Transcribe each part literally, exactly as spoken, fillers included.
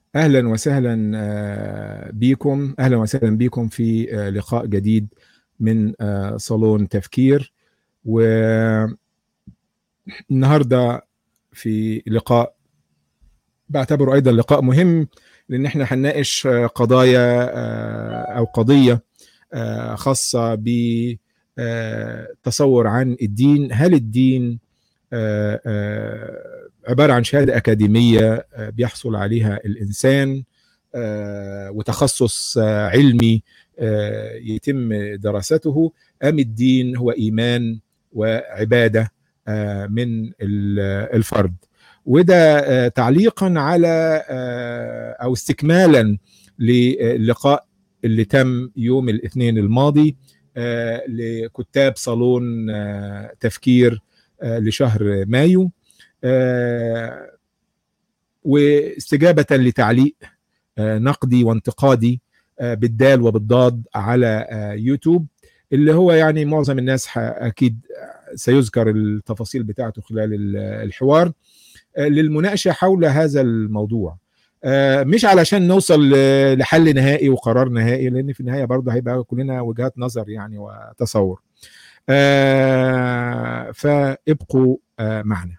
أهلا وسهلا آه، بكم أهلا وسهلا بكم في آه، لقاء جديد من آه، صالون تفكير. والنهاردة في لقاء بعتبره أيضا لقاء مهم، لأن احنا هنناقش آه، قضايا آه، أو قضية آه، خاصة بتصور عن الدين. هل الدين آه، آه، عبارة عن شهادة أكاديمية آه، بيحصل عليها الإنسان آه، وتخصص آه، علمي آه، يتم دراسته، أم الدين هو إيمان وعبادة آه، من ال- الفرد؟ وده آه، تعليقا على آه، أو استكمالا للقاء اللي تم يوم الاثنين الماضي آه، لكتاب صالون آه، تفكير آه، لشهر مايو، آه، واستجابة لتعليق آه، نقدي وانتقادي آه، بالدال وبالضاد على آه، يوتيوب، اللي هو يعني معظم الناس ح- أكيد سيذكر التفاصيل بتاعته خلال ال- الحوار آه، للمناقشة حول هذا الموضوع. آه، مش علشان نوصل ل- لحل نهائي وقرار نهائي، لأن في النهاية برضه هيبقى كلنا وجهات نظر يعني وتصور. آه، فابقوا آه، معنا.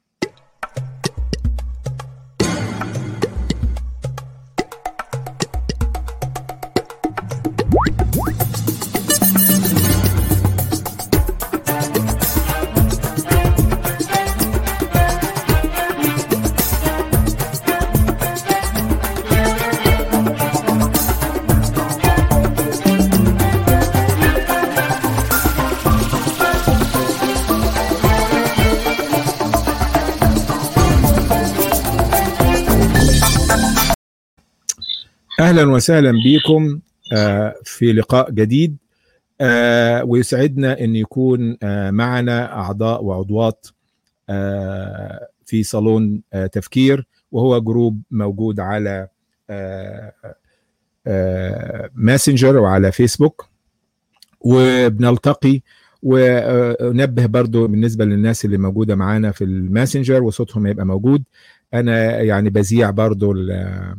اهلا وسهلا بكم آه، في لقاء جديد، آه، ويسعدنا ان يكون آه، معنا اعضاء وعضوات آه، في صالون آه، تفكير، وهو جروب موجود على آه، آه، ماسنجر وعلى فيسبوك، وبنلتقي. وننبه برضو بالنسبة للناس اللي موجودة معانا في الماسنجر وصوتهم يبقى موجود. أنا يعني بذيع برضو ال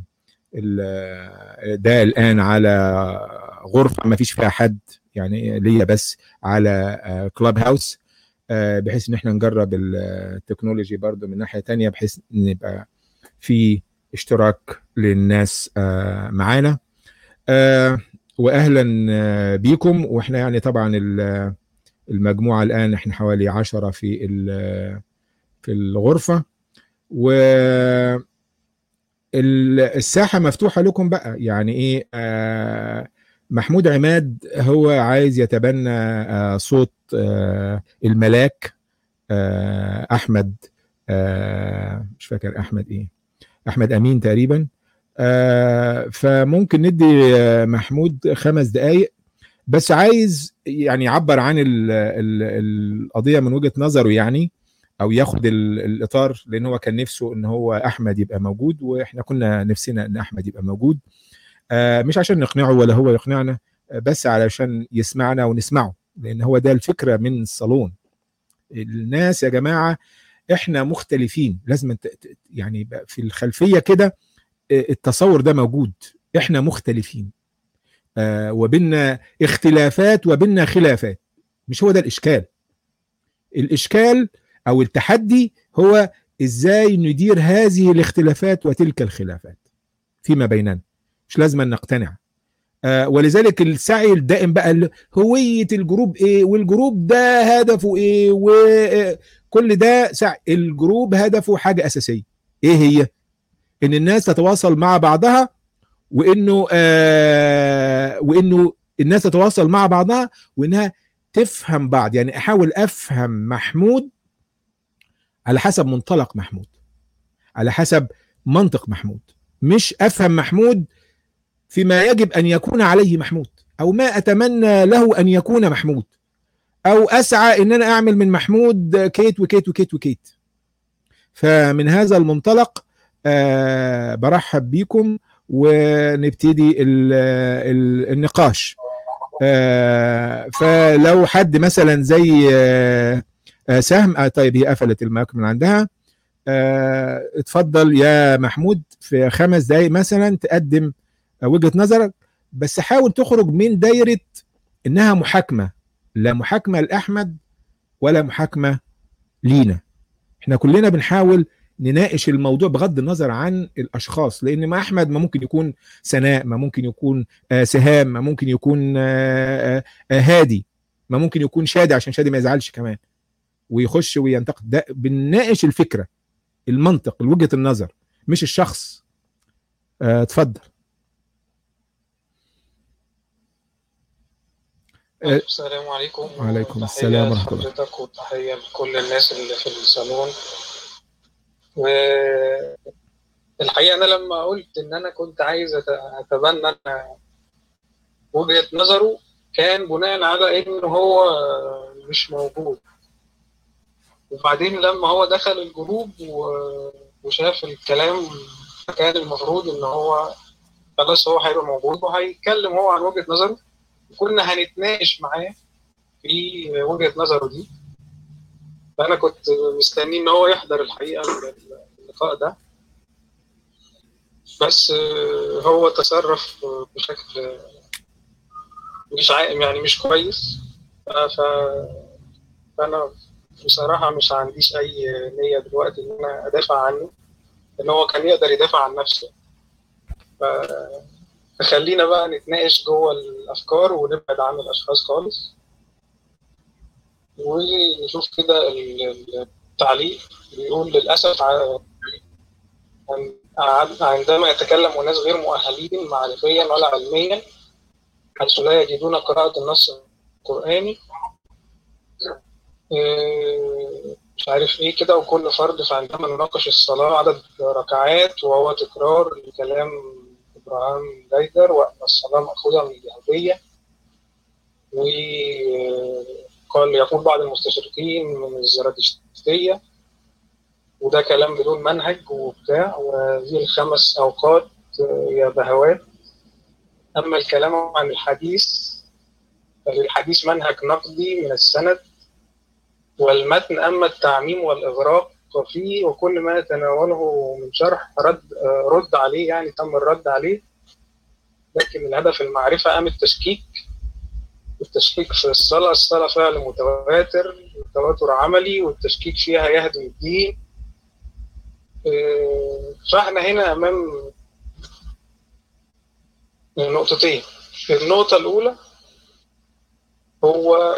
ال ده الآن على غرفة ما فيش فيها حد، يعني ليا بس، على كلاب هاوس، بحيث ان احنا نجرب التكنولوجي برضو من ناحية تانية، بحيث ان يبقى في اشتراك للناس آه، معانا. آه، واهلا آه، بيكم. واحنا يعني طبعا ال- المجموعة الان احنا حوالي عشرة في ال- في الغرفة، والساحة مفتوحة لكم بقى. يعني ايه؟ آه، محمود عماد هو عايز يتبنى آه، صوت آه، الملاك آه، احمد، آه، مش فاكر احمد ايه، احمد امين تقريبا. آه، فممكن ندي آه، محمود خمس دقايق بس، عايز يعني يعبر عن ال ال القضيه من وجهه نظره يعني، او ياخد ال الاطار، لان هو كان نفسه ان هو احمد يبقى موجود، واحنا كنا نفسنا ان احمد يبقى موجود. آه، مش عشان نقنعه ولا هو يقنعنا، آه، بس علشان يسمعنا ونسمعه، لان هو ده الفكره من الصالون. الناس يا جماعه احنا مختلفين، لازم ت- ت- يعني يبقى في الخلفيه كده آه، التصور ده موجود. احنا مختلفين آه، وبيننا اختلافات وبيننا خلافات، مش هو ده الاشكال. الاشكال او التحدي هو ازاي ندير هذه الاختلافات وتلك الخلافات فيما بيننا. مش لازم أن نقتنع. آه، ولذلك السعي الدائم بقى ال- هوية الجروب ايه، والجروب ده هدفه ايه، وكل ده سعي. الجروب هدفه حاجة أساسية، ايه هي؟ ان الناس تتواصل مع بعضها، وانه آه وانه الناس تتواصل مع بعضها، وانها تفهم بعض. يعني احاول افهم محمود على حسب منطلق محمود، على حسب منطق محمود، مش افهم محمود فيما يجب ان يكون عليه محمود، او ما اتمنى له ان يكون محمود، او اسعى ان انا اعمل من محمود كيت وكيت وكيت وكيت. فمن هذا المنطلق آه برحب بيكم، ونبتدي ال ال النقاش. آه فلو حد مثلا زي آه آه سهم، آه طيب هي قفلت المايك من عندها. آه اتفضل يا محمود في خمس دقايق مثلا تقدم وجهة نظرك، بس حاول تخرج من دايرة انها محاكمة، لا محاكمة لأحمد ولا محاكمة لينا. احنا كلنا بنحاول نناقش الموضوع بغض النظر عن الاشخاص، لان ما احمد ما ممكن يكون سناء، ما ممكن يكون آه سهام، ما ممكن يكون آه آه هادي، ما ممكن يكون شادي عشان شادي ما يزعلش كمان ويخش وينتقد. ده بنناقش الفكرة، المنطق، وجهة النظر، مش الشخص. آه اتفضل. آه السلام عليكم. وعليكم السلام ورحمة الله. تحية لحضرتك وتحية لكل الناس اللي في الصالون. والحقيقة أنا لما قلت إن أنا كنت عايز أتبنى وجهة نظره كان بناء على إنه هو مش موجود، وبعدين لما هو دخل الجروب وشاف الكلام كان المفروض إن هو خلاص هو هيبقى موجود وهيتكلم هو عن وجهة نظره، وكنا هنتناقش معاه في وجهة نظره دي. فأنا كنت مستني إن هو يحضر الحقيقة اللقاء ده، بس هو تصرف بشكل مش يعني مش كويس. ف... فأنا بصراحة مش عنديش أي نية دلوقتي إن أنا أدافع عنه، إن هو كان يقدر يدافع عن نفسه. ف... فخلينا بقى نتناقش جوه الأفكار ونبعد عن الأشخاص خالص، ونشوف كده التعليق بيقول للأسف عندما يتكلم أناس غير مؤهلين معرفيا ولا علميا حيث لا يجدون قراءة النص القرآني مش عارف ايه كده، وكل فرد فعندما نناقش الصلاة عدد ركعات وهو تكرار لكلام إبراهام جايدر وأن الصلاة مأخوذة من اليهودية. وقال يقول بعض المستشرقين من الزرادشتية، وده كلام بدون منهج وبتاع، وهذه الخمس أوقات يا بهوات. أما الكلام عن الحديث فللحديث منهج نقدي من السند والمتن، أما التعميم والإغراق فيه وكل ما يتناوله من شرح رد رد عليه، يعني تم الرد عليه. لكن الهدف المعرفة أم التشكيك، التشكيك في الصلاة، الصلاة فعل متواتر، التواتر عملي، والتشكيك فيها يهدم الدين. فاحنا هنا أمام نقطتين. النقطة الأولى هو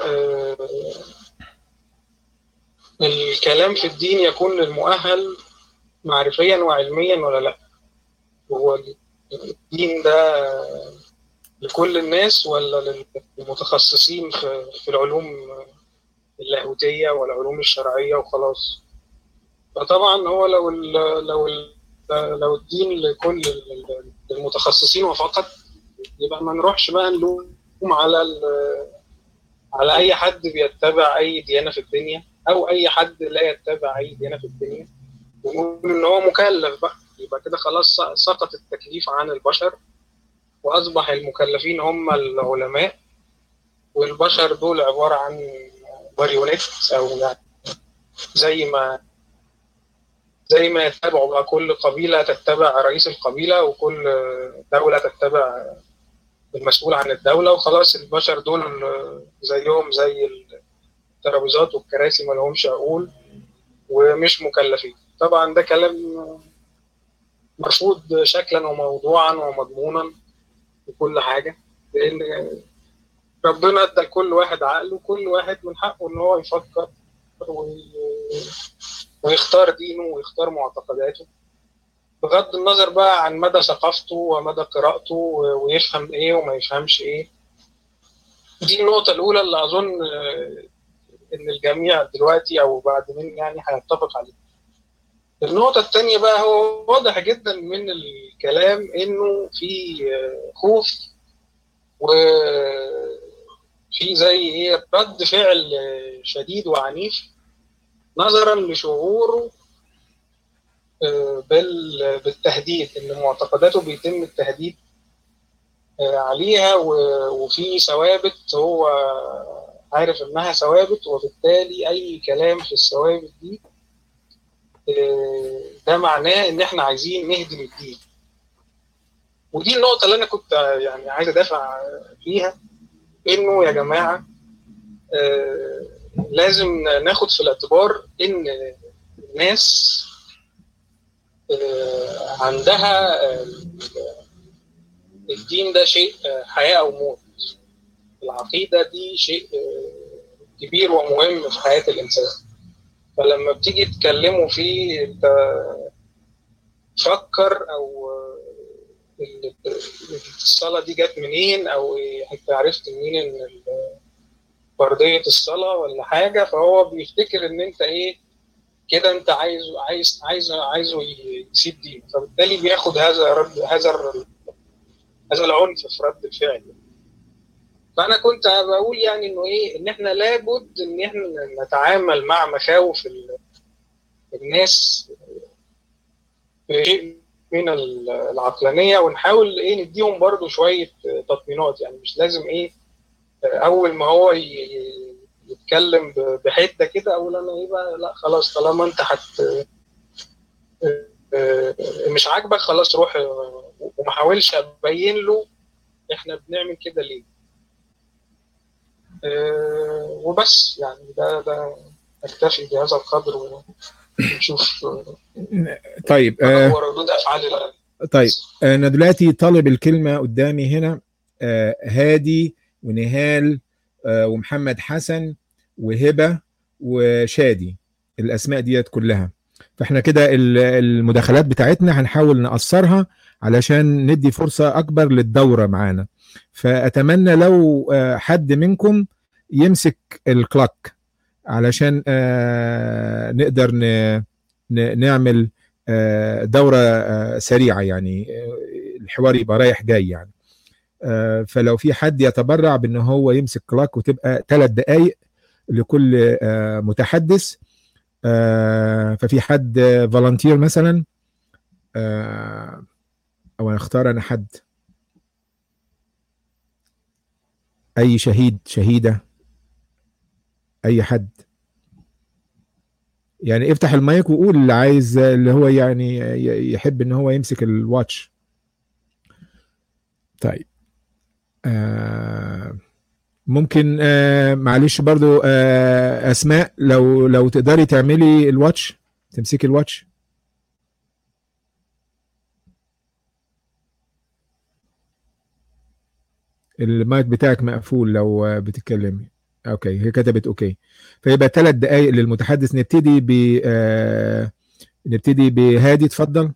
الكلام في الدين يكون للمؤهل معرفيا وعلميا ولا لا؟ هو الدين ده لكل الناس ولا للمتخصصين في العلوم اللاهوتية والعلوم الشرعية وخلاص؟ فطبعا هو لو ال لو ال لو الدين لكل المتخصصين وفقط، يبقى ما نروحش بقى نلوم على على اي حد بيتبع اي ديانه في الدنيا او اي حد لا يتبع اي ديانه في الدنيا، ونقول ان هو مكلف بقى. يبقى كده خلاص سقط التكليف عن البشر، واصبح المكلفين هم العلماء، والبشر دول عباره عن ماريونيت، او يعني زي ما زي ما يتبعوا بقى، كل قبيله تتبع رئيس القبيله، وكل دوله تتبع المسؤول عن الدوله، وخلاص البشر دول زيهم زي الترابيزات والكراسي، ما لهمش عقول ومش مكلفين. طبعا ده كلام مرفوض شكلا وموضوعا ومضمونا وكل حاجه، لان ربنا ادى لكل واحد عقل، وكل واحد من حقه ان هو يفكر ويختار دينه ويختار معتقداته بغض النظر بقى عن مدى ثقافته ومدى قراءته ويفهم ايه وما يفهمش ايه. دي النقطة الأولى اللي أظن إن الجميع دلوقتي أو بعد من يعني هيتفق عليها. النقطة الثانية بقى، هو واضح جدا من الكلام إنه في خوف وفي زي إيه رد فعل شديد وعنيف نظرا لشعوره بالتهديد، إن معتقداته بيتم التهديد عليها، وفي ثوابت هو عارف إنها ثوابت، وبالتالي أي كلام في الثوابت دي ده معناه ان احنا عايزين نهدم الدين. ودي النقطة اللي انا كنت يعني عايز ادافع فيها، انه يا جماعة لازم ناخد في الاعتبار ان الناس عندها الدين ده شيء حياة او موت. العقيدة دي شيء كبير ومهم في حياة الانسان. فلما بتيجي تكلموا فيه انت فكر او الصلاة دي جت منين، او انت عرفت منين ان فرضية الصلاة ولا حاجة، فهو بيفتكر ان انت ايه كده انت عايز عايز عايز عايزه يسيب دين، فبالتالي بياخد هذا رد هذا هذا العنف في رد الفعل. فانا كنت بقول يعني انه ايه ان احنا لابد ان احنا نتعامل مع مخاوف الناس بشيء من العقلانيه، ونحاول ايه نديهم برضو شويه تطمينات. يعني مش لازم ايه اول ما هو يتكلم بحده كده اقول انا ايه بقى، لا خلاص طالما انت حت مش عاجبك خلاص روح، وما حاولش ابين له احنا بنعمل كده ليه. وبس يعني ده ده اكتفي بهذا القدر ونشوف. طيب هو ردود افعالي. طيب انا دلوقتي طالب الكلمه قدامي هنا آه هادي ونهال آه ومحمد حسن وهبه وشادي، الاسماء ديت كلها. فاحنا كده المداخلات بتاعتنا هنحاول نقصرها علشان ندي فرصه اكبر للدوره معانا. فاتمنى لو آه حد منكم يمسك الكلاك علشان آه نقدر ن نعمل دورة سريعة، يعني الحوار يبقى رايح جاي يعني. فلو في حد يتبرع بأنه هو يمسك كلاك وتبقى ثلاث دقايق لكل متحدث، ففي حد فولنتير مثلا، أو اختار أنا حد، أي شهيد شهيدة، أي حد يعني افتح المايك وقول اللي عايز، اللي هو يعني يحب ان هو يمسك الواتش. طيب آه ممكن آه معلش برضو آه اسماء، لو لو تقدري تعملي الواتش، تمسكي الواتش. المايك بتاعك مقفول لو بتتكلمي. اوكي هي كتبت اوكي. فيبقى ثلاث دقائق للمتحدث. نبتدي ب آه نبتدي بهادي، اتفضل.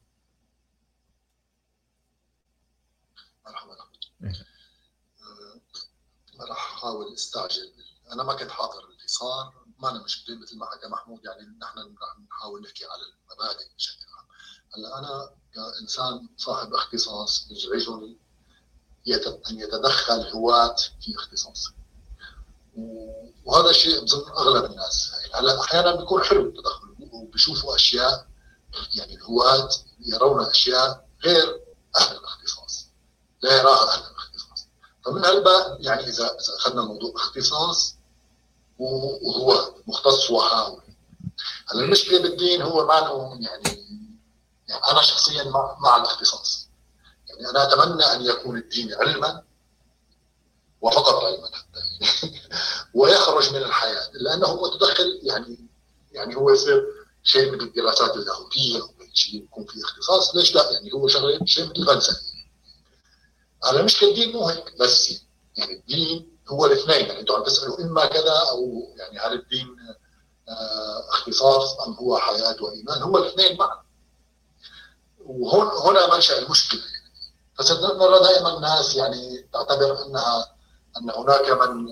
راح احاول استعجل. انا ما كنت حاضر اللي صار، ما أنا مشكله مثل ما حكى محمود، يعني نحن راح نحاول نحكي على المبادئ بشكل عام. هلا انا كانسان صاحب اختصاص يزعجني ان يتدخل هواة في اختصاصي، وهذا الشيء بظن اغلب الناس. هلا احيانا بيكون حلو التدخل وبيشوفوا اشياء، يعني الهواة يرون اشياء غير اهل الاختصاص، لا يراها اهل الاختصاص. فمن هالباب يعني اذا اذا اخذنا موضوع اختصاص وهو مختص وحاول. هلا المشكله بالدين هو معنى يعني, يعني انا شخصيا مع, مع الاختصاص. يعني انا اتمنى ان يكون الدين علما وفقط علما حتى ويخرج من الحياه، لانه متدخل يعني يعني هو يصير شيء من الدراسات اللاهوتيه او شيء يكون في اختصاص، ليش لا؟ يعني هو شغله شيء مثل فلسفه. على مشكله الدين مو هيك بس، يعني الدين هو الاثنين. يعني انتم عم تسالوا اما كذا او يعني هل الدين اختصاص ام هو حياه وايمان؟ هو الاثنين معا. وهون هنا منشا المشكله. فنرى دائما الناس يعني تعتبر انها ان هناك من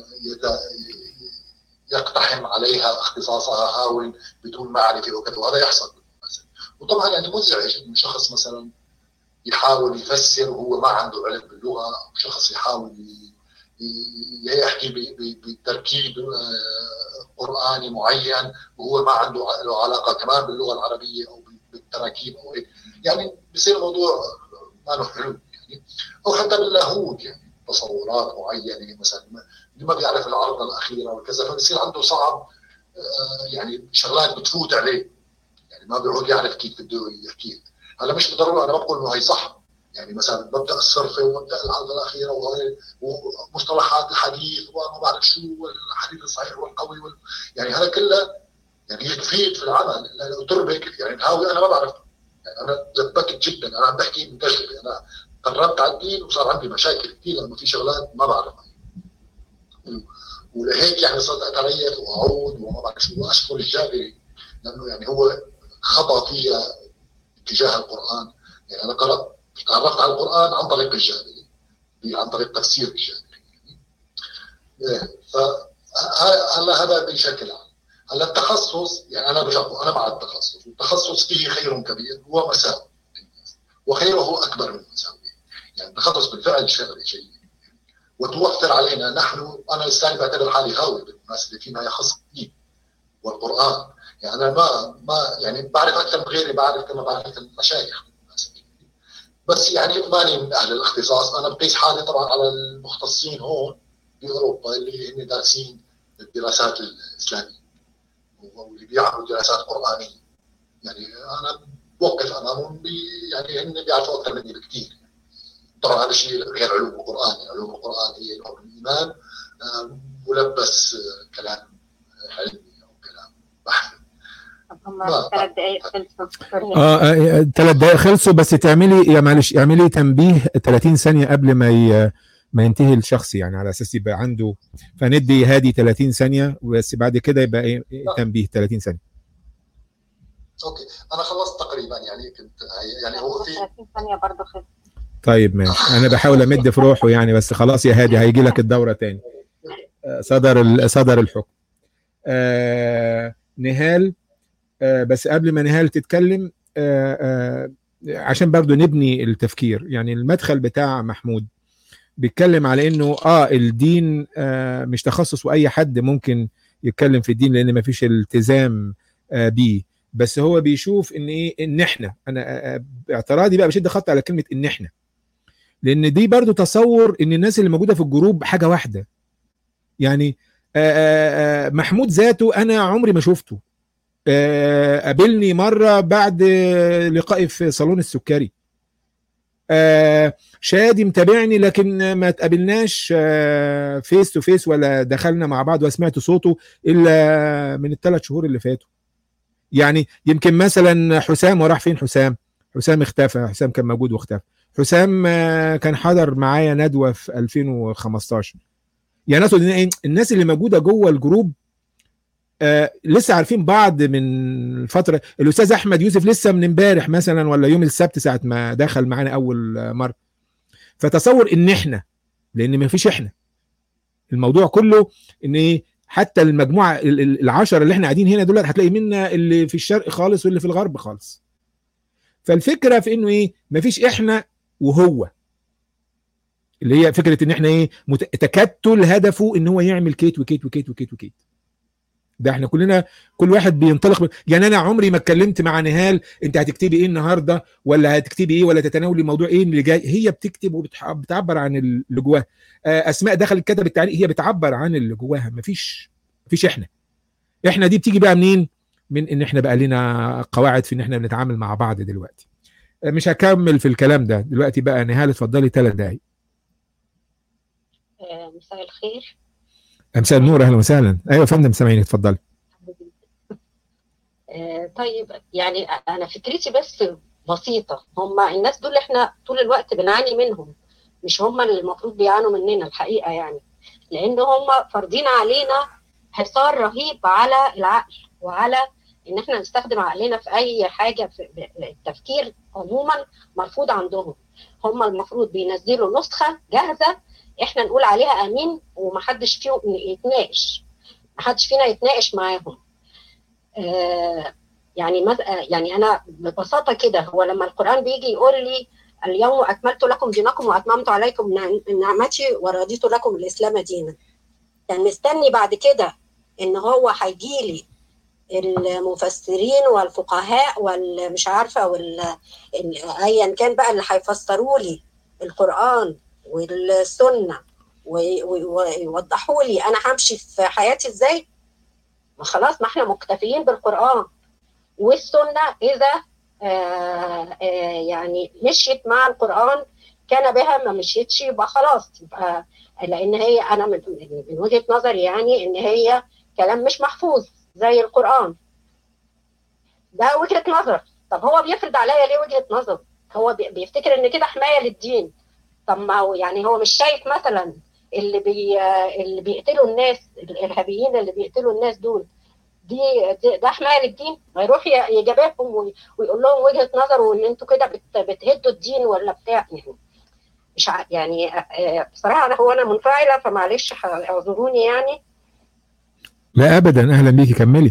يقتحم عليها اختصاصها هاون بدون معرفه وكذا، وهذا يحصل. وطبعا يعني مزعج انه شخص مثلا يحاول يفسر وهو ما عنده علم باللغه، او شخص يحاول يحكي بتركيب قرآني معين وهو ما عنده له علاقه كمان باللغه العربيه او بالتراكيب او هيك، يعني بصير الموضوع ما له حلو يعني. او حتى باللاهوت يعني تصورات معينه مثلا اللي ما بيعرف العرض الاخيره وكذا، فبصير عنده صعب يعني شغلات بتفوت عليه، يعني يعني ما بيقعد يعرف كيف بده يحكي. هلا مش بالضروره انا بقول انه هي صح، يعني مثلا مبدا الصرفه ومبدا العرض الاخيره ومصطلحات الحديث وما بعرف شو والحديث الصحيح والقوي وال... يعني هذا كله يعني يفيد في العمل. لو تربك يعني الهاوي انا ما بعرف، يعني انا لبكت جدا، انا عم بحكي من تجربه، انا قربت على الدين وصار عندي مشاكل كثير لانه في شغلات ما بعرفها، ولهيك يعني صرت اتريث واعود وما بعرف شو. واشكر الجابري لانه يعني هو خطا فيها اتجاه القران. يعني انا قرأت تعرفت على القران عن طريق الجابري، عن طريق تفسير الجابري. فهلا هذا بشكل عام. هلا التخصص يعني انا بشوف انا مع التخصص، والتخصص فيه خير كبير ومساوئ، وخيره اكبر من مساوئه. يعني التخصص بالفعل شغله جيده وتوفر علينا نحن. انا لساني بعتبر حالي غاوي بالمناسبه فيما يخص الدين والقران. يعني انا ما ما يعني بعرف اكثر من غيري، بعرف كما بعرف المشايخ بالمناسبه، بس يعني ماني من اهل الاختصاص. انا بقيس حالي طبعا على المختصين هون في اوروبا اللي هن دارسين الدراسات الاسلاميه واللي بيعملوا دراسات قرانيه. يعني انا بوقف امامهم يعني هن بيعرفوا اكثر مني بكثير. طبعا هذا الشيء غير علوم القرآن. يعني علوم القرآن هي نوع من الإيمان ملبس كلام علمي أو كلام بحثي. هم ثلاث دقائق خلصوا. اه ثلاث دقائق خلصوا، بس تعملي يا معلش اعملي تنبيه ثلاثين ثانية قبل ما ي... ما ينتهي الشخص، يعني على اساس يبقى عنده، فندي هادي ثلاثين ثانية بس بعد كده يبقى ايه تنبيه ثلاثين ثانية. اوكي انا خلصت تقريبا، يعني كنت يعني هو في ثلاثين ثانية برضه خلص. طيب ماشي، انا بحاول امد في روحه يعني، بس خلاص يا هادي هيجي لك الدورة تاني. صدر صدر الحكم. آه نهال، آه بس قبل ما نهال تتكلم آه آه عشان برضو نبني التفكير. يعني المدخل بتاع محمود بيتكلم على انه اه الدين آه مش تخصص واي حد ممكن يتكلم في الدين لان مفيش التزام آه بيه، بس هو بيشوف ان ايه ان احنا انا آه اعتراضي بقى بشد خط على كلمة ان احنا، لان دي برضو تصور ان الناس اللي موجودة في الجروب حاجة واحدة. يعني آآ آآ محمود ذاته انا عمري ما شفته، قابلني مرة بعد لقائي في صالون السكري. شادي متابعني لكن ما تقابلناش فيس تو فيس ولا دخلنا مع بعض وسمعت صوته الا من الثلاث شهور اللي فاتوا. يعني يمكن مثلا حسام، وراح فين حسام؟ حسام اختفى. حسام كان موجود واختفى. حسام كان حضر معايا ندوة في ألفين وخمستاشر. يعني ناس الناس اللي موجودة جوه الجروب آه لسه عارفين بعض من فترة. الأستاذ أحمد يوسف لسه من امبارح مثلا ولا يوم السبت ساعة ما دخل معانا أول مرة. فتصور إن إحنا، لأن ما فيش إحنا، الموضوع كله إن إيه، حتى المجموعة العشرة اللي إحنا قاعدين هنا دول هتلاقي منا اللي في الشرق خالص واللي في الغرب خالص. فالفكرة في إنه إيه، ما فيش إحنا وهو، اللي هي فكرة إن إحنا إيه، تكتل هدفه إن هو يعمل كيت وكيت وكيت وكيت وكيت. ده احنا كلنا كل واحد بينطلق ب... يعني انا عمري ما اتكلمت مع نهال انت هتكتبي ايه النهارده ولا هتكتبي ايه ولا تتناولي موضوع ايه اللي جاي. هي بتكتب وبتعبر عن اللي جواها. اسماء دخلت كتبت التعليق، هي بتعبر عن اللي جواها. مفيش مفيش احنا. احنا دي بتيجي بقى منين؟ من ان احنا بقى لنا قواعد في ان احنا بنتعامل مع بعض دلوقتي. مش هكمل في الكلام ده دلوقتي. بقى نهال اتفضلي ثلاث دقايق. مساء الخير. مساء النور، اهلا وسهلا. ايوه يا فندم سامعينك، اتفضلي. آه طيب يعني انا فكرتي بس بسيطه. هم الناس دول احنا طول الوقت بنعاني منهم، مش هم اللي المفروض بيعانوا مننا الحقيقه، يعني لان هم فرضين علينا حصار رهيب على العقل وعلى ان احنا نستخدم عقلنا في اي حاجه. في التفكير عموما مرفوض عندهم. هم المفروض بينزلوا نسخه جاهزه احنا نقول عليها امين ومحدش فيهم يتناقش، محدش فينا يتناقش معاهم. آه يعني مز... يعني انا ببساطه كده، هو لما القران بيجي يقول لي اليوم اكملت لكم دينكم واتممت عليكم نعمتي ورضيت لكم الاسلام دينا، كان يعني مستني بعد كده ان هو هيجي لي المفسرين والفقهاء والمش عارفه وال ايا كان بقى اللي هيفسروا لي القران والسنه ويوضحوا لي انا همشي في حياتي ازاي. ما خلاص، ما احنا مكتفيين بالقران والسنه اذا آه آه يعني مشيت مع القران كان بها، ما مشيتش يبقى خلاص. يبقى لان هي انا من, من وجهه نظري يعني ان هي كلام مش محفوظ زي القران. ده وجهه نظر. طب هو بيفرض عليا ليه وجهه نظر؟ هو بيفتكر ان كده حمايه للدين. طب ما هو يعني هو مش شايف مثلا اللي بي اللي بيقتلوا الناس، الارهابيين اللي بيقتلوا الناس دول، دي, دي ده حمايه للدين؟ هيروح يجابههم ويقول لهم وجهه نظر وان انتوا كده بت بتهدوا الدين ولا بتاع يعني؟ مش يعني بصراحه انا هو انا منفعله، فمعلش اعذروني يعني. لا ابدا، اهلا بيكي، كملي.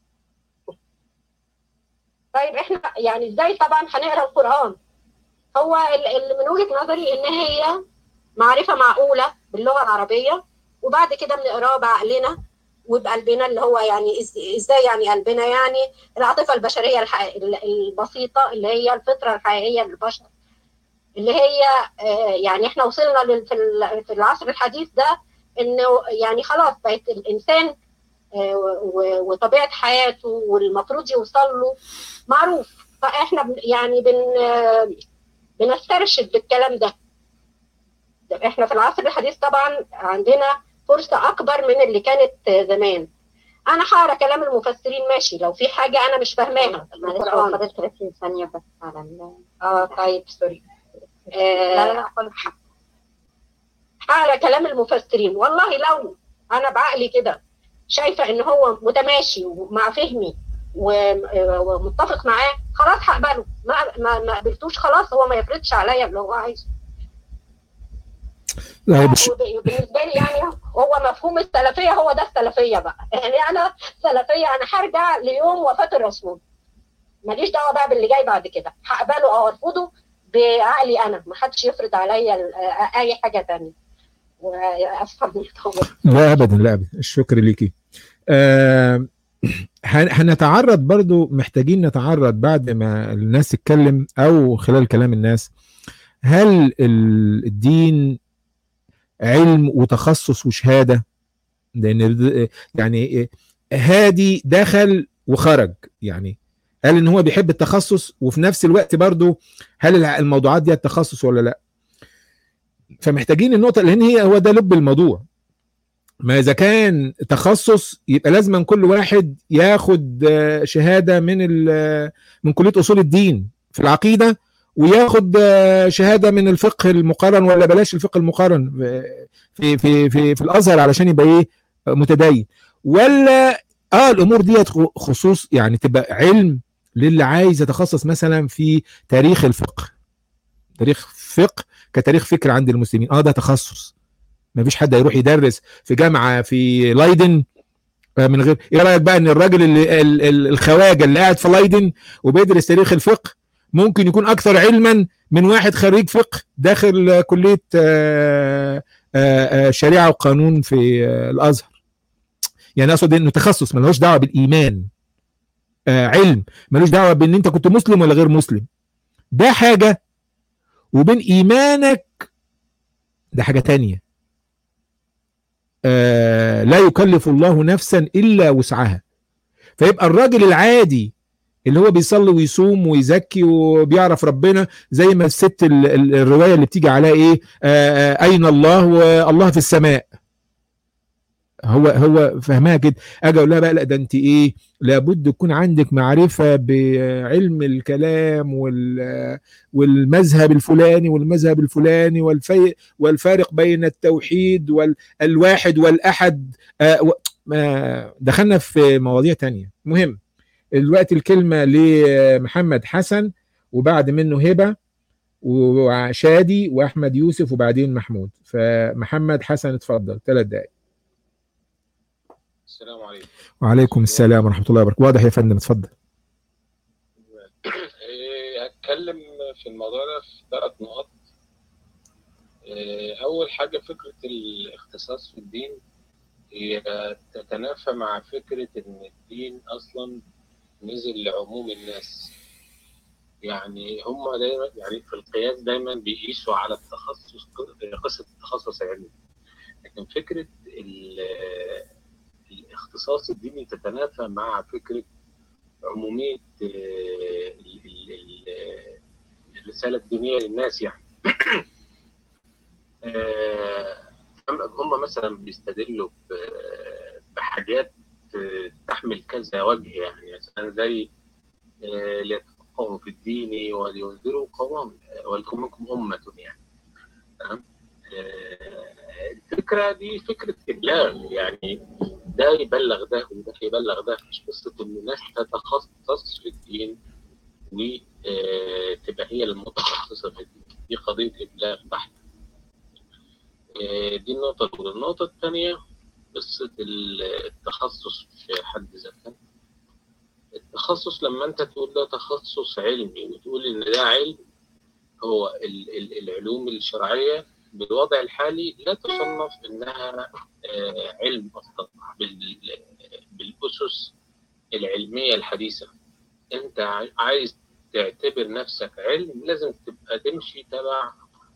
طيب احنا يعني ازاي طبعا هنقرا القران؟ هو اللي من وجهه نظري ان هي معرفه معقوله باللغه العربيه، وبعد كده بنقراه بعقلنا وبقلبنا، اللي هو يعني ازاي يعني قلبنا؟ يعني العاطفه البشريه البسيطه اللي هي الفطره الحقيقيه للبشر، اللي هي يعني احنا وصلنا في العصر الحديث ده انه يعني خلاص بقت الانسان وطبيعه حياته والمفروض يوصل له معروف، فاحنا يعني بن بنسترشد بالكلام ده. احنا في العصر الحديث طبعا عندنا فرصه اكبر من اللي كانت زمان. انا هقرا كلام المفسرين ماشي لو في حاجه انا مش فاهماها. معلش هو فاضل ثلاثين ثانيه بس على ال اه طيب سوري. آه لا لا خالص. هقرا كلام المفسرين، والله لو انا بعقلي كده شايفه ان هو متماشي مع فهمي ومتفق معاه خلاص هقبله. ما ما ما قبلتوش خلاص هو ما يفرضش عليا اللي هو عايزه. بالنسبه لي يعني هو مفهوم السلفيه هو ده السلفيه بقى. يعني انا سلفيه انا هرجع ليوم وفاه الرسول، ماليش دعوه بقى باللي جاي بعد كده، هقبله او ارفضه بعقلي انا، ما حدش يفرض عليا اي حاجه ثانيه. واسفه من الطول. لا ابدا لا ابدا، الشكر ليكي. آه هنتعرض برضو، محتاجين نتعرض بعد ما الناس تتكلم او خلال كلام الناس، هل الدين علم وتخصص وشهاده؟ لان يعني هادي دخل وخرج، يعني قال ان هو بيحب التخصص وفي نفس الوقت برضو هل الموضوعات دي التخصص ولا لا؟ فمحتاجين النقطه، لان هي هو ده لب الموضوع. ما اذا كان تخصص يبقى لازم كل واحد ياخد شهاده من من كليه اصول الدين في العقيده، وياخد شهاده من الفقه المقارن، ولا بلاش الفقه المقارن في في في في الازهر علشان يبقى ايه متدين، ولا اه الامور ديت خصوص يعني تبقى علم للي عايز يتخصص مثلا في تاريخ الفقه، تاريخ فقه كتاريخ فكر عند المسلمين، اه ده تخصص. ما فيش حد هيروح يدرس في جامعه في لايدن من غير. ايه رايك بقى ان الراجل اللي الخواجه اللي قاعد في لايدن وبيدرس تاريخ الفقه ممكن يكون اكثر علما من واحد خريج فقه داخل كليه شريعه وقانون في الازهر؟ يعني اقصد انه تخصص ملوش دعوه بالايمان، علم ملوش دعوه بان انت كنت مسلم ولا غير مسلم، ده حاجه، وبين ايمانك ده حاجه تانية. آه لا يكلف الله نفسا الا وسعها. فيبقى الراجل العادي اللي هو بيصلي ويصوم ويزكي وبيعرف ربنا، زي ما الست الروايه اللي بتيجي عليها ايه، آه اين الله؟ والله في السماء. هو هو فهمها كده. اجي اقول لها بقى لا ده انت ايه، لابد يكون عندك معرفه بعلم الكلام والمذهب الفلاني والمذهب الفلاني والفي والفارق بين التوحيد والواحد والاحد. آه دخلنا في مواضيع تانية. مهم الوقت الكلمه لمحمد حسن، وبعد منه هبه وشادي واحمد يوسف وبعدين محمود. فمحمد حسن اتفضل، ثلاث دقائق. السلام عليكم. وعليكم السلام ورحمة الله وبركاته. واضح يا فندم، اتفضل. هتكلم في الموضوع ده في ثلاث نقط. أول حاجة فكرة الاختصاص في الدين هي تتنافى مع فكرة إن الدين أصلا نزل لعموم الناس. يعني هم دايما يعني في القياس دايما بيقيسوا على التخصص، قصة التخصص العلمي، لكن فكرة الاختصاص الديني تتنافى مع فكرة عموميه الرساله الدينيه للناس يعني. هم مثلا بيستدلوا بحاجات تحمل كذا وجه، يعني مثلا زي ليتفقهوا في الدين ولينذروا قوما ولتكن منكم أمة يعني. تمام. الفكرة دي فكرة إبلاغ، يعني ده يبلغ ده وده يبلغ ده، مش قصة إن الناس تتخصص في الدين وتبقى هي المتخصصة في الدين. دي قضية إبلاغ بحت. دي النقطة الأولى. النقطة الثانية قصة التخصص في حد ذاته. التخصص لما أنت تقول ده تخصص علمي وتقول إن ده علم، هو العلوم الشرعية بالوضع الحالي لا تصنف إنها علم أصلا بالأسس العلمية الحديثة. أنت عايز تعتبر نفسك علم لازم تبقى تمشي تبع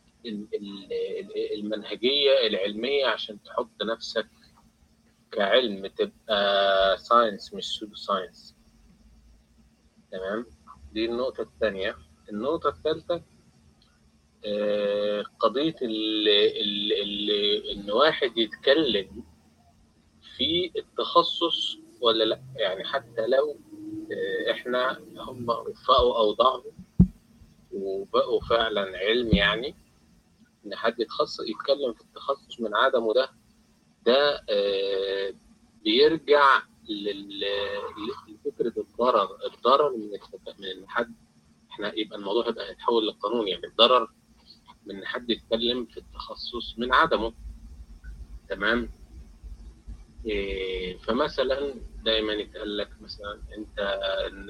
المنهجية العلمية عشان تحط نفسك كعلم، تبقى ساينس مش سودو ساينس. تمام. دي النقطة الثانية. النقطة الثالثة قضية إن واحد يتكلم في التخصص ولا لا، يعني حتى لو إحنا هم وفقوا أوضاعهم وبقوا فعلا علم، يعني إن حد يتخصص يتكلم في التخصص من عدمه، ده ده بيرجع لفكرة الضرر. الضرر من من حد، إحنا يبقى الموضوع يبقى يتحول للقانون، يعني الضرر من حد يتكلم في التخصص من عدمه. تمام. إيه فمثلا دايما يتقال لك مثلا انت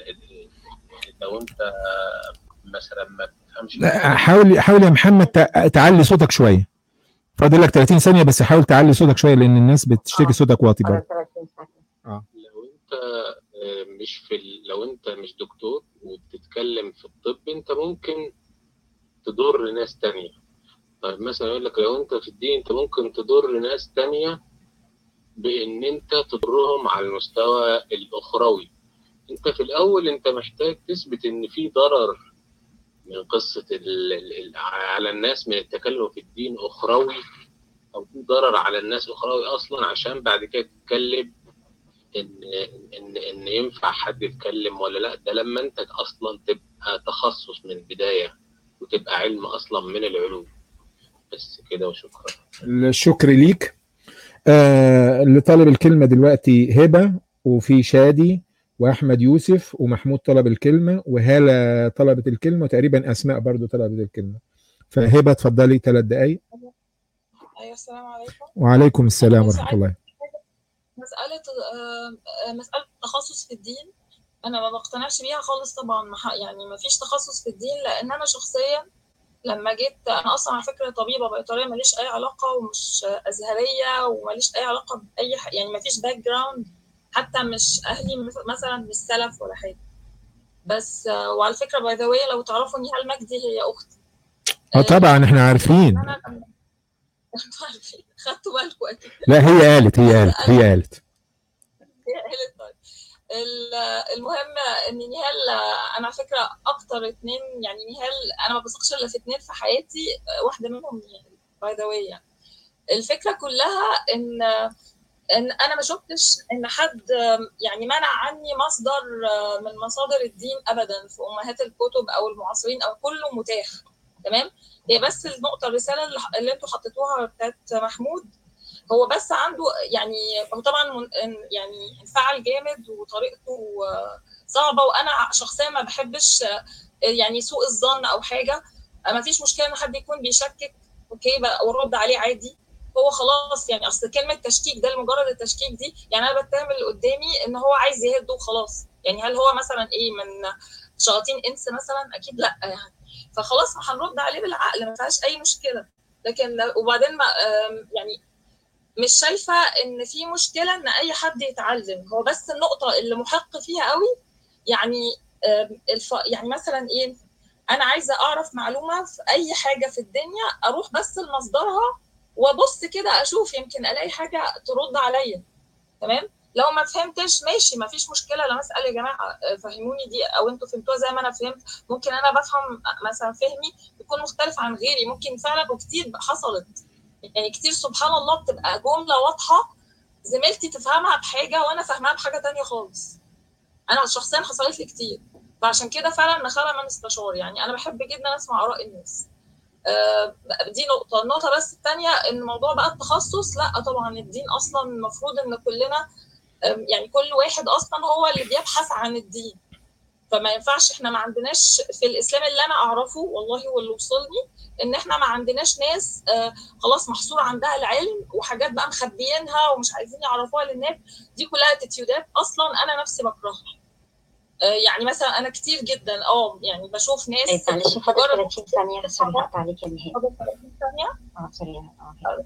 لو انت مثلا ما بتفهمش. حاول حاول يا محمد تعلي صوتك شويه، فاضل لك ثلاثين ثانيه بس، حاول تعلي صوتك شويه لان الناس بتشتكي صوتك واطي برضه. اه لو انت مش في لو انت مش دكتور وبتتكلم في الطب، انت ممكن تضر ناس تانية. طيب مثلا يقول لك لو انت في الدين انت ممكن تضر ناس تانية بان انت تضرهم على المستوى الاخروي. انت في الاول انت محتاج تثبت ان في ضرر من قصة ال ال على الناس من التكلم في الدين اخروي، او في ضرر على الناس اخروي اصلا، عشان بعد كده تتكلم ان ان ان ينفع حد يتكلم ولا لا. ده لما انت اصلا تبقى تخصص من البداية وتبقى علم اصلا من العلوم. بس كده وشكرا. الشكر ليك. آه اللي طالب الكلمة دلوقتي هبة، وفي شادي واحمد يوسف ومحمود طلب الكلمة، وهالة طلبت الكلمة، وتقريبا اسماء برضو طلبت الكلمة. فهبة اتفضلي ثلاث دقايق. ايوه السلام عليكم. وعليكم السلام ورحمة الله. مسألة مسألة التخصص في الدين انا ما بقتنعش بيها خالص طبعا. يعني ما فيش تخصص في الدين، لان انا شخصيا لما جيت، انا اصلا على فكره طبيبه بيطريه، ماليش اي علاقه ومش ازهريه وماليش اي علاقه باي ح... يعني ما فيش باك جراوند، حتى مش اهلي مثلا مش سلف ولا حاجه. بس وعلى فكره باي ذا واي لو تعرفوا ان هال مجدي هي اختي. اه طبعا احنا عارفين. انتوا عارفين، خدتوا بالكم اكيد. لا هي قالت هي قالت هي قالت هي قالت طيب. المهم ان نهال، انا على فكره اكتر اتنين، يعني نهال انا ما بثقش الا في اتنين في حياتي، واحده منهم نهال باي ذا واي. يعني الفكره كلها ان ان انا ما شفتش ان حد يعني منع عني مصدر من مصادر الدين ابدا في امهات الكتب او المعاصرين، او كله متاح. تمام. هي بس النقطه الرساله اللي انتوا حطيتوها بتاعت محمود، هو بس عنده يعني هو طبعا يعني انفعل جامد وطريقته صعبه، وانا شخصيا ما بحبش يعني سوء الظن او حاجه. ما فيش مشكله ان حد يكون بيشكك، اوكي بقى ورد عليه عادي. هو خلاص يعني اصل كلمه تشكيك ده لمجرد التشكيك دي، يعني انا بتهم اللي قدامي ان هو عايز يهده وخلاص. يعني هل هو مثلا ايه من شياطين انس مثلا؟ اكيد لا يعني. فخلاص هنرد عليه بالعقل، ما فيهاش اي مشكله. لكن وبعدين ما يعني مش شايفه ان في مشكله ان اي حد يتعلم. هو بس النقطه اللي محق فيها قوي يعني الف... يعني مثلا ايه، انا عايزه اعرف معلومه في اي حاجه في الدنيا، اروح بس لمصدرها وابص كده اشوف، يمكن الاقي حاجه ترد عليا. تمام. لو ما فهمتش ماشي، ما فيش مشكله، لما اسال يا جماعه فهموني دي، او انتوا فهمتوها زي ما انا فهمت. ممكن انا بفهم مثلا فهمي يكون مختلف عن غيري، ممكن فعلا، وكتير حصلت يعني، كتير سبحان الله بتبقى جمله واضحه زميلتي تفهمها بحاجه وانا فاهمها بحاجه تانية خالص. انا شخصيا حصلت لي كتير، فعشان كده فعلا نخلى من استشار. يعني انا بحب جدا اسمع اراء الناس. آه دي نقطه. النقطه بس الثانيه ان موضوع بقى التخصص، لا طبعا الدين اصلا المفروض ان كلنا يعني كل واحد اصلا هو اللي بيبحث عن الدين. فما ينفعش، احنا ما عندناش في الاسلام اللي انا اعرفه والله واللي وصلني ان احنا ما عندناش ناس آه خلاص محصور عندها العلم وحاجات بقى مخبيينها ومش عايزين يعرفوها للناس. دي كلها اتيتيودات اصلا انا نفسي بكرهها. آه يعني مثلا انا كتير جدا اه يعني بشوف ناس. معلش فاضل ثلاثين ثانيه بس هقطع عليك النهائي. فاضل ثلاثين ثانيه اه سريع. اه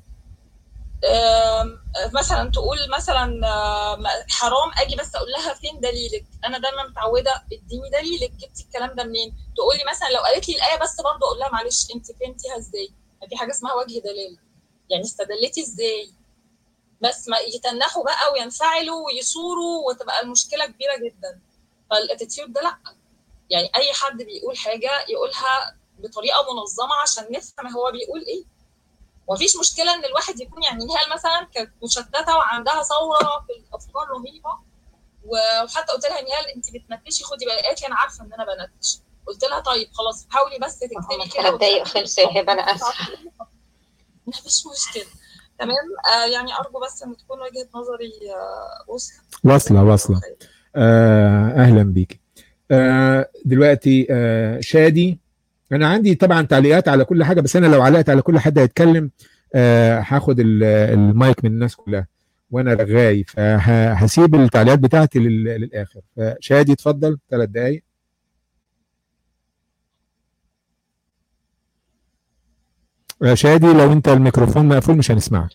مثلا تقول مثلا حرام، اجي بس اقول لها فين دليلك؟ انا دايما متعوده اديني دليلك، جبتي الكلام ده منين؟ تقول لي مثلا لو قالت لي الايه بس برضه اقول لها معلش انت فهمتيها ازاي؟ في حاجه اسمها وجه دلاله، يعني استدلتي ازاي؟ بس ما يتنحوا بقى وينفعلوا ويصوروا وتبقى المشكله كبيره جدا. فالاتيتيود ده لا، يعني اي حد بيقول حاجه يقولها بطريقه منظمه عشان نفهم هو بيقول ايه. ومفيش مشكله ان الواحد يكون يعني نهال مثلا كانت مشتته وعندها ثوره في الافكار رهيبه، وحتى قلت لها نهال انت بتنتشي خدي بالك. قالت لي انا عارفه ان انا بنتش. قلت لها طيب خلاص حاولي بس تكتبي كده. ثلاث دقايق خلصوا يا هبه، انا اسفه. مفيش مشكله تمام. آه يعني ارجو بس ان تكون وجهه نظري آه وصلت. واصله واصله. آه اهلا بيكي. آه دلوقتي آه شادي، انا عندي طبعا تعليقات على كل حاجه، بس انا لو علقت على كل حد هيتكلم آه هاخد المايك من الناس كلها وانا رغاي، فهسيب التعليقات بتاعتي للاخر. فشادي اتفضل ثلاث دقائق. آه شادي لو انت الميكروفون مقفول مش هنسمعك.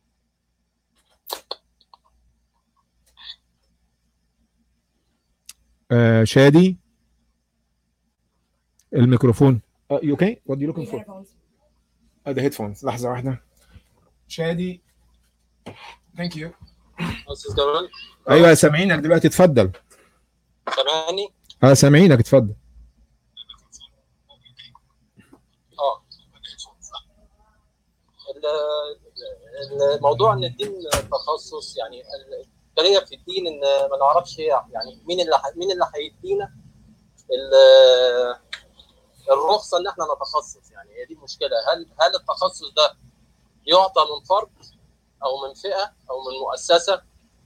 آه شادي الميكروفون. Uh, you okay? What are you looking for? Uh, the headphones. لحظة واحدة. شادي. Thank you. أستاذ جمال. أيوة سامعينك دلوقتي، اتفضل. سامعني؟ اه سامعينك، اتفضل. اه الموضوع ان الدين تخصص، يعني الإشكالية في الدين ان ما نعرفش يعني مين اللي مين اللي هيدينا الرخصه ان احنا نتخصص. يعني هي دي المشكله. هل هل التخصص ده يعطى من فرد او من فئه او من مؤسسه؟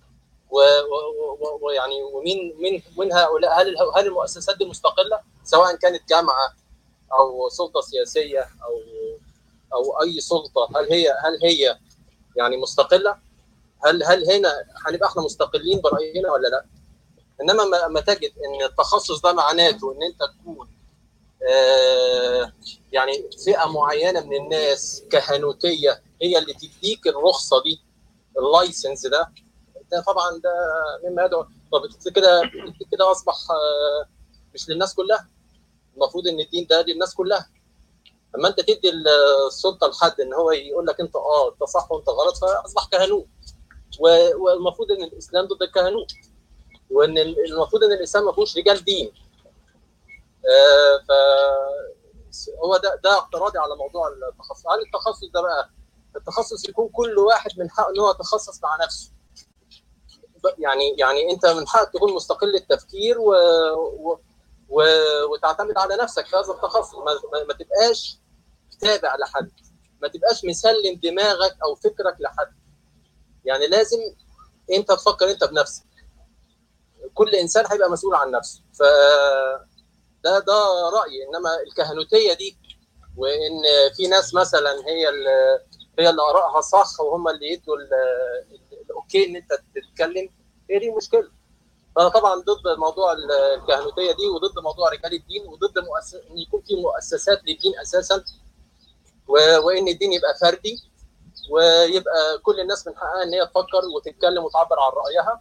ويعني ومين مين من هؤلاء؟ هل هل المؤسسات دي مستقله سواء كانت جامعه او سلطه سياسيه او او اي سلطه؟ هل هي هل هي يعني مستقله؟ هل هل هنا هنبقى احنا مستقلين براينا ولا لا؟ انما لما تجد ان التخصص ده معناته ان انت تكون آه يعني فئه معينه من الناس كهنوتيه هي اللي تديك الرخصه دي، اللايسنس ده، ده طبعا ده مما يدعو. طب كده كده اصبح آه مش للناس كلها. المفروض ان الدين ده للناس كلها. اما انت تدي السلطه لحد ان هو يقول لك انت اه انت صح وانت غلط، فاصبح كهنوت. والمفروض ان الاسلام ضد الكهنوت، وان المفروض ان الاسلام ما فيهوش رجال دين. آه ف هو ده ده اعتراضي على موضوع التخصص. هل التخصص ده بقى التخصص يكون كل واحد من حقه ان هو يتخصص مع نفسه؟ يعني يعني انت من حقك تكون مستقل التفكير و... و... و... وتعتمد على نفسك في هذا التخصص. ما, ما... ما تبقاش تابع لحد، ما تبقاش مسلم دماغك او فكرك لحد. يعني لازم انت تفكر انت بنفسك. كل انسان هيبقى مسؤول عن نفسه. ف ده ده رايي. انما الكهنوتيه دي وان في ناس مثلا هي اللي هي اللي ارائها صح وهم اللي يدوا الاوكي ان انت تتكلم، هي دي مشكله. فانا طبعا ضد موضوع الكهنوتيه دي وضد موضوع رجال الدين وضد مؤسس ان يكون في مؤسسات للدين اساسا، وان الدين يبقى فردي ويبقى كل الناس من حقها ان هي تفكر وتتكلم وتعبر عن رايها.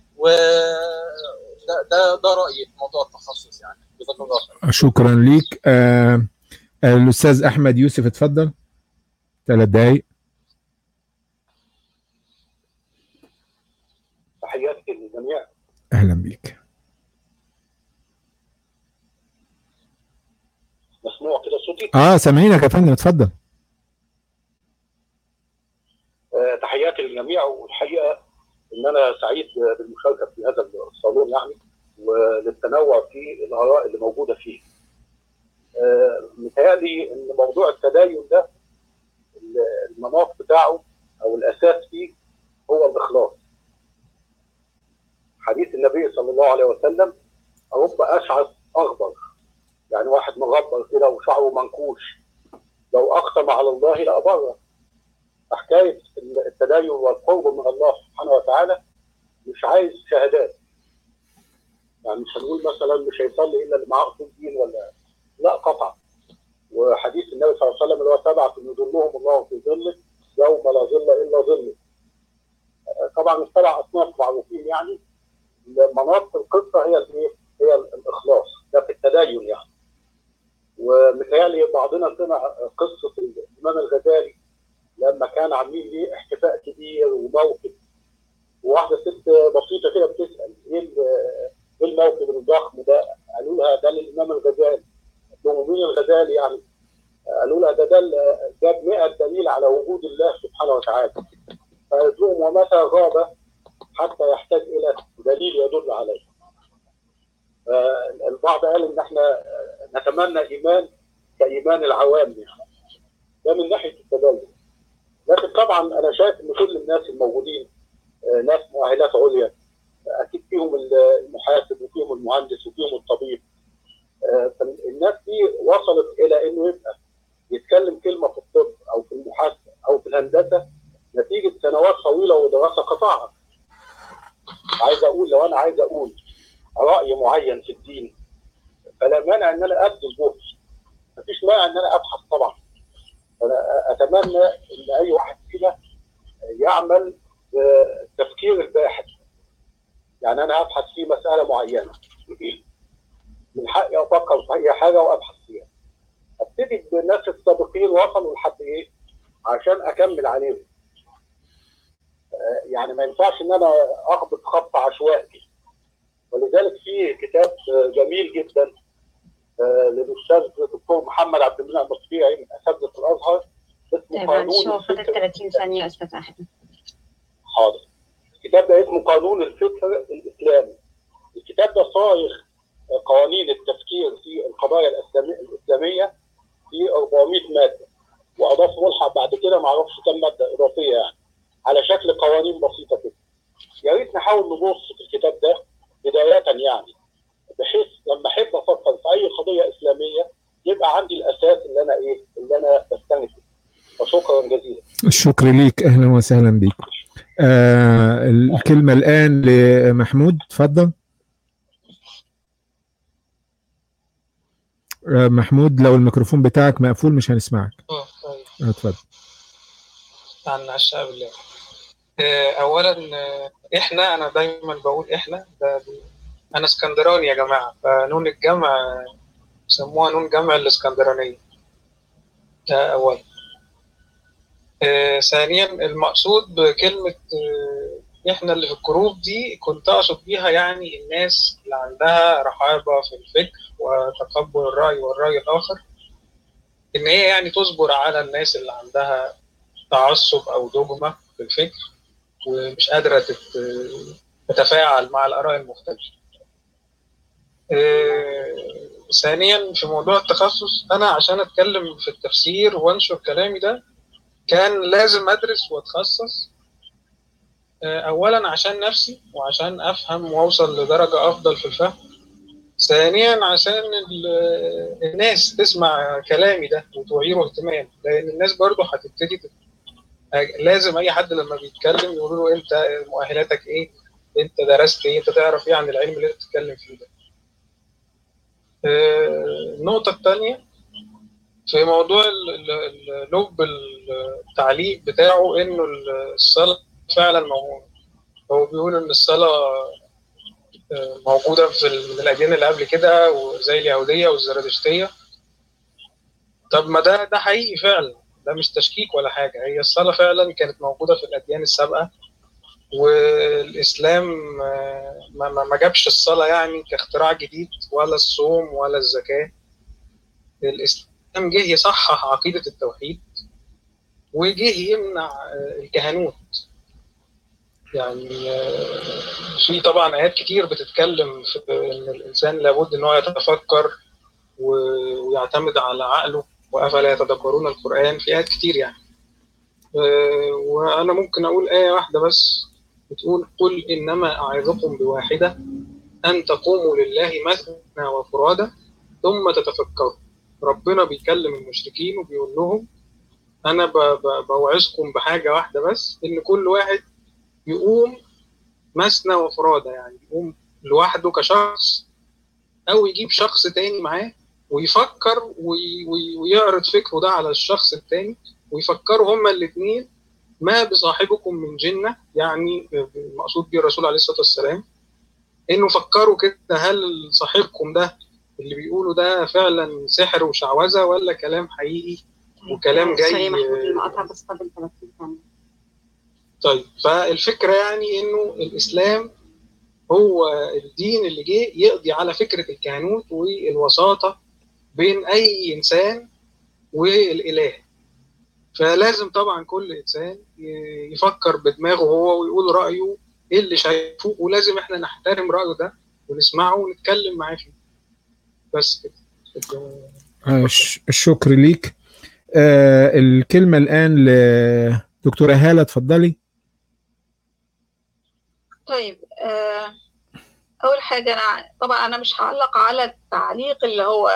وده ده ده رايي في موضوع التخصص. يعني جزاك الله خير. شكرا ليك. آه الاستاذ احمد يوسف اتفضل ثلاث دقائق. تحياتي اهلا بيك. مسموع كده صوتي؟ اه سامعينك يا فندم، اتفضل. آه تحياتي للجميع، والحقيقه ان انا سعيد بالمشاركه في هذا الصالون يعني، وللتنوع في الاراء اللي موجوده فيه. آه متهيألي ان موضوع التدين ده المناط بتاعه او الاساس فيه هو الاخلاص. حديث النبي صلى الله عليه وسلم: رب اشعث اغبر، يعني واحد مغبر كده وشعره منكوش، لو اقسم على الله لابره. حكايه التدين والقرب من الله سبحانه وتعالى مش عايز شهادات، يعني مش هنقول مثلا مش هيصلي الا اللي معاه اصول دين ولا لا، قطعا. وحديث النبي صلى الله عليه وسلم اللي هو سبعه يظلهم الله في ظله يوم لا ظل الا ظله. طبعا السبع اصناف معروفين، يعني مناط القصه هي الايه؟ هي الاخلاص ده في التدين يعني. ومتهيألي بعضنا سمع قصه الامام الغزالي لما كان عاملين ليه احتفاء كبير وموكب، وواحده ست بسيطه كده بتسال ايه الموكب الضخم ده؟ قالوا لها ده للامام الغزالي. قالوا مين الغزالي يعني؟ قالوا لها ده ده جاب مئة دليل على وجود الله سبحانه وتعالى. فقالت لهم ومتى غاب حتى يحتاج الى دليل يدل عليه. البعض قال ان احنا نتمنى ايمان كايمان العوام يعني، ده من ناحيه التدين. لكن طبعا انا شايف ان كل الناس الموجودين ناس مؤهلات عليا، اكيد فيهم المحاسب وفيهم المهندس وفيهم الطبيب. فالناس دي وصلت الى انه يبقى يتكلم كلمه في الطب او في المحاسبه او في الهندسه نتيجه سنوات طويله ودراسه قطعها. عايز اقول لو انا عايز اقول راي معين في الدين فلا مانع ان انا ابذل جهد، مفيش مانع ان انا ابحث طبعا. انا اتمنى ان اي واحد فينا يعمل بتفكير الباحث، يعني انا ابحث في مساله معينه من حقي افكر في اي حاجه وابحث فيها. ابتدي بالناس السابقين وصلوا لحد ايه عشان اكمل عليهم. يعني ما ينفعش ان انا اخبط خط عشوائي. ولذلك في كتاب جميل جدا للاستاذ الدكتور محمد عبد المنعم الطبيعي من اساتذه الازهر اسمه قانون الفكر. ثلاثين ثانيه يا استاذ احمد. حاضر. الكتاب ده اسمه قانون الفكر الاسلامي. الكتاب ده صايغ قوانين التفكير في القضايا الاسلاميه في أربعمائة ماده، واضاف ملحق بعد كده ما اعرفش كم ماده اضافيه يعني على شكل قوانين بسيطه كده. يا ريت نحاول نبص في الكتاب ده بدايه يعني، بحيث لما احب افكر في اي قضيه اسلاميه يبقى عندي الاساس اللي انا ايه اللي انا بستند فيه. وشكرا جزيلا. الشكر ليك، اهلا وسهلا بيك. آه الكلمه الان لمحمود، اتفضل. آه محمود لو الميكروفون بتاعك مقفول مش هنسمعك. اه طيب. اتفضل. عن عشاء بالله. اولا احنا انا دايما بقول احنا ده انا اسكندراني يا جماعه، فنون الجمع سموها نون جمع الاسكندرانيه. ده اولا. آه ثانيا المقصود بكلمه آه احنا اللي في الجروب دي كنت اقصد بيها يعني الناس اللي عندها رحابه في الفكر وتقبل الراي والراي الاخر، ان هي يعني تصبر على الناس اللي عندها تعصب او دogma في الفكر ومش قادره تتفاعل مع الاراء المختلفه. آه ثانيا في موضوع التخصص، انا عشان اتكلم في التفسير وانشر كلامي ده كان لازم ادرس واتخصص. آه اولا عشان نفسي وعشان افهم واوصل لدرجه افضل في الفهم. ثانيا عشان الناس تسمع كلامي ده وتوعيره اهتمام، لان الناس برضو هتبتدي تت... لازم اي حد لما بيتكلم يقولوا له انت مؤهلاتك ايه، انت درست ايه، انت تعرف ايه عن العلم اللي انت بتتكلم فيه ده. النقطة الثانية في موضوع اللب التعليق بتاعه انه الصلاة فعلا موجودة. هو بيقول ان الصلاة موجودة في الأديان اللي قبل كده وزي اليهودية والزرادشتية. طب ما ده ده حقيقي فعلا، ده مش تشكيك ولا حاجة. هي الصلاة فعلا كانت موجودة في الأديان السابقة والإسلام ما ما جابش الصلاة يعني كاختراع جديد، ولا الصوم ولا الزكاة. الإسلام جه يصحح عقيدة التوحيد، وجه يمنع الكهنوت. يعني في طبعا آيات كتير بتتكلم في إن الإنسان لابد إن هو يتفكر ويعتمد على عقله، وأفلا يتدبرون القرآن، في آيات كتير يعني. وأنا ممكن أقول آية واحدة بس بتقول: قل إنما أعظكم بواحدة أن تقوموا لله مثنى وفرادى ثم تتفكروا. ربنا بيكلم المشركين وبيقول لهم: أنا بوعظكم بحاجة واحدة بس، إن كل واحد يقوم مثنى وفرادى، يعني يقوم لوحده كشخص أو يجيب شخص تاني معاه ويفكر ويعرض فكره ده على الشخص التاني، ويفكروا هما الاثنين ما بصاحبكم من جنة. يعني المقصود به الرسول عليه الصلاة والسلام إنه فكروا كده: هل صاحبكم ده اللي بيقولوا ده فعلا سحر وشعوذة، ولا كلام حقيقي وكلام جاي؟ سوري محمود المقاطعة بس قبل ثلاثين ثانية. طيب، فالفكرة يعني إنه الإسلام هو الدين اللي جه يقضي على فكرة الكهنوت والوساطة بين أي إنسان والإله. فلازم طبعا كل إنسان يفكر بدماغه هو ويقول رأيه إيه اللي شايفه، ولازم إحنا نحترم رأيه ده ونسمعه ونتكلم معاه فيه. بس كده. الشكر ليك. آه الكلمة الآن لدكتورة هالة، اتفضلي. طيب، آه أول حاجة أنا طبعا أنا مش هعلق على التعليق اللي هو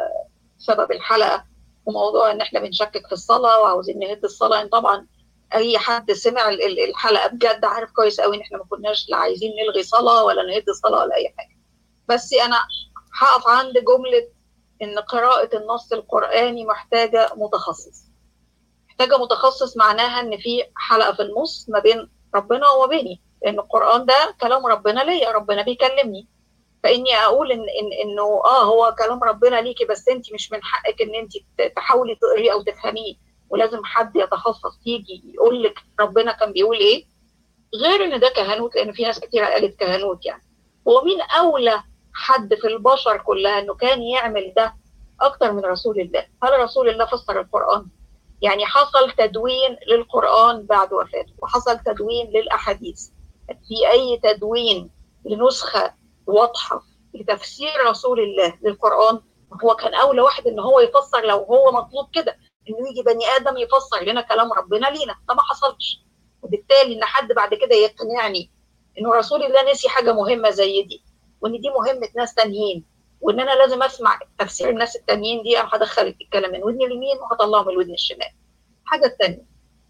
سبب الحلقة وموضوع إن إحنا بنشكك في الصلاة وعاوزين نهد الصلاة. إن طبعا أي حد سمع الحلقة بجد عارف كويس قوي إن إحنا ما كناش لا عايزين نلغي صلاة ولا نهد الصلاة ولا أي حاجة. بس أنا هقف عند جملة إن قراءة النص القرآني محتاجة متخصص. محتاجة متخصص معناها إن في حلقة في النص ما بين ربنا وما بيني، لأن القرآن ده كلام ربنا ليا، ربنا بيكلمني. فإني أقول إن, إن إنه آه هو كلام ربنا ليكي، بس أنت مش من حقك إن أنت تحاولي تقريه أو تفهميه، ولازم حد يتخصص يجي يقول لك ربنا كان بيقول إيه. غير إن ده كهنوت، لأن في ناس كتير قالت كهنوت. يعني هو مين أولى حد في البشر كلها إنه كان يعمل ده أكتر من رسول الله؟ هل رسول الله فسر القرآن؟ يعني حصل تدوين للقرآن بعد وفاته، وحصل تدوين للأحاديث. في أي تدوين لنسخة واضحة لتفسير رسول الله للقرآن؟ هو كان أولى واحد إن هو يفسر، لو هو مطلوب كده إنه يجي بني آدم يفسر لنا كلام ربنا لينا. ده ما حصلش. وبالتالي إن حد بعد كده يقنعني إنه رسول الله نسي حاجة مهمة زي دي، وإن دي مهمة ناس تانيين، وإن أنا لازم أسمع تفسير الناس التانيين دي، أنا هدخل الكلام من ودني اليمين وهطلعه من الودن الشمال. الحاجة الثانية،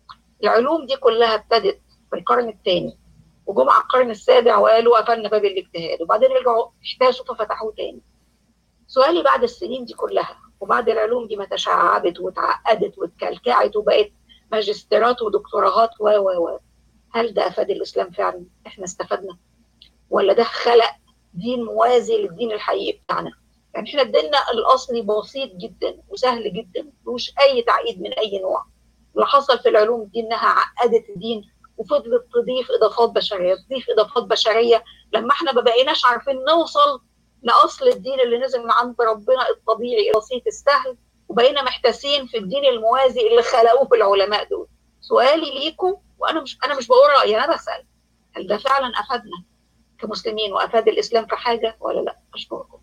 العلوم دي كلها ابتدت في القرن الثاني، وجم على القرن السابع وقالوا قفلنا باب الاجتهاد، وبعدين رجعوا احتاسوا ففتحوه تاني. سؤالي بعد السنين دي كلها وبعد العلوم دي ما تشعبت وتعقدت واتكلكعت وبقت ماجستيرات ودكتوراهات و و و هل ده افاد الاسلام فعلا؟ احنا استفدنا؟ ولا ده خلق دين موازي للدين الحقيقي بتاعنا؟ يعني احنا ديننا الاصلي بسيط جدا وسهل جدا، ملوش اي تعقيد من اي نوع. اللي حصل في العلوم دي انها عقدت الدين وفضلت تضيف اضافات بشريه تضيف اضافات بشريه لما احنا ما بقيناش عارفين نوصل لاصل الدين اللي نزل من عند ربنا الطبيعي البسيط السهل، وبقينا محتاسين في الدين الموازي اللي خلقوه العلماء دول. سؤالي ليكم، وانا مش انا مش بقول رايي، انا بسال، هل ده فعلا افادنا كمسلمين وافاد الاسلام في حاجه ولا لا؟ اشكركم.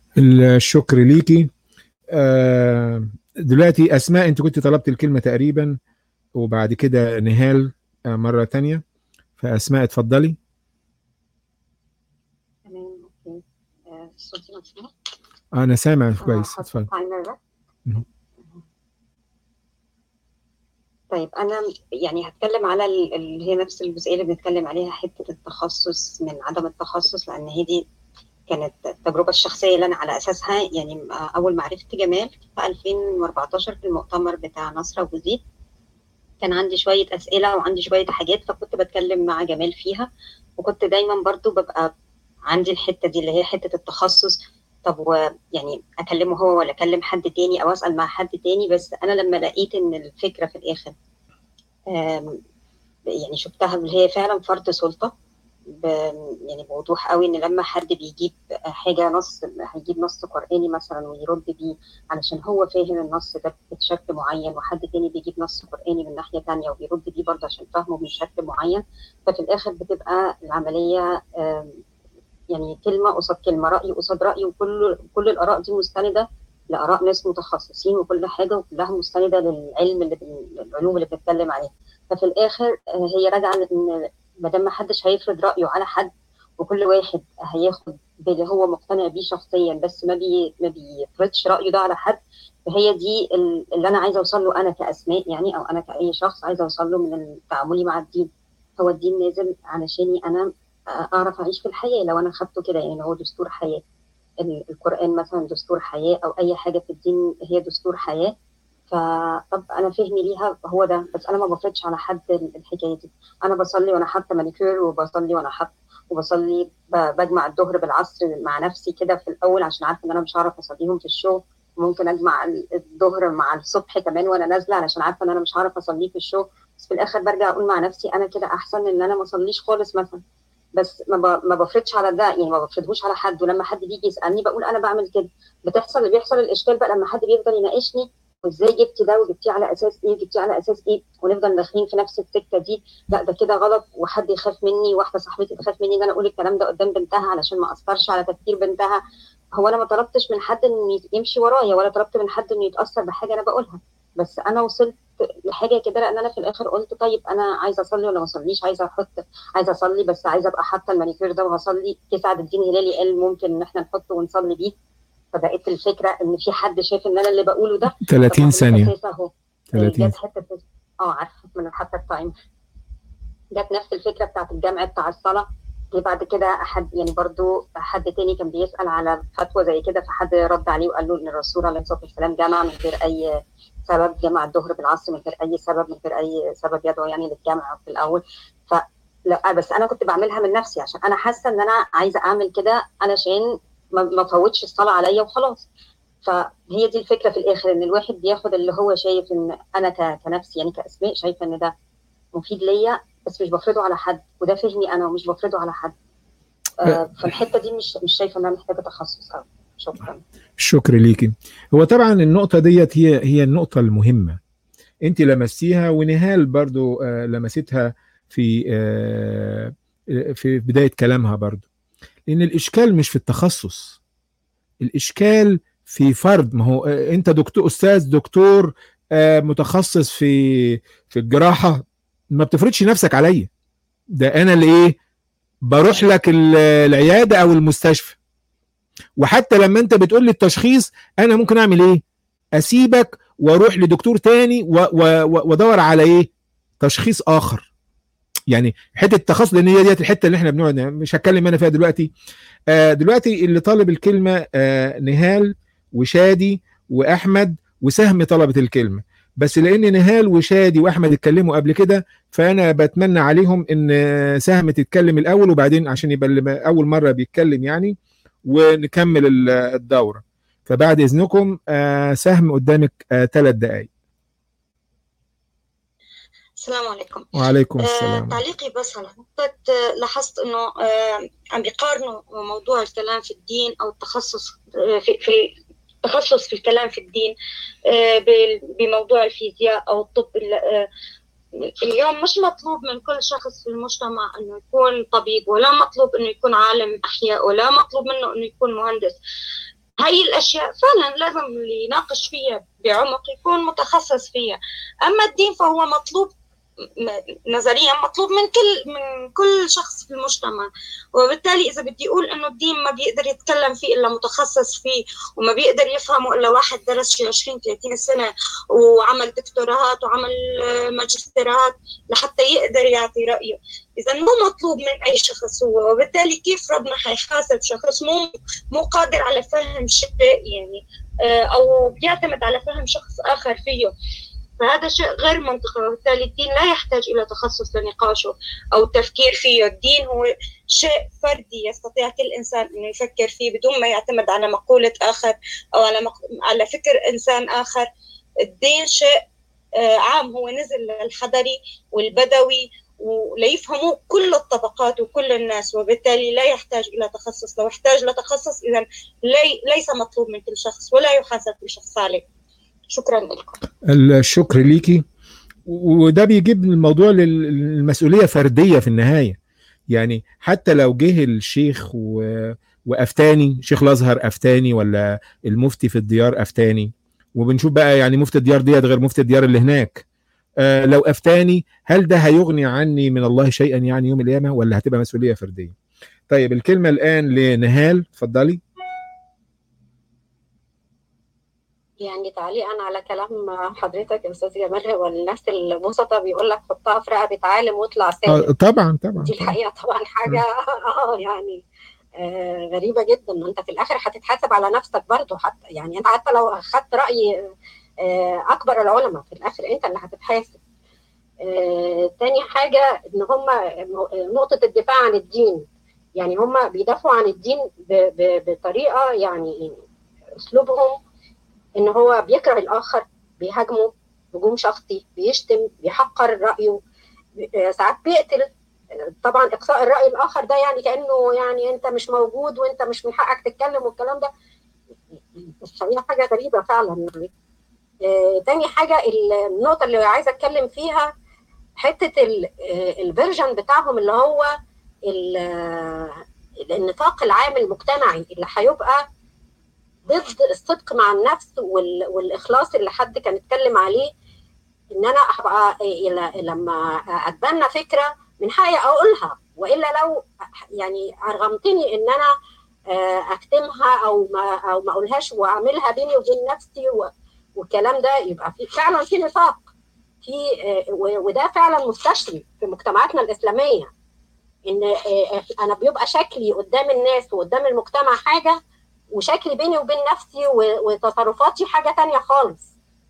الشكر ليكي. آه دلوقتي اسماء، انت كنت طلبت الكلمه تقريبا، وبعد كده نهال آه مره تانية. فاسماء اتفضلي. تمام، اوكي. صوتي مسموع؟ انا سامع كويس، اتفضل. طيب انا يعني هتكلم على اللي هي نفس الجزئيه اللي بنتكلم عليها، حته التخصص من عدم التخصص، لان هي دي كانت التجربه الشخصيه اللي انا على اساسها يعني اول ما عرفت جمال في ألفين وأربعتاشر في المؤتمر بتاع نصر ابو زيد، كان عندي شويه اسئله وعندي شويه حاجات، فكنت بتكلم مع جمال فيها، وكنت دايما برضو ببقى عندي الحته دي اللي هي حته التخصص. طب يعني اكلمه هو ولا اكلم حد تاني او اسال مع حد تاني؟ بس انا لما لقيت ان الفكره في الاخر يعني شفتها اللي هي فعلا فرض سلطة يعني بوضوح قوي، ان لما حد بيجيب حاجه نص هيجيب نص قرآني مثلا ويرد بيه علشان هو فاهم النص ده بشكل معين، وحد تاني بيجيب نص قرآني من ناحيه تانية وبيرد بيه برضه عشان فاهمه بشكل معين، ففي الاخر بتبقى العمليه يعني كلمه قصاد كلمه، راي قصاد راي، وكل كل الاراء دي مستنده لاراء ناس متخصصين وكل حاجه، وكلها مستنده للعلم اللي العلوم اللي بنتكلم عليها. ففي الاخر هي راجعه ان ما دام ما حدش هيفرض رايه على حد، وكل واحد هياخد باللي هو مقتنع بيه شخصيا بس ما بي ما بيفرضش رايه ده على حد، فهي دي اللي انا عايزه اوصل له انا كاسماء يعني، او انا كاي شخص عايزه اوصل له من تعاملي مع الدين. هو الدين نازل علشاني انا اعرف اعيش في الحياه، لو انا خدته كده يعني هو دستور حياه. القرآن مثلا دستور حياه، او اي حاجه في الدين هي دستور حياه. فطب انا فهمي ليها هو ده، بس انا ما بفرضش على حد الحكايه دي. انا بصلي وانا حاطه مانيكير، وبصلي وانا حاطه وبصلي بجمع الظهر بالعصر مع نفسي كده في الاول، عشان عارفه ان انا مش هعرف اصليهم في الشغل. ممكن اجمع الظهر مع الصبح كمان وانا نازله، علشان عارفه ان انا مش هعرف اصليه في الشغل، بس في الاخر برجع اقول مع نفسي انا كده احسن ان انا ما اصليش خالص مثلا. بس ما ما بفرضش على ده يعني، ما بفرضهوش على حد. ولما حد بيجي يسالني بقول انا بعمل كده. بتحصل اللي بيحصل الاشكال بقى لما حد بيفضل يناقشني، وازاي جبتي ده وجبتيه على اساس ايه وجبتيه على اساس ايه، ونفضل داخلين في نفس السكه دي. لا ده كده غلط، وحد يخاف مني، واحده صاحبتي تخاف مني ان انا اقول الكلام ده قدام بنتها علشان ما اثرش على تفكير بنتها. هو انا ما طلبتش من حد انه يمشي ورايا، ولا طلبت من حد انه يتاثر بحاجه انا بقولها، بس انا وصلت لحاجه كده، لان انا في الاخر قلت طيب انا عايزه اصلي ولا ما اصليش، عايزه احط عايزه اصلي بس عايزه ابقى حاطه المانيكير ده وهصلي. سعد الدين هلالي قال ممكن ان احنا نحطه ونصلي بيه، فبقيت الفكره ان في حد شايف ان انا اللي بقوله ده ثلاثين ثانيه اهو. ثلاثين جت حته اه عارفه من حتى التايم، جت نفس الفكره بتاعت الجمع بتاع الصلاه. بعد كده احد يعني برضو حد تاني كان بيسال على فتوى زي كده، فحد رد عليه وقال له ان الرسول عليه الصلاه والسلام جمع من غير اي سبب، جمع الظهر بالعصر من غير اي سبب، من غير اي سبب يدعو يعني للجمع في الاول. ف لا بس انا كنت بعملها من نفسي عشان انا حاسه ان انا عايزه اعمل كده علشان ما افوتش الصلاه عليا وخلاص. فهي دي الفكره في الاخر، ان الواحد بياخد اللي هو شايف ان انا كنفسي يعني كاسماء شايفه ان ده مفيد ليا، بس مش بفرضه على حد، وده فهمي انا ومش بفرضه على حد. آه فالحته دي مش مش شايفه انها محتاجه تخصص قوي. شكرا. الشكر ليكي. هو طبعا النقطه ديت هي هي النقطه المهمه، انت لمستيها ونهال برضو آه لمستها في آه في بدايه كلامها برضو، لان الاشكال مش في التخصص، الاشكال في فرض. ما هو آه انت دكتور استاذ دكتور آه متخصص في في الجراحه، ما بتفرضش نفسك عليا، ده انا اللي ايه بروح لك العياده او المستشفى. وحتى لما انت بتقول لي التشخيص انا ممكن اعمل ايه؟ اسيبك واروح لدكتور تاني وادور على ايه؟ تشخيص اخر. يعني حته التخصص، لان هي ديت الحته اللي احنا بنقعد مش هتكلم انا فيها دلوقتي. آه دلوقتي اللي طالب الكلمه آه نهال وشادي واحمد وسهم طلبت الكلمه، بس لان نهال وشادي واحمد اتكلموا قبل كده، فانا بتمنى عليهم ان سهم تتكلم الاول، وبعدين عشان يبقى اول مره بيتكلم يعني، ونكمل الدوره. فبعد اذنكم آه سهم قدامك ثلاث آه دقائق. السلام عليكم. وعليكم السلام. آه تعليقي بس على نقطة، لاحظت انه آه عم بيقارنوا موضوع الكلام في الدين او التخصص آه في, في التخصص في الكلام في الدين آه بموضوع الفيزياء او الطب. آه اليوم مش مطلوب من كل شخص في المجتمع انه يكون طبيب، ولا مطلوب انه يكون عالم احياء، ولا مطلوب منه انه يكون مهندس. هاي الاشياء فعلا لازم اللي يناقش فيها بعمق يكون متخصص فيها. اما الدين فهو مطلوب نظريا، مطلوب من كل من كل شخص في المجتمع، وبالتالي اذا بدي اقول انه الدين ما بيقدر يتكلم فيه الا متخصص فيه، وما بيقدر يفهمه الا واحد درس شي عشرين ثلاثين سنه وعمل دكتوراهات وعمل ماجستيرات لحتى يقدر يعطي رايه، اذا مو مطلوب من اي شخص هو. وبالتالي كيف ربنا حيحاسب شخص مو مو قادر على فهم شيء يعني، او بيعتمد على فهم شخص اخر فيه؟ فهذا شيء غير منطقي. وبالتالي الدين لا يحتاج إلى تخصص لنقاشه أو التفكير فيه. الدين هو شيء فردي يستطيع كل إنسان أن يفكر فيه بدون ما يعتمد على مقولة آخر أو على مق... على فكر إنسان آخر. الدين شيء عام، هو نزل للحضري والبدوي وليفهموا كل الطبقات وكل الناس، وبالتالي لا يحتاج إلى تخصص. لو احتاج لتخصص إذن لي ليس مطلوب من كل شخص ولا يحاسب بشخص عليه. شكرا لكم. الشكر ليكي. وده بيجيب الموضوع للمسؤولية فردية في النهاية. يعني حتى لو جه الشيخ و... وافتاني، شيخ الازهر افتاني، ولا المفتي في الديار افتاني، وبنشوف بقى يعني مفتي الديار ديت غير مفتي الديار اللي هناك، آه لو افتاني هل ده هيغني عني من الله شيئا يعني يوم القيامة، ولا هتبقى مسؤولية فردية؟ طيب الكلمة الآن لنهال، اتفضلي. يعني تعليقا على كلام حضرتك يا استاذ جمال، هو الناس البسطة بيقول لك حطها في رقبة عالم واطلع سالم. آه طبعا طبعا دي الحقيقة طبعا حاجة اه يعني آه غريبة جدا. ما انت في الاخر هتتحاسب على نفسك برضه، حتى يعني انت حتى لو اخدت رأي آه اكبر العلماء في الاخر انت اللي هتتحاسب. آه تاني حاجة ان هم نقطة الدفاع عن الدين، يعني هم بيدافعوا عن الدين بطريقة يعني اسلوبهم ان هو بيكره الاخر، بيهاجمه هجوم شخصي، بيشتم، بيحقر رايه، ساعات بيقتل. طبعا اقصاء الراي الاخر ده يعني كانه يعني انت مش موجود وانت مش من حقك تتكلم والكلام ده. الحقيقه حاجه غريبه فعلا يعني. آه تاني حاجه النقطه اللي عايزه اتكلم فيها حته الفيرجن بتاعهم اللي هو النطاق العام المجتمعي اللي هيبقى ضد الصدق مع النفس والإخلاص اللي حد كان اتكلم عليه. إن أنا أبقى لما أتبنى فكرة من حقي أقولها، وإلا لو يعني أرغمتني إن أنا أكتمها أو ما أو ما أقولهاش وأعملها بيني وبين نفسي والكلام ده، يبقى في فعلا في نفاق في، وده فعلا مستشري في مجتمعاتنا الإسلامية. إن أنا بيبقى شكلي قدام الناس وقدام المجتمع حاجة، وشكلي بيني وبين نفسي وتصرفاتي حاجة تانية خالص.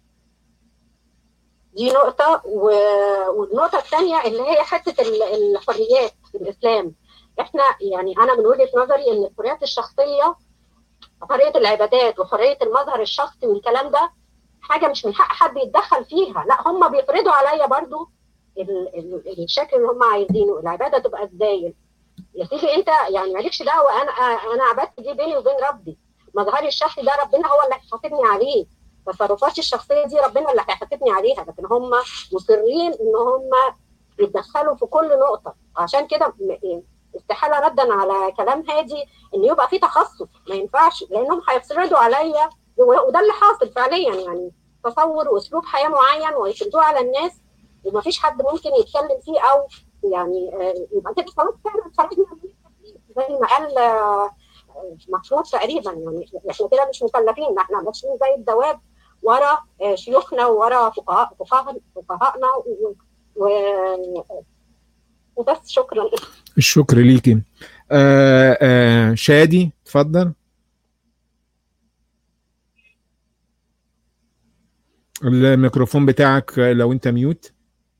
دي نقطة. والنقطة الثانية اللي هي حتة الحريات في الإسلام. احنا يعني أنا من وجهة نظري إن الحريات الشخصية، حرية العبادات وحرية المظهر الشخصي والكلام ده حاجة مش من حق حد يتدخل فيها. لا، هم بيفرضوا عليا برضو الشكل اللي هم عايزينه. العبادة تبقى ازاي يا سيدي؟ انت يعني مالكش دعوه، انا انا عبادتي دي بيني وبين ربي. مظهري الشخصي ده ربنا هو اللي هيحاسبني عليه، تصرفاتي الشخصيه دي ربنا اللي هيحاسبني عليها. لكن هم مصرين ان هم يتدخلوا في كل نقطه. عشان كده استحاله ردا على كلام هادي ان يبقى في تخصص، ما ينفعش، لانهم هيفرضوا عليا، وده اللي حاصل فعليا. يعني تصور واسلوب حياه معين ويفرضوه على الناس، ومفيش حد ممكن يتكلم فيه او يعني يبقى كده خلاص فعلا خرجنا من زي ما قال محمود تقريبا. يعني احنا كده مش مكلفين، احنا ماشيين زي الدواب ورا شيوخنا وورا فقهاء فقهاء فقهاءنا و... وبس. شكرا. الشكر ليكي. آه آه شادي اتفضل. الميكروفون بتاعك لو انت ميوت.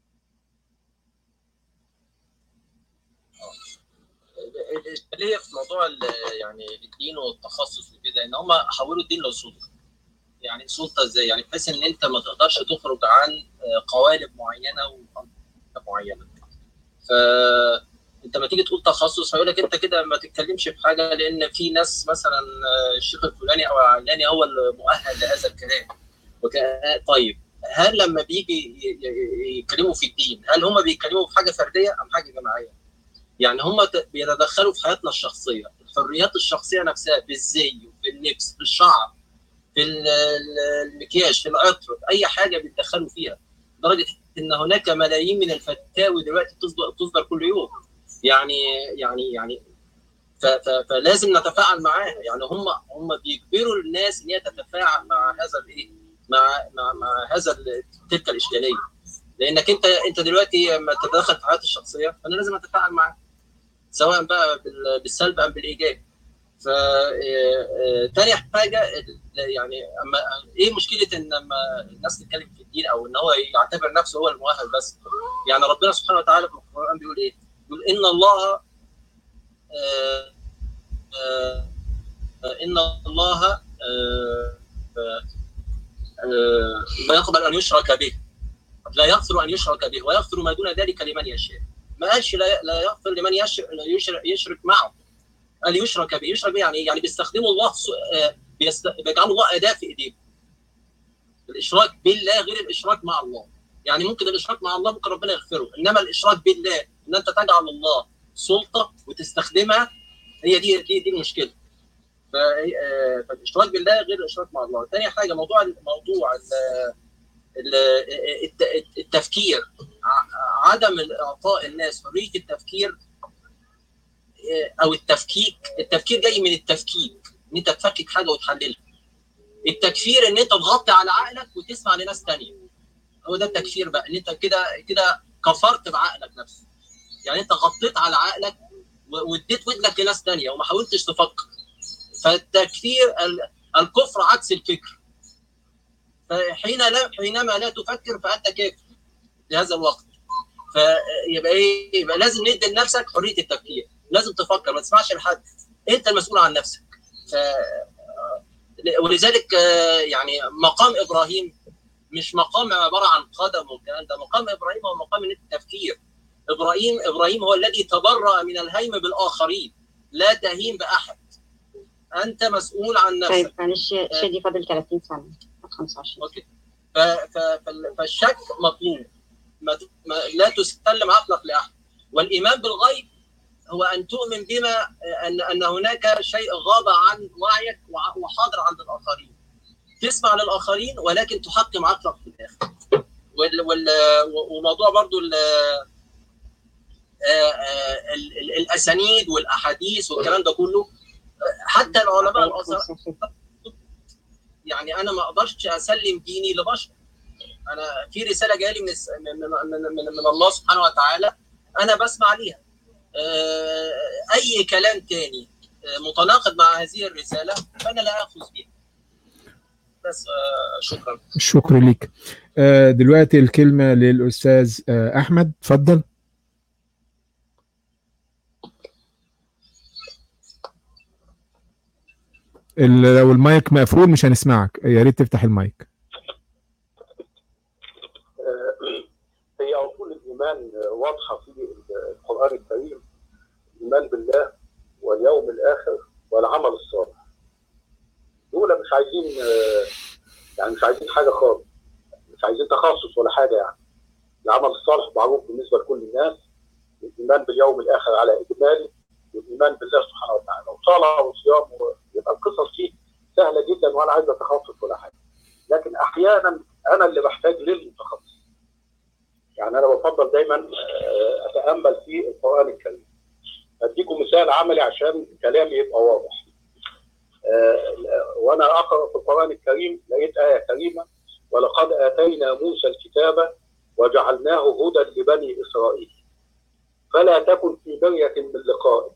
الاشكاليه في موضوع يعني الدين والتخصص وكده، ان هم حولوا الدين لسلطه. يعني سلطه ازاي؟ يعني بحيث ان انت ما تقدرش تخرج عن قوالب معينه وقوانين معينه. فانت ما تيجي تقول تخصص هيقول لك انت كده ما تتكلمش في حاجه، لان في ناس مثلا الشيخ الفلاني او العلاني هو المؤهل لهذا الكلام. طيب هل لما بيجي يتكلموا في الدين هل هم بيتكلموا في حاجه فرديه ام حاجه جماعيه؟ يعني هم بيتدخلوا في حياتنا الشخصيه، الحريات الشخصيه نفسها، في الزي وفي اللبس، في الشعر، في المكياج، في العطر، في اي حاجه بيتدخلوا فيها، لدرجه ان هناك ملايين من الفتاوي دلوقتي تصدر تصدر كل يوم. يعني يعني يعني فلازم نتفاعل معاها. يعني هم هم بيجبروا الناس ان هي تتفاعل مع هذا الايه مع مع مع هذا تلك الاشكاليه. لانك انت انت دلوقتي لما تتدخل في حياتي الشخصيه فانا لازم اتفاعل معاك، سواء بقى بالسلب ام بالايجاب. ف تاني حاجه يعني اما ايه مشكله ان لما الناس تتكلم في الدين او ان هو يعتبر نفسه هو المؤهل بس؟ يعني ربنا سبحانه وتعالى في القران بيقول ايه؟ بيقول ان الله آآ آآ ان الله لا يقبل ان يشرك به، لا يغفر ان يشرك به ويغفر ما دون ذلك لمن يشاء. ما قالش لا لا يغفر لمن يشرك, يشرك, يشرك معه، قال يشرك به. يشرك به يعني يعني بيستخدموا الله، بيجعلوا الله اداه في ايديهم. الاشراك بالله غير الاشراك مع الله. يعني ممكن الاشراك مع الله ممكن ربنا يغفره، انما الاشراك بالله ان انت تجعل الله سلطه وتستخدمها، هي دي دي, دي المشكله. فالاشراك بالله غير الاشراك مع الله. ثاني حاجه موضوع موضوع التفكير، عدم اعطاء الناس حريه التفكير او التفكيك. التفكير جاي من التفكيك، ان انت تفكك حاجه وتحللها. التكفير ان انت تغطي على عقلك وتسمع لناس ثانيه، هو ده التكفير بقى، ان انت كده كده كفرت بعقلك نفسه. يعني انت غطيت على عقلك واديت ودنك لناس ثانيه وما حاولتش تفكر. فالتكفير الكفر عكس الفكر. فحين لا حينما لا تفكر فانت كافر في هذا الوقت. فيبقى ايه؟ يبقى لازم ندي لنفسك حريه التفكير، لازم تفكر، ما تسمعش لحد، انت المسؤول عن نفسك. ف ولذلك يعني مقام ابراهيم مش مقام عباره عن قدم والكلام ده، مقام ابراهيم هو مقام التفكير. ابراهيم ابراهيم هو الذي تبرأ من الهيم بالاخرين، لا تهيم باحد، انت مسؤول عن نفسك. طيب معلش شادي فاضل ثلاثين ثانيه خمسة وعشرين. اوكي. ف... ف... فالشك مطلوب، ما... ما... لا تسلم عقلك لاحد. والايمان بالغيب هو ان تؤمن بما ان ان هناك شيء غاب عن وعيك وحاضر عند الاخرين. تسمع للاخرين ولكن تحكم عقلك في الاخر. وال... وال... وموضوع برضو ال... الاسانيد والاحاديث والكلام ده كله، حتى العلماء الازهر يعني انا ما اقدرش اسلم ديني لبشر. انا في رساله جالي من من من, من, من الله سبحانه وتعالى انا بسمع ليها. اي كلام تاني متناقض مع هذه الرساله فانا لا اخذ بها. بس شكرا. شكرا لك. دلوقتي الكلمه للاستاذ احمد، اتفضل. لو المايك مقفول مش هنسمعك، يا ريت تفتح المايك. هي اصول الايمان واضحه في القران الكريم: الايمان بالله واليوم الاخر والعمل الصالح. دول مش عايزين يعني مش عايزين حاجه خالص، مش عايزين تخصص ولا حاجه. يعني العمل الصالح معروف بالنسبه لكل الناس، الايمان باليوم الاخر على اجماله، والايمان بالله سبحانه وتعالى، وصلاه وصيام، يبقى القصص فيه سهله جدا ولا عايزه تخصص ولا حاجه. لكن احيانا انا اللي بحتاج للمتخصص. يعني انا بفضل دايما اتامل في القران الكريم. اديكم مثال عملي عشان كلامي يبقى واضح. وانا اقرا في القران الكريم لقيت ايه كريمه: ولقد اتينا موسى الكتاب وجعلناه هدى لبني اسرائيل فلا تكن في مرية من لقائه.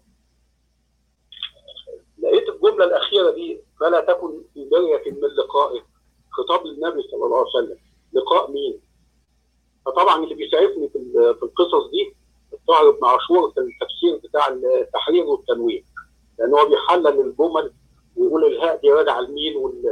لقيت الجمله الاخيره دي فلا تكن في مرية من لقائه خطاب للنبي صلى الله عليه وسلم. لقاء مين؟ فطبعا اللي بيسعفني في في القصص دي الطاهر بن عاشور في التفسير بتاع التحرير والتنوير، لان هو بيحلل الجمل ويقول الهاء دي راجعه لمين. وال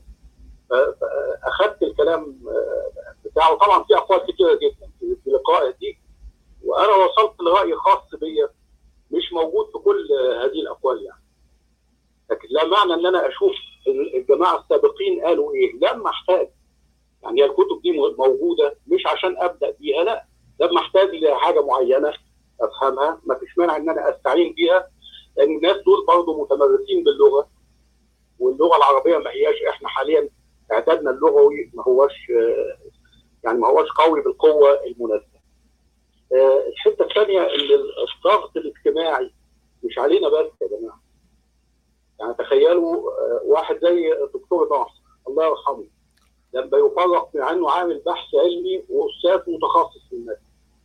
اخذت الكلام بتاعه. طبعا في اقوال كثيره جدا في لقائه دي، وانا وصلت لراي خاص بيا مش موجود في كل هذه الاقوال. يعني لكن لا معنى ان انا اشوف الجماعه السابقين قالوا ايه لما احتاج. يعني الكتب دي موجوده مش عشان ابدا بيها، لا، لما احتاج لحاجه معينه افهمها ما فيش مانع ان انا استعين بيها، لان الناس دول برضه متمرسين باللغه، واللغه العربيه ما هياش احنا حاليا اعدادنا اللغوي ما هوش يعني ما هوش قوي بالقوه المناسبه. الحته الثانيه ان الضغط الاجتماعي مش علينا بس يا جماعه. يعني تخيلوا واحد زي الدكتور ناصر الله يرحمه لما يفرق عنه عامل بحث علمي واستاذ متخصص في الماده.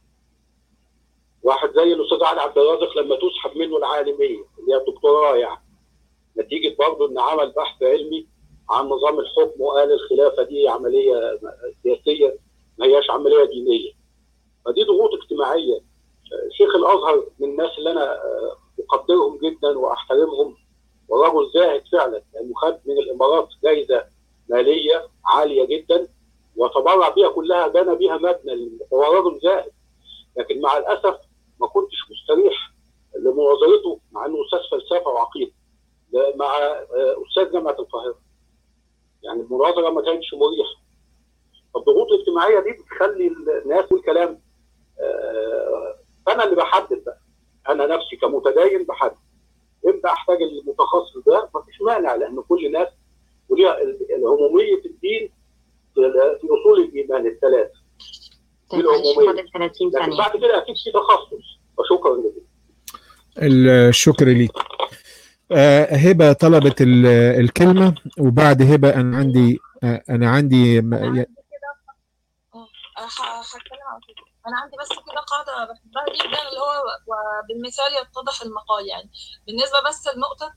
واحد زي الاستاذ علي عبد الرازق لما تسحب منه العالميه اللي هي الدكتوراه، يعني نتيجه برضه ان عمل بحث علمي عن نظام الحكم وقال الخلافه دي عمليه سياسيه ما هياش عمليه دينيه. فدي ضغوط اجتماعيه. شيخ الازهر من الناس اللي انا اقدرهم جدا واحترمهم، ورجل زاهد فعلا، لانه خد من الامارات جائزه ماليه عاليه جدا وتبرع بها كلها، بنى بها مبنى. هو رجل زاهد، لكن مع الاسف مناظرته مع انه استاذ فلسفه وعقيده مع استاذ جامعه القاهره. يعني المناظره ما كانتش مريحه. فالضغوط الاجتماعيه دي بتخلي الناس تقول كلام. انا اللي بحدد بقى، انا نفسي كمتدين بحدد امتى احتاج المتخصص ده. مفيش مانع، لان كل الناس وليها عموميه الدين في اصول الايمان الثلاثه. دي العموميه. لكن بعد كده اكيد في تخصص. وشكرا جزيلا. الشكر ليك. آه هبه طلبت الكلمه، وبعد هبه انا عندي آه انا عندي اه هتكلم على كده. انا عندي بس كده قاعده بحبها جدا، اللي هو بالمثال يتضح المقال. يعني بالنسبه بس لنقطه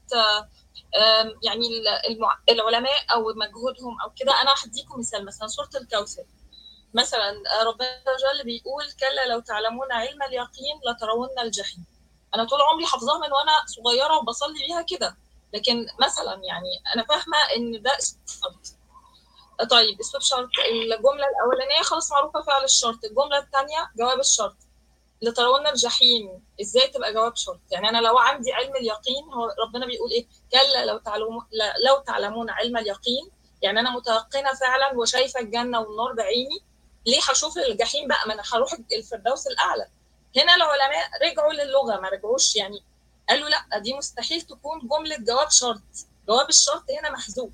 يعني العلماء او مجهودهم او كده، انا هديكم مثال. مثلا سوره الكوثر مثلا، ربنا جل بيقول كلا لو تعلمون علم اليقين لترون الجحيم. انا طول عمري حافظاها من وانا صغيره وبصلي بيها كده، لكن مثلا يعني انا فاهمه ان ده شرط. طيب اسلوب شرط، الجمله الاولانيه خلاص معروفه فعل الشرط، الجمله الثانيه جواب الشرط. لترون الجحيم ازاي تبقى جواب شرط؟ يعني انا لو عندي علم اليقين، هو ربنا بيقول ايه؟ كلا لو تعلمون لو تعلمون علم اليقين، يعني انا متيقنه فعلا وشايفه الجنه والنار بعيني، ليه هشوف الجحيم بقى؟ ما انا هروح الفردوس الاعلى. هنا العلماء رجعوا للغه، ما رجعوش يعني قالوا لا دي مستحيل تكون جمله جواب شرط، جواب الشرط هنا محذوف.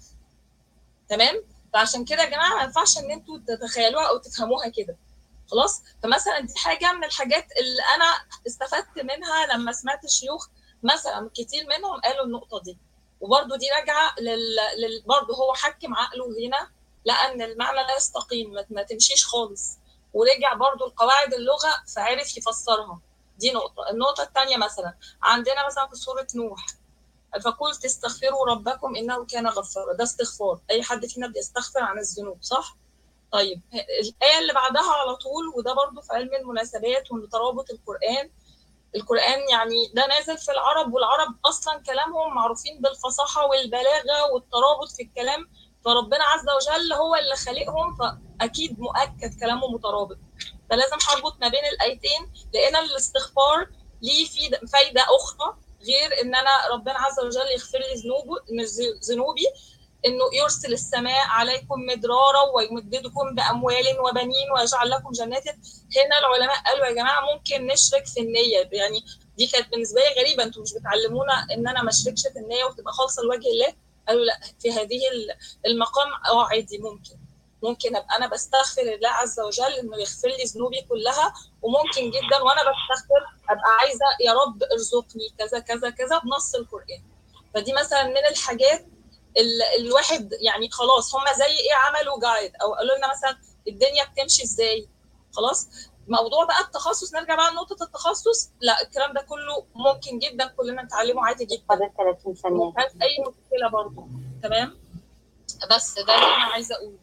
تمام؟ فعشان كده يا جماعه ما ينفعش ان انتوا تتخيلوها او تفهموها كده. خلاص؟ فمثلا دي حاجه من الحاجات اللي انا استفدت منها لما سمعت الشيوخ مثلا كتير منهم قالوا النقطه دي. وبرده دي راجعه لل, لل... برده هو حكم عقله هنا، لان المعنى لا يستقيم، ما تمشيش خالص، ورجع برده لقواعد اللغه فعرف يفسرها. دي نقطه. النقطه الثانيه مثلا عندنا مثلا في سوره نوح، فقلت استغفروا ربكم انه كان غفارا. ده استغفار، اي حد فينا بيستغفر عن الذنوب، صح؟ طيب الايه اللي بعدها على طول، وده برضو في علم المناسبات وترابط القران. القران يعني ده نازل في العرب، والعرب اصلا كلامهم معروفين بالفصاحه والبلاغه والترابط في الكلام، فربنا عز وجل هو اللي خالقهم، فاكيد مؤكد كلامه مترابط. فلازم هربط ما بين الايتين، لان الاستغفار ليه فايده اخرى غير ان انا ربنا عز وجل يغفر لي ذنوبي، انه يرسل السماء عليكم مدرارا ويمددكم باموال وبنين ويجعل لكم جنات. هنا العلماء قالوا يا جماعه ممكن نشرك في النيه. يعني دي كانت بالنسبه لي غريبه، انتوا مش بتعلمونا ان انا ما اشركش في النيه وتبقى خالصه لوجه الله؟ قالوا لا، في هذه المقام اه عادي، ممكن ممكن ابقى انا بستغفر الله عز وجل انه يغفر لي ذنوبي كلها، وممكن جدا وانا بستغفر ابقى عايزه يا رب ارزقني كذا كذا كذا بنص القران. فدي مثلا من الحاجات الواحد يعني خلاص هم زي ايه عملوا جايد او قالوا لنا مثلا الدنيا بتمشي ازاي. خلاص موضوع بقى التخصص، نرجع بقى لنقطه التخصص، لا الكلام ده كله ممكن جدا كلنا نتعلمه عادي جدا. فاضل ثلاثين ثانيه، ما فيش اي مشكله برضه. تمام، بس ده اللي انا عايزه اقوله.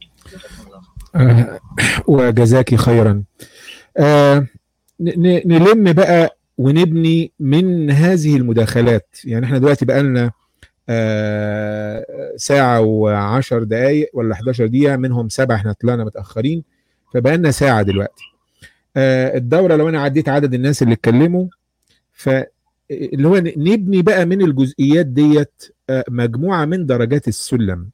آه وجزاكي خيرا. آه نلم بقى ونبني من هذه المداخلات. يعني احنا دلوقتي بقى لنا آه ساعة وعشر دقايق ولا حداشر دقيقة، منهم سبعة احنا طلعنا متأخرين، فبقى لنا ساعة دلوقتي. آه الدورة لو انا عديت عدد الناس اللي اتكلموا، فاللي هو نبني بقى من الجزئيات ديت آه مجموعة من درجات السلم.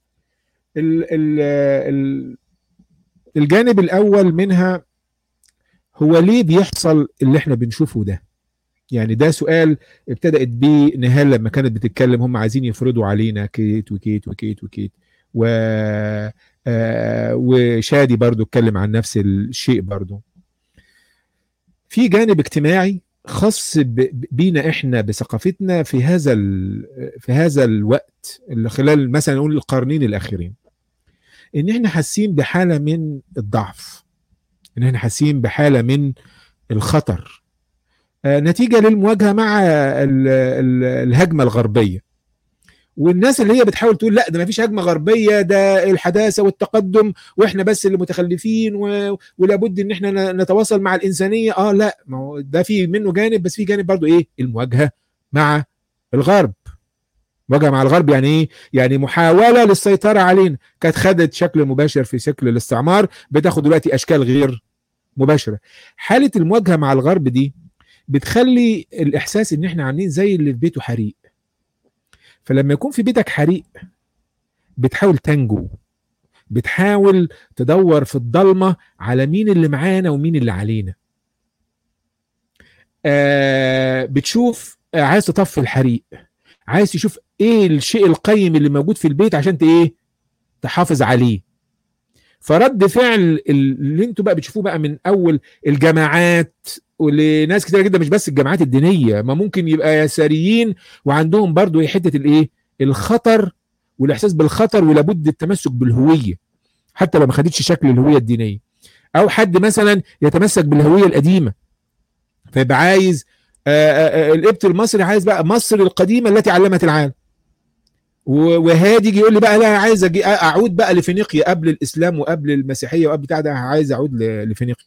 ال ال ال الجانب الأول منها هو ليه بيحصل اللي احنا بنشوفه ده. يعني ده سؤال ابتدأت بيه نهال لما كانت بتتكلم، هم عايزين يفرضوا علينا كيت وكيت وكيت وكيت و آه وشادي برضو اتكلم عن نفس الشيء. برضو في جانب اجتماعي خاص بينا احنا بثقافتنا في هذا في هذا الوقت اللي خلال مثلا نقول القرنين الاخيرين، ان احنا حاسين بحالة من الضعف، ان احنا حاسين بحالة من الخطر نتيجة للمواجهة مع ال ال الهجمة الغربية. والناس اللي هي بتحاول تقول لا ده ما فيش هجمة غربية، ده الحداثة والتقدم واحنا بس اللي متخلفين ولابد ان احنا نتواصل مع الإنسانية. اه لا، ما هو ده في منه جانب، بس في جانب برضو ايه؟ المواجهة مع الغرب. مواجهة مع الغرب يعني ايه؟ يعني محاولة للسيطرة علينا، كانت خدت شكل مباشر في شكل الاستعمار، بتاخد دلوقتي اشكال غير مباشرة. حالة المواجهة مع الغرب دي بتخلي الاحساس ان احنا عاملين زي اللي في بيته حريق. فلما يكون في بيتك حريق بتحاول تنجو، بتحاول تدور في الضلمه على مين اللي معانا ومين اللي علينا. آه بتشوف، آه عايز تطفي الحريق، عايز تشوف ايه الشيء القيم اللي موجود في البيت عشان ايه تحافظ عليه. فرد فعل اللي انتوا بقى بتشوفوه بقى من اول الجماعات ولناس كتير جدا، مش بس الجماعات الدينيه، ما ممكن يبقى يساريين وعندهم برضو حته الايه الخطر والاحساس بالخطر ولابد التمسك بالهويه حتى لو ما خدتش شكل الهويه الدينيه، او حد مثلا يتمسك بالهويه القديمه فيبقى عايز القبط المصري عايز بقى مصر القديمه التي علمت العالم، وهادي يجي يقول لي بقى لا انا عايز أجي اعود بقى لفينيقيا قبل الاسلام وقبل المسيحيه وقبل بتاع ده، عايز اعود لفينيقيا،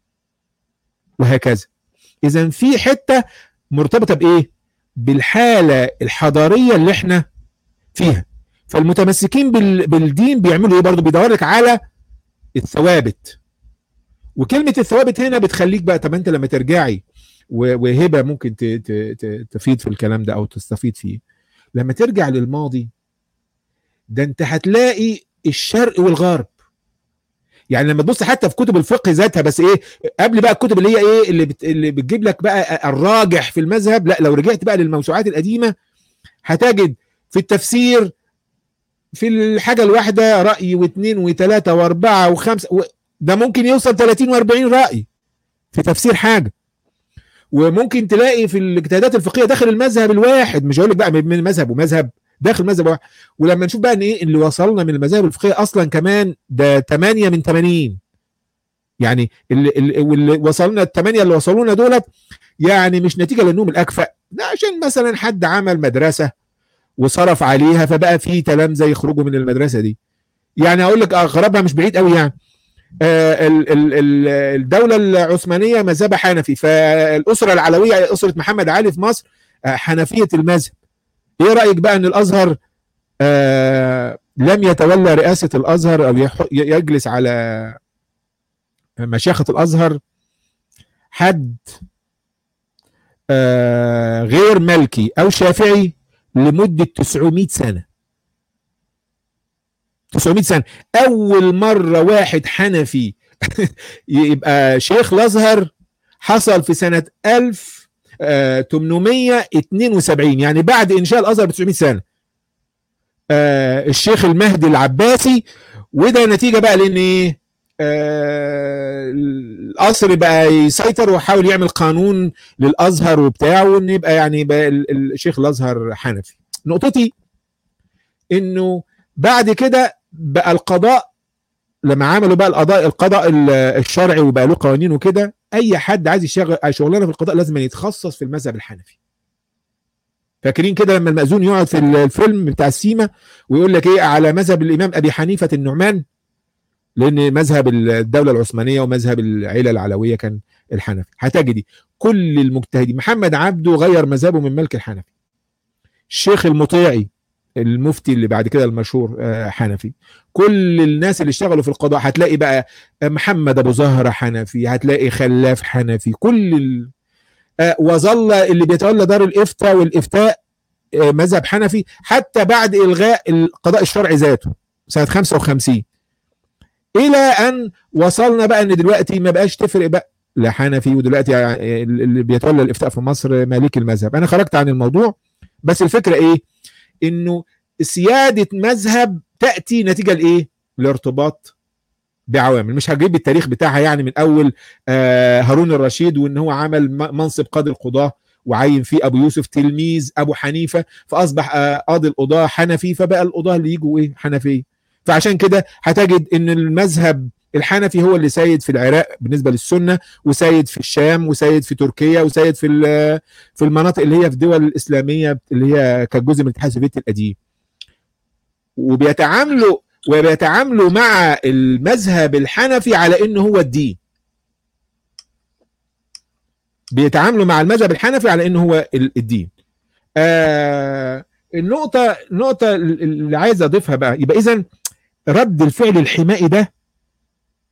وهكذا. اذا في حته مرتبطه بايه؟ بالحاله الحضاريه اللي احنا فيها. فالمتمسكين بالدين بيعملوا ايه برضه؟ بيدور لك على الثوابت. وكلمه الثوابت هنا بتخليك بقى، طب انت لما ترجعي، وهبه ممكن تفيد في الكلام ده او تستفيد فيه، لما ترجع للماضي ده انت هتلاقي الشرق والغرب. يعني لما تبص حتى في كتب الفقه ذاتها، بس ايه قبل بقى الكتب اللي هي ايه اللي, بت... اللي بتجيب لك بقى الراجح في المذهب، لا لو رجعت بقى للموسوعات القديمه هتجد في التفسير في الحاجه الواحده راي واثنين وثلاثه واربعه وخمسه و... ده ممكن يوصل ثلاثين واربعين راي في تفسير حاجه. وممكن تلاقي في الاجتهادات الفقهيه داخل المذهب الواحد، مش هقول لك بقى من مذهب ومذهب، داخل مذهب واحد. ولما نشوف بقى ان ايه اللي وصلنا من المذاهب الفقهيه اصلا كمان ده ثمانية من ثمانين، يعني اللي, اللي وصلنا الثمانية اللي وصلونا دولت يعني مش نتيجه لانهم الاكفأ، ده عشان مثلا حد عمل مدرسه وصرف عليها فبقى في تلامذه يخرجوا من المدرسه دي. يعني اقول لك اغربها مش بعيد قوي، يعني آه ال ال ال الدوله العثمانيه مذهبها حنفي، فالاسره العلويه اسره محمد علي في مصر آه حنفيه المذهب. ايه رايك بقى ان الازهر آه لم يتولى رئاسه الازهر او يجلس على مشيخه الازهر حد آه غير مالكي او شافعي لمده تسعمائة سنه. تسعمائة سنه، اول مره واحد حنفي يبقى شيخ الازهر حصل في سنه ألف وثمانمائة واثنين وسبعين، يعني بعد انشاء الازهر ب تسعمائة سنه. آه الشيخ المهدي العباسي، وده نتيجه بقى لان ايه؟ آه القصر بقى يسيطر وحاول يعمل قانون للازهر وبتاع، وان يبقى يعني بقى الشيخ الازهر حنفي. نقطتي انه بعد كده بقى القضاء لما عملوا بقى القضاء القضاء الشرعي وبقى له قوانين وكده، اي حد عايز يشتغل شغلانه في القضاء لازم يتخصص في المذهب الحنفي. فاكرين كده لما المأذون يقعد في الفيلم بتاع السيما ويقول لك ايه على مذهب الامام ابي حنيفه النعمان، لان مذهب الدوله العثمانيه ومذهب العيله العلويه كان الحنفي. هتجدي كل المجتهدين، محمد عبده غير مذهبه من مالك الحنفي، الشيخ المطيعي المفتي اللي بعد كده المشهور حنفي، كل الناس اللي اشتغلوا في القضاء هتلاقي بقى محمد ابو زهره حنفي، هتلاقي خلاف حنفي، كل ال... وظل اللي بيتولى دار الافتاء والافتاء مذهب حنفي حتى بعد الغاء القضاء الشرعي ذاته سنه خمسة وخمسين، الى ان وصلنا بقى ان دلوقتي ما بقاش تفرق بقى لا حنفي، ودلوقتي اللي بيتولى الافتاء في مصر مالك المذهب. انا خرجت عن الموضوع، بس الفكره ايه؟ انه سياده مذهب تاتي نتيجه لايه؟ الارتباط بعوامل. مش هجيب التاريخ بتاعها يعني من اول آه هارون الرشيد وان هو عمل منصب قاضي القضاه وعين فيه ابو يوسف تلميذ ابو حنيفه فاصبح آه قاضي القضاه حنفي، فبقى القضاه اللي يجوا ايه؟ حنفيه. فعشان كده هتجد ان المذهب الحنفي هو اللي سيد في العراق بالنسبه للسنه، وسيد في الشام، وسيد في تركيا، وسيد في في المناطق اللي هي في الدول الاسلاميه اللي هي كانت جزء من الاتحاد السوفيتي القديم. وبيتعاملوا وبيتعاملوا مع المذهب الحنفي على انه هو الدين. بيتعاملوا مع المذهب الحنفي على انه هو الدين. آه النقطه النقطه اللي عايز اضيفها بقى، يبقى اذا رد الفعل الحمائي ده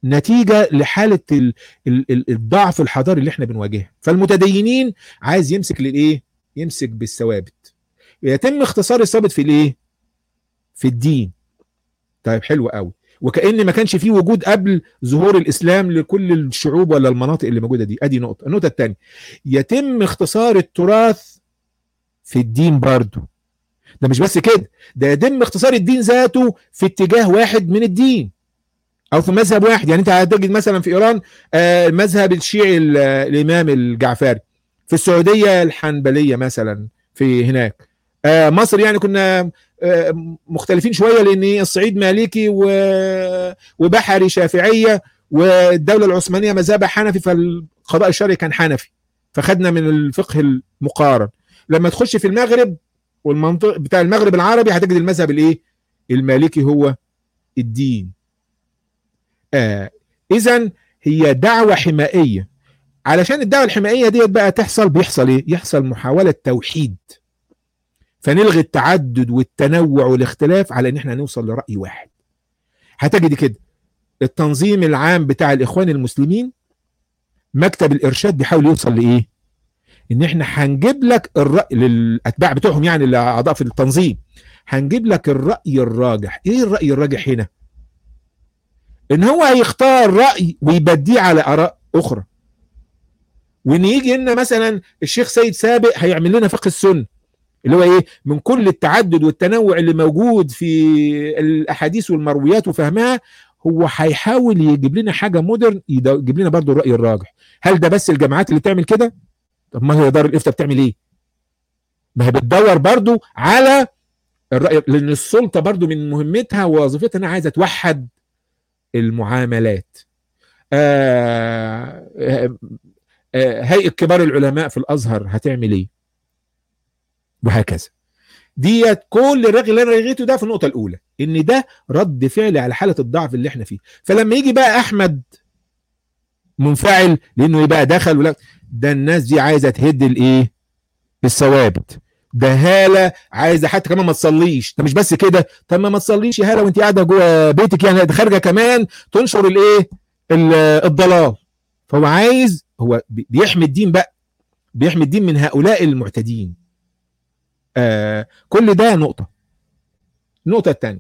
نتيجه لحاله ال ال ال الضعف الحضاري اللي احنا بنواجهها. فالمتدينين عايز يمسك للايه؟ يمسك بالثوابت، يتم اختصار الثابت في الايه؟ في الدين. طيب حلو قوي، وكأن ما كانش فيه وجود قبل ظهور الاسلام لكل الشعوب ولا المناطق اللي موجوده دي. ادي نقطه. النقطه الثانيه، يتم اختصار التراث في الدين برضه. ده مش بس كده، ده يتم اختصار الدين ذاته في اتجاه واحد من الدين او في مذهب واحد. يعني انت هتجد مثلا في ايران آه المذهب الشيعي الامام الجعفري، في السعوديه الحنبليه مثلا، في هناك آه مصر يعني كنا آه مختلفين شويه، لان الصعيد مالكي وبحري شافعيه، والدوله العثمانيه مذهبها حنفي، فالقضاء الشرعي كان حنفي، فخدنا من الفقه المقارن. لما تخش في المغرب والمنطق بتاع المغرب العربي هتجد المذهب الايه؟ المالكي هو الدين. آه اذا هي دعوه حمائيه. علشان الدعوه الحمائيه ديت بقى تحصل، بيحصل ايه؟ يحصل محاوله توحيد، فنلغي التعدد والتنوع والاختلاف على ان احنا نوصل لراي واحد. هتجد كده التنظيم العام بتاع الاخوان المسلمين، مكتب الارشاد بيحاول يوصل لايه؟ ان احنا هنجيب لك الراي للاتباع بتوعهم، يعني الاعضاء في التنظيم، هنجيب لك الراي الراجح. ايه الراي الراجح هنا؟ ان هو هيختار راي ويبديه على اراء اخرى، وان يجي لنا مثلا الشيخ سيد سابق هيعمل لنا فقه السنه، اللي هو ايه؟ من كل التعدد والتنوع اللي موجود في الاحاديث والمرويات وفهمها، هو هيحاول يجيب لنا حاجه مودرن، يجيب لنا برضو الراي الراجح. هل ده بس الجامعات اللي بتعمل كده؟ طب ما هي دار الافتاء بتعمل ايه؟ ما هي بتدور برضو على الراي، لان السلطه برضو من مهمتها ووظيفتها انها عايزه توحد المعاملات. آه آه آه هيئه كبار العلماء في الازهر هتعمل ايه؟ وهكذا. ديت كل الرغي اللي انا رغيته ده في النقطه الاولى، ان ده رد فعل على حاله الضعف اللي احنا فيه. فلما يجي بقى احمد منفعل لانه يبقى دخل ولا ده، الناس دي عايزه تهد الايه؟ الثوابت. ده هاله عايزه حتى كمان ما تصليش. ده مش بس كده، طب ما ما تصليش يا هاله وانت قاعده جوه بيتك، يعني خارجه كمان تنشر الايه؟ الضلال. فهو عايز، هو بيحمي الدين بقى، بيحمي الدين من هؤلاء المعتدين. آه كل ده نقطه. النقطه الثانيه،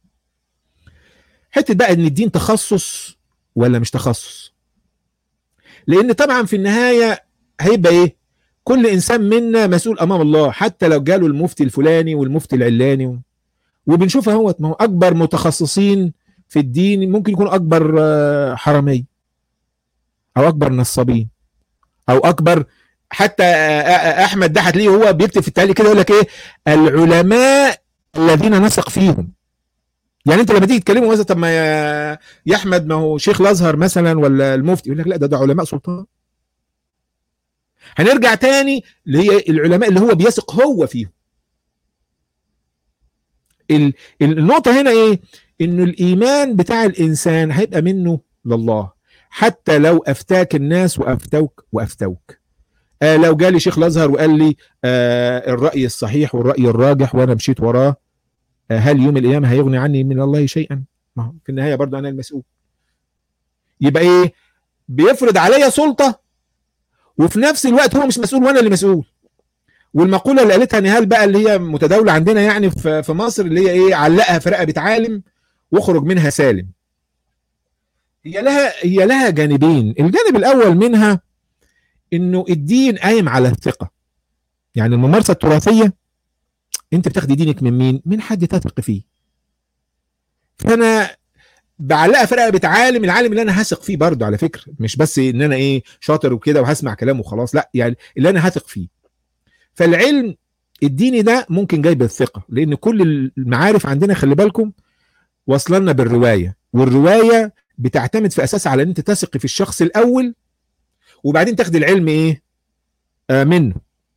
حته بقى ان الدين تخصص ولا مش تخصص. لان طبعا في النهايه هيبقى ايه؟ كل انسان منا مسؤول امام الله، حتى لو جاله المفتي الفلاني والمفتي العلاني، وبنشوف اهوت، ما هو اكبر متخصصين في الدين ممكن يكون اكبر حرامي او اكبر نصابين او اكبر. حتى احمد ده هتلاقيه هو بيكتب في التعليق كده يقول لك ايه؟ العلماء الذين نثق فيهم. يعني انت لما تيجي تكلمه مثلا، طب ما يا يا احمد ما هو شيخ الازهر مثلا ولا المفتي، يقول لك لا ده ده علماء سلطان. هنرجع تاني اللي هي العلماء اللي هو بيثق هو فيهم. النقطة هنا ايه؟ انه الايمان بتاع الانسان هيبقى منه لله، حتى لو افتاك الناس وافتوك وافتوك. آه لو جالي شيخ الازهر وقال لي آه الرأي الصحيح والرأي الراجح وانا مشيت وراه، آه هل يوم القيامة هيغني عني من الله شيئا؟ ما هو في النهاية برضو انا المسؤول. يبقى ايه؟ بيفرض عليا سلطة، وفي نفس الوقت هو مش مسؤول وانا اللي مسؤول. والمقوله اللي قالتها نهال بقى، اللي هي متداوله عندنا يعني في في مصر، اللي هي ايه؟ علقها في رقبه عالم واخرج منها سالم. هي لها هي لها جانبين. الجانب الاول منها انه الدين قايم على الثقه. يعني الممارسه التراثيه انت بتاخدي دينك من مين؟ من حد تثق فيه. فانا بعلقها في رقبه عالم، العالم اللي انا هثق فيه برضه على فكره، مش بس ان انا ايه شاطر وكده وهسمع كلامه وخلاص، لا، يعني اللي انا هثق فيه. فالعلم الديني ده ممكن جاي بالثقه، لان كل المعارف عندنا خلي بالكم وصلنا بالروايه، والروايه بتعتمد في اساسها على ان انت تثق في الشخص الاول وبعدين تاخد العلم ايه؟ آه منه.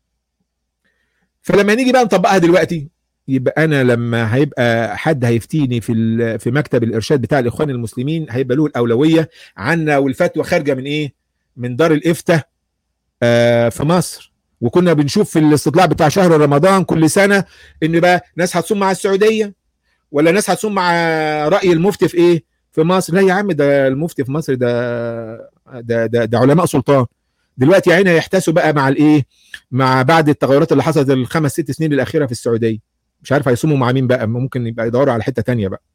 فلما نيجي بقى نطبقها دلوقتي، يبقى انا لما هيبقى حد هيفتيني في في مكتب الارشاد بتاع الاخوان المسلمين، هيبقى له الاولويه عنا، والفتوى خارجه من ايه؟ من دار الافتاء آه في مصر. وكنا بنشوف في الاستطلاع بتاع شهر رمضان كل سنه ان بقى ناس هتصوم مع السعوديه، ولا ناس هتصوم مع راي المفتي في ايه؟ في مصر. لا يا عم، ده المفتي في مصر ده ده ده, ده علماء سلطان. دلوقتي يا عيني هيحتسوا بقى مع الايه، مع بعد التغيرات اللي حصلت الخمس ست سنين الاخيره في السعوديه، مش عارف هيصوموا مع مين بقى، ممكن يبقى يدوروا على حته تانية بقى.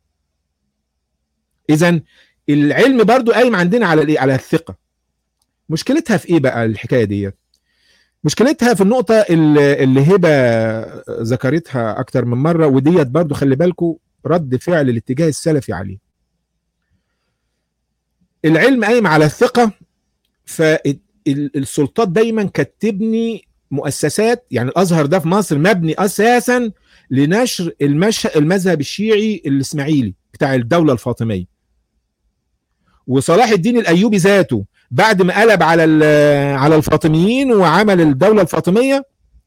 اذا العلم برضو قايم عندنا على الايه، على الثقه. مشكلتها في ايه بقى الحكايه دي؟ مشكلتها في النقطه اللي, اللي هبه ذكرتها اكتر من مره، وديت برضو خلي بالكم رد فعل الاتجاه السلفي عليه. العلم قايم على الثقه، فالسلطات دايما كانت تبني مؤسسات. يعني الازهر ده في مصر مبني اساسا لنشر المش... المذهب الشيعي الاسماعيلي بتاع الدوله الفاطميه. وصلاح الدين الايوبي ذاته بعد ما قلب على على الفاطميين وعمل الدوله الفاطميه،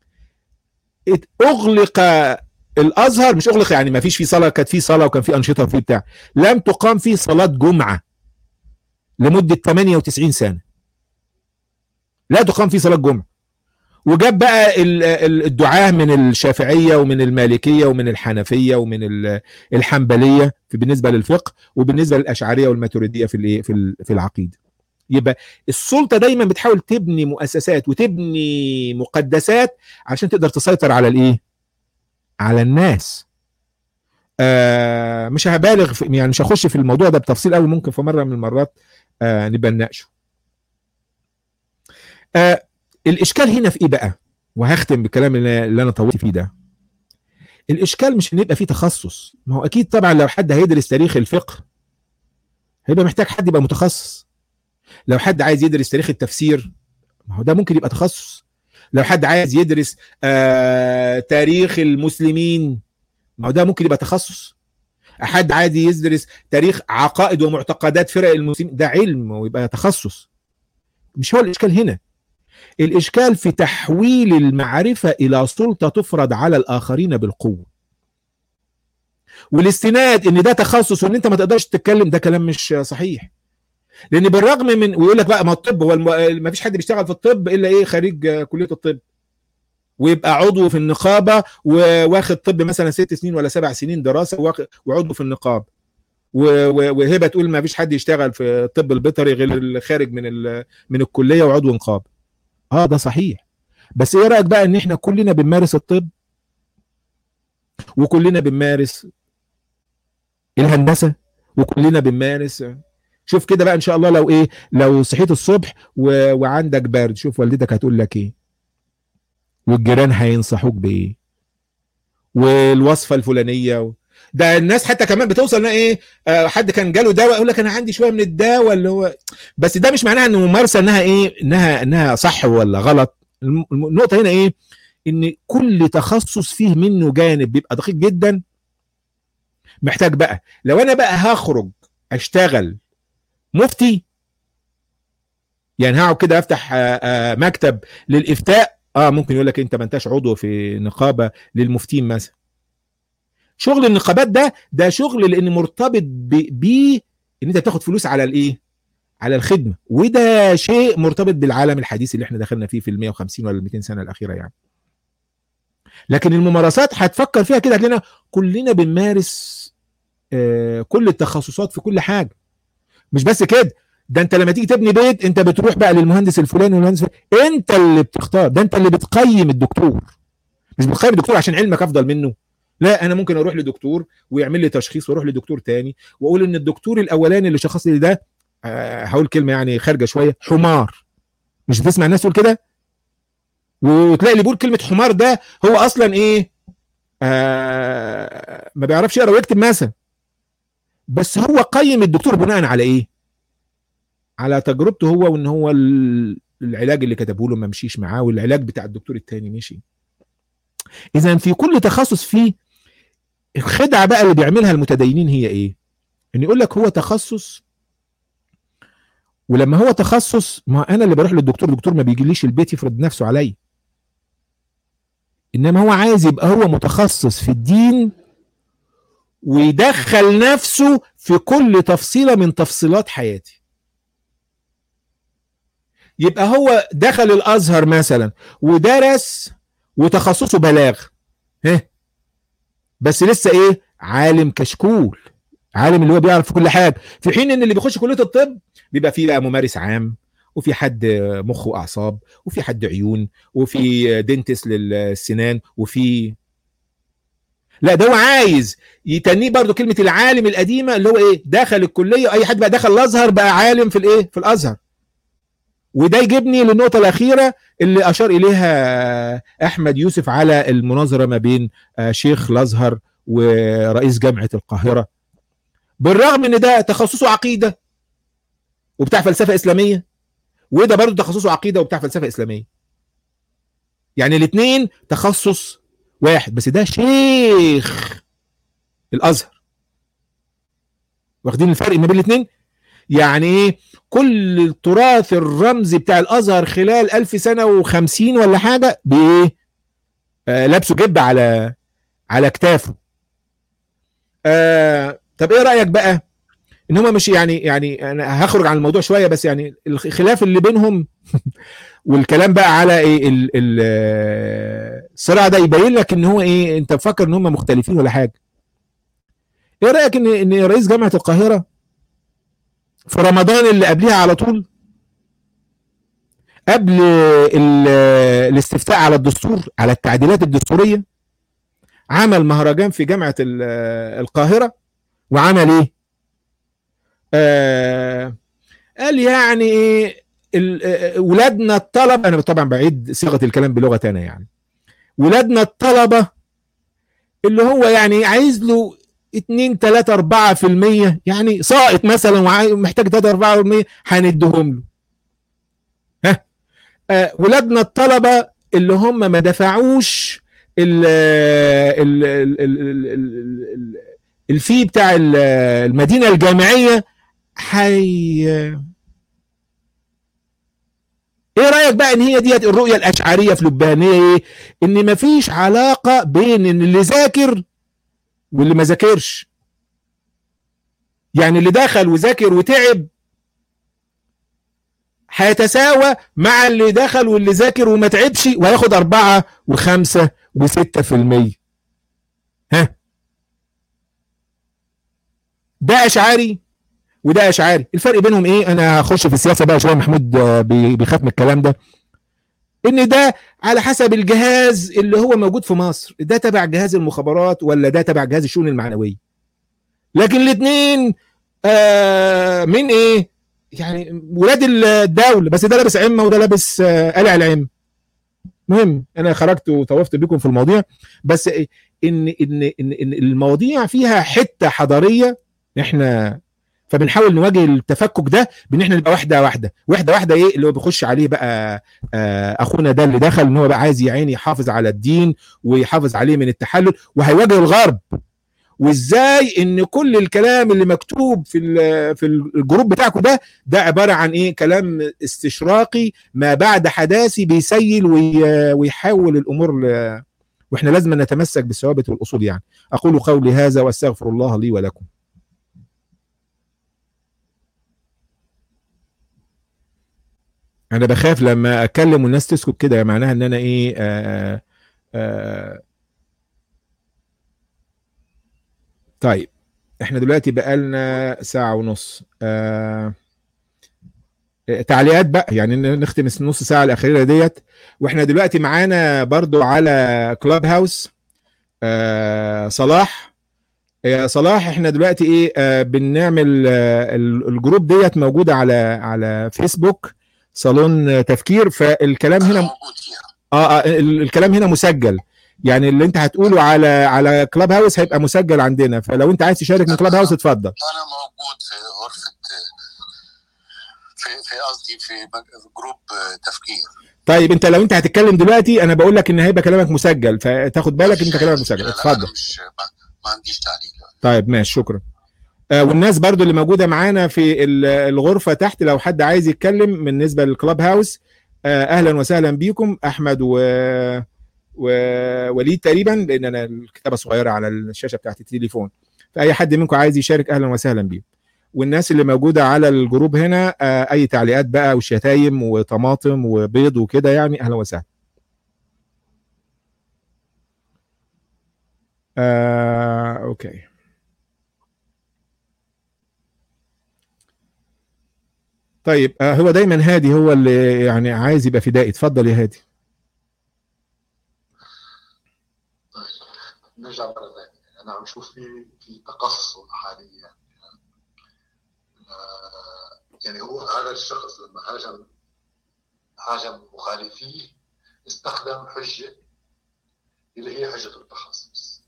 اغلق الازهر. مش اغلق يعني ما فيش فيه صلاه، كانت فيه صلاه وكان فيه انشطه وفيه بتاع، لم تقام فيه صلاه جمعه لمده ثمانية وتسعين سنه، لا تقام فيه صلاه جمعه. وجاب بقى الدعاة من الشافعية ومن المالكية ومن الحنفية ومن الحنبلية في بالنسبة للفقه، وبالنسبة للأشعرية والماتريدية في الايه في في العقيدة. يبقى السلطة دايما بتحاول تبني مؤسسات وتبني مقدسات عشان تقدر تسيطر على الايه، على الناس. آه مش هبالغ في يعني مش هخش في الموضوع ده بتفصيل قوي، ممكن في مرة من المرات آه نبقى نناقشه. آه الاشكال هنا في ايه بقى؟ وهختم بالكلام اللي انا طولت فيه ده. الاشكال مش ان يبقى فيه تخصص. ما هو اكيد طبعا لو حد هيدرس تاريخ الفقه هيبقى محتاج حد يبقى متخصص. لو حد عايز يدرس تاريخ التفسير ما هو ده ممكن يبقى تخصص. لو حد عايز يدرس آه تاريخ المسلمين ما هو ده ممكن يبقى تخصص. حد عايز يدرس تاريخ عقائد ومعتقدات فرق المسلمين ده علم ويبقى تخصص. مش هو الاشكال هنا. الإشكال في تحويل المعرفة إلى سلطة تفرض على الآخرين بالقوة. والاستناد إن ده تخصص وإن أنت ما تقدرش تتكلم، ده كلام مش صحيح. لأن بالرغم من ويقول لك بقى ما الطب هو الم... ما فيش حد بيشتغل في الطب إلا إيه خريج كلية الطب ويبقى عضو في النقابة وواخد طب مثلا ست سنين ولا سبع سنين دراسة وعضو في النقابة. وهبة تقول ما فيش حد يشتغل في الطب البيطري غير الخارج من ال... من الكلية وعضو نقابة. اه ده صحيح. بس ايه رايك بقى ان احنا كلنا بنمارس الطب وكلنا بنمارس الهندسه وكلنا بنمارس. شوف كده بقى ان شاء الله لو ايه لو صحيت الصبح و... وعندك برد، شوف والدتك هتقول لك ايه، والجيران هينصحوك بايه، والوصفه الفلانيه و... ده الناس حتى كمان بتوصل انها ايه آه حد كان جاله دواء يقول لك انا عندي شويه من الدواء اللي هو. بس ده مش معناها ان ممارسه انها ايه انها انها صح ولا غلط. النقطه هنا ايه ان كل تخصص فيه منه جانب بيبقى دقيق جدا. محتاج بقى لو انا بقى هخرج اشتغل مفتي، يعني هقعد كده افتح آه آه مكتب للافتاء، اه ممكن يقول لك انت ما انتش عضو في نقابه للمفتين مثلا. شغل النقابات ده ده شغل لان مرتبط بيه ان انت تاخد فلوس على الايه، على الخدمه، وده شيء مرتبط بالعالم الحديث اللي احنا دخلنا فيه في ال مية وخمسين ولا مئتين سنه الاخيره يعني. لكن الممارسات هتفكر فيها كده هتلاقينا كلنا بنمارس آه كل التخصصات في كل حاجه. مش بس كده، ده انت لما تيجي تبني بيت انت بتروح بقى للمهندس الفلاني والمهندس الفلاني. انت اللي بتختار، ده انت اللي بتقيم الدكتور. مش بتقيم الدكتور عشان علمك افضل منه، لا انا ممكن اروح لدكتور ويعمل لي تشخيص واروح لدكتور تاني واقول ان الدكتور الاولاني اللي شخص لي ده أه هقول كلمه يعني خارجه شويه حمار. مش بتسمع الناس تقول كده؟ وتلاقي اللي بيقول كلمه حمار ده هو اصلا ايه أه ما بيعرفش يقرا ويكتب مثلا. بس هو قيم الدكتور بناء على ايه؟ على تجربته هو، وان هو العلاج اللي كتبه له ما مشيش معاه والعلاج بتاع الدكتور التاني مشي. اذا في كل تخصص فيه الخدعه بقى اللي بيعملها المتدينين هي ايه؟ ان يقول لك هو تخصص، ولما هو تخصص ما انا اللي بروح للدكتور، الدكتور ما بيجيليش البيت يفرض نفسه عليا. انما هو عايز يبقى هو متخصص في الدين ويدخل نفسه في كل تفصيله من تفصيلات حياتي. يبقى هو دخل الازهر مثلا ودرس وتخصصه بلاغ، ها بس لسه ايه عالم كشكول، عالم اللي هو بيعرف في كل حاجه، في حين ان اللي بيخش كليه الطب بيبقى فيه بقى ممارس عام، وفي حد مخ واعصاب، وفي حد عيون، وفي دينتس للسنان، وفي لا ده هو عايز يتنيه برضو كلمه العالم القديمه اللي هو ايه، دخل الكليه، اي حد بقى دخل الازهر بقى عالم في الايه، في الازهر. وده يجيبني للنقطه الاخيره اللي اشار اليها احمد يوسف على المناظره ما بين شيخ الازهر ورئيس جامعه القاهره. بالرغم ان ده تخصصه عقيده وبتاع فلسفه اسلاميه، وده برضو تخصصه عقيده وبتاع فلسفه اسلاميه، يعني الاثنين تخصص واحد، بس ده شيخ الازهر. واخدين الفرق ما بين الاثنين؟ يعني ايه، كل التراث الرمزي بتاع الازهر خلال ألف سنه وخمسين ولا حاجه بايه؟ آه لابسه جب على على كتافه. آه طب ايه رايك بقى ان هم مش يعني يعني انا هخرج عن الموضوع شويه، بس يعني الخلاف اللي بينهم والكلام بقى على ايه الصراع ده يبين لك ان هو ايه، انت مفكر ان هم مختلفين ولا حاجه. ايه رايك ان ان رئيس جامعه القاهره في رمضان اللي قبلها على طول، قبل الاستفتاء على الدستور، على التعديلات الدستوريه، عمل مهرجان في جامعه القاهره، وعمل ايه؟ آه قال يعني ايه، ولادنا الطلبه، انا طبعا بعيد صيغه الكلام بلغه ثانيه، يعني ولادنا الطلبه اللي هو يعني عايز له اتنين تلاتة اربعة في المية، يعني ساقط مثلا ومحتاج تلاتة اربعة في المية هنديهم له. ها آه ولادنا الطلبه اللي هم ما دفعوش ال ال ال الفي بتاع المدينه الجامعيه، حي ايه رايك بقى ان هي ديت الرؤيه الاشعريه في لبنانيه، ان مفيش علاقه بين ان اللي ذاكر واللي ما ذاكرش، يعني اللي دخل وذاكر وتعب هيتساوى مع اللي دخل واللي ذاكر وما تعبش، وهياخد أربعة وخمسة وستة في المية. ها ده اشعري وده اشعري. الفرق بينهم ايه؟ انا هخش في السياسه بقى شويه، محمود بيخاف من الكلام ده، ان ده على حسب الجهاز اللي هو موجود في مصر، ده تبع جهاز المخابرات ولا ده تبع جهاز الشؤون المعنويه. لكن الاثنين آه من ايه؟ يعني ولاد الدوله، بس ده لابس عمه وده لابس آه قلع العمه. مهم، انا خرجت وطوفت بكم في المواضيع، بس إن ان ان ان المواضيع فيها حته حضاريه، احنا فبنحاول نواجه التفكك ده بان احنا نبقى واحده واحده واحده واحده. ايه اللي هو بيخش عليه بقى آه اخونا ده اللي دخل، ان هو بقى عايز يا عيني يحافظ على الدين ويحافظ عليه من التحلل، وهيواجه الغرب. وازاي ان كل الكلام اللي مكتوب في في الجروب بتاعكم ده ده عباره عن ايه؟ كلام استشراقي ما بعد حداثي بيسيل ويحول الامور ل... واحنا لازم نتمسك بالثوابت والاصول. يعني اقول قولي هذا واستغفر الله لي ولكم. انا بخاف لما اتكلم والناس تسكت كده، معناها ان انا ايه آآ آآ طيب احنا دلوقتي بقالنا ساعة ونص. تعليقات بقى، يعني نختم النص ساعة الأخيرة ديت. واحنا دلوقتي معانا برضو على كلاب هاوس صلاح. يا صلاح احنا دلوقتي ايه بنعمل الجروب ديت موجودة على على فيسبوك، صالون تفكير. فالكلام هنا اه, آه الكلام هنا مسجل، يعني اللي انت هتقوله على على كلاب هاوس هيبقى مسجل عندنا، فلو انت عايز تشارك من كلاب هاوس اتفضل. انا موجود في غرفه، في في قصدي في جروب تفكير. طيب انت لو انت هتتكلم دلوقتي انا بقول لك ان هيبقى كلامك مسجل، فتاخد بالك ان انت كلامك مسجل. اتفضل. انا مش ما عنديش تعليق. طيب ماشي، شكرا. آه والناس برضو اللي موجوده معانا في الغرفه تحت، لو حد عايز يتكلم بالنسبه للكلاب هاوس آه اهلا وسهلا بيكم. احمد و ووليد تقريبا، لان انا الكتابه صغيره على الشاشه بتاعت التليفون، فاي حد منكم عايز يشارك اهلا وسهلا بيه. والناس اللي موجوده على الجروب هنا آه اي تعليقات بقى وشتايم وطماطم وبيض وكده، يعني اهلا وسهلا. آه اوكي طيب آه هو دايما هادي هو اللي يعني عايز يبقى فدائي. اتفضل يا هادي. طيب نرجع مرة ثانية. أنا عم شوف في في تقصف حاليا. يعني هو هذا الشخص لما هاجم هاجم مخالفيه استخدم حجة اللي هي حجة التخصص.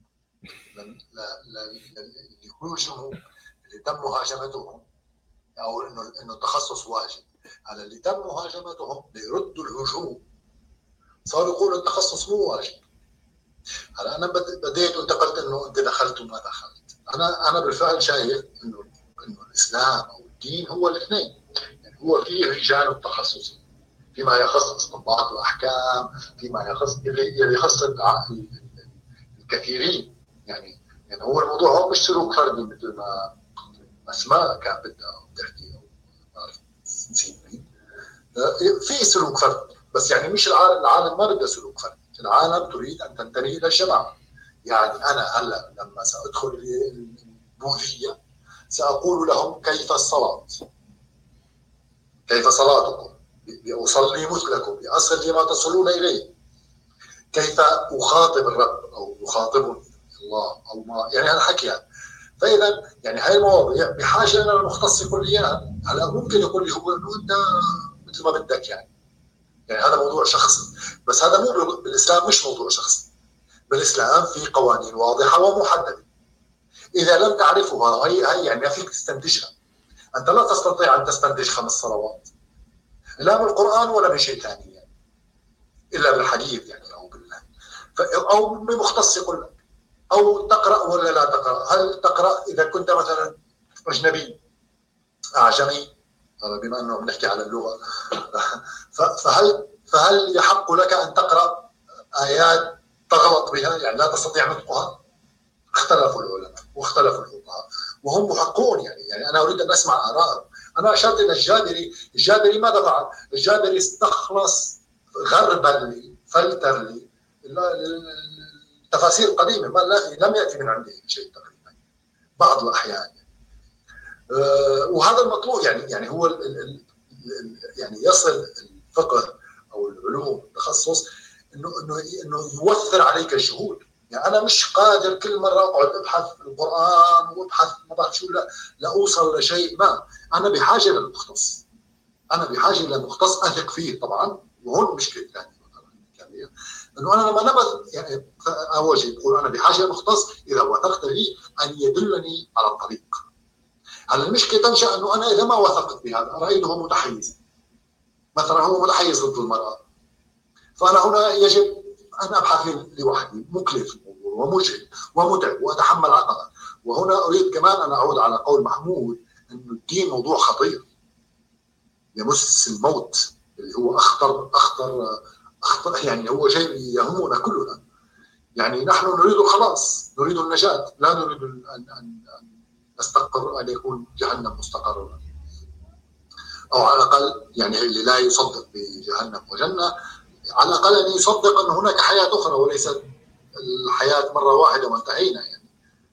اللي هوجموا اللي تم مهاجمتهم أو إنه إنه التخصص واجب، على اللي تم مهاجمتهم ليردوا الهجوم صاروا يقولوا التخصص مو واجب. هلا أنا بديت وانتقلت إنه أنت دخلت وما دخلت. أنا أنا بالفعل شايف إنه إنه الإسلام أو الدين هو الاثنين. يعني هو فيه جانب تخصصي فيما يخص استنباط الأحكام، فيما يخص اللي يخص الكثيرين. يعني يعني هو الموضوع هو مش سلوك فردي مثل ما أسماء كانت بدها تحكي أو ما أعرف نسيت مين. في سلوك فردي بس يعني مش العالم العالم ما بده سلوك فردي. العالم تريد أن تنتمي إلى الجماعة. يعني أنا هلا لما سأدخل البوذية سأقول لهم كيف الصلاة، كيف صلاتكم، بأصلي مثلكم، بأصل لما تصلون إليه، كيف أخاطب الرب أو يخاطبني الله أو ما يعني هالحكي هذا. فإذا يعني هاي المواضيع بحاجة أنا المختص يقول لي إياها. هلا ممكن يقول لي هو إنه أنت مثل ما بدك يعني يعني هذا موضوع شخصي، بس هذا مو بالإسلام مش موضوع شخصي. بالإسلام في قوانين واضحة ومحددة، إذا لم تعرفها هي هي يعني ما فيك تستنتجها. أنت لا تستطيع أن تستنتج خمس صلوات لا من القرآن ولا من شيء ثاني يعني. إلا بالحديث يعني أو بالله أو بمختص يقول لك أو تقرأ ولا لا تقرأ. هل تقرأ إذا كنت مثلا أجنبي أعجمي بما أنه بنحكي على اللغة فهل فهل يحق لك أن تقرأ آيات تغلط بها يعني لا تستطيع نطقها؟ اختلفوا العلماء واختلفوا الفقهاء وهم محقون يعني يعني أنا أريد أن أسمع آراءهم. أنا أشرت إلى الجابري. الجابري ماذا فعل؟ الجابري استخلص غربا لي فلتر لي التفاسير القديمة ما لم يأتي من عنده شيء تقريبا بعض الأحيان. أه وهذا المطلوب يعني يعني هو ال ال ال يعني يصل الفقه أو العلوم التخصص إنه إنه إنه يوثر عليك الجهود. يعني أنا مش قادر كل مرة أقعد أبحث القرآن وأبحث ما بعرف شو لا لأوصل لشيء ما. أنا بحاجة للمختص. أنا بحاجة للمختص أثق فيه طبعا. وهون مشكلة ثانية إنه أنا لما نبذ يعني أول شيء بقول أنا بحاجة للمختص إذا وثقت لي أن يدلني على الطريق. هلا المشكلة تنشأ إنه أنا إذا ما وثقت بهذا رأيته متحيز مثلا هو متحيز ضد المرأة فأنا هنا يجب أن أبحث لوحدي مكلف الموضوع ومجهد ومتعب وأتحمل عقبات. وهنا أريد كمان أن أعود على قول محمود أن الدين موضوع خطير يمس الموت اللي هو أخطر أخطر أخطر يعني هو شيء يهمنا كلنا. يعني نحن نريد الخلاص نريد النجاة لا نريد أن أن نستقر أن يكون جهنم مستقرا أو على الأقل يعني اللي لا يصدق بجهنم وجنة على الأقل أن يصدق أن هناك حياة أخرى وليست الحياة مرة واحدة وانتهينا يعني.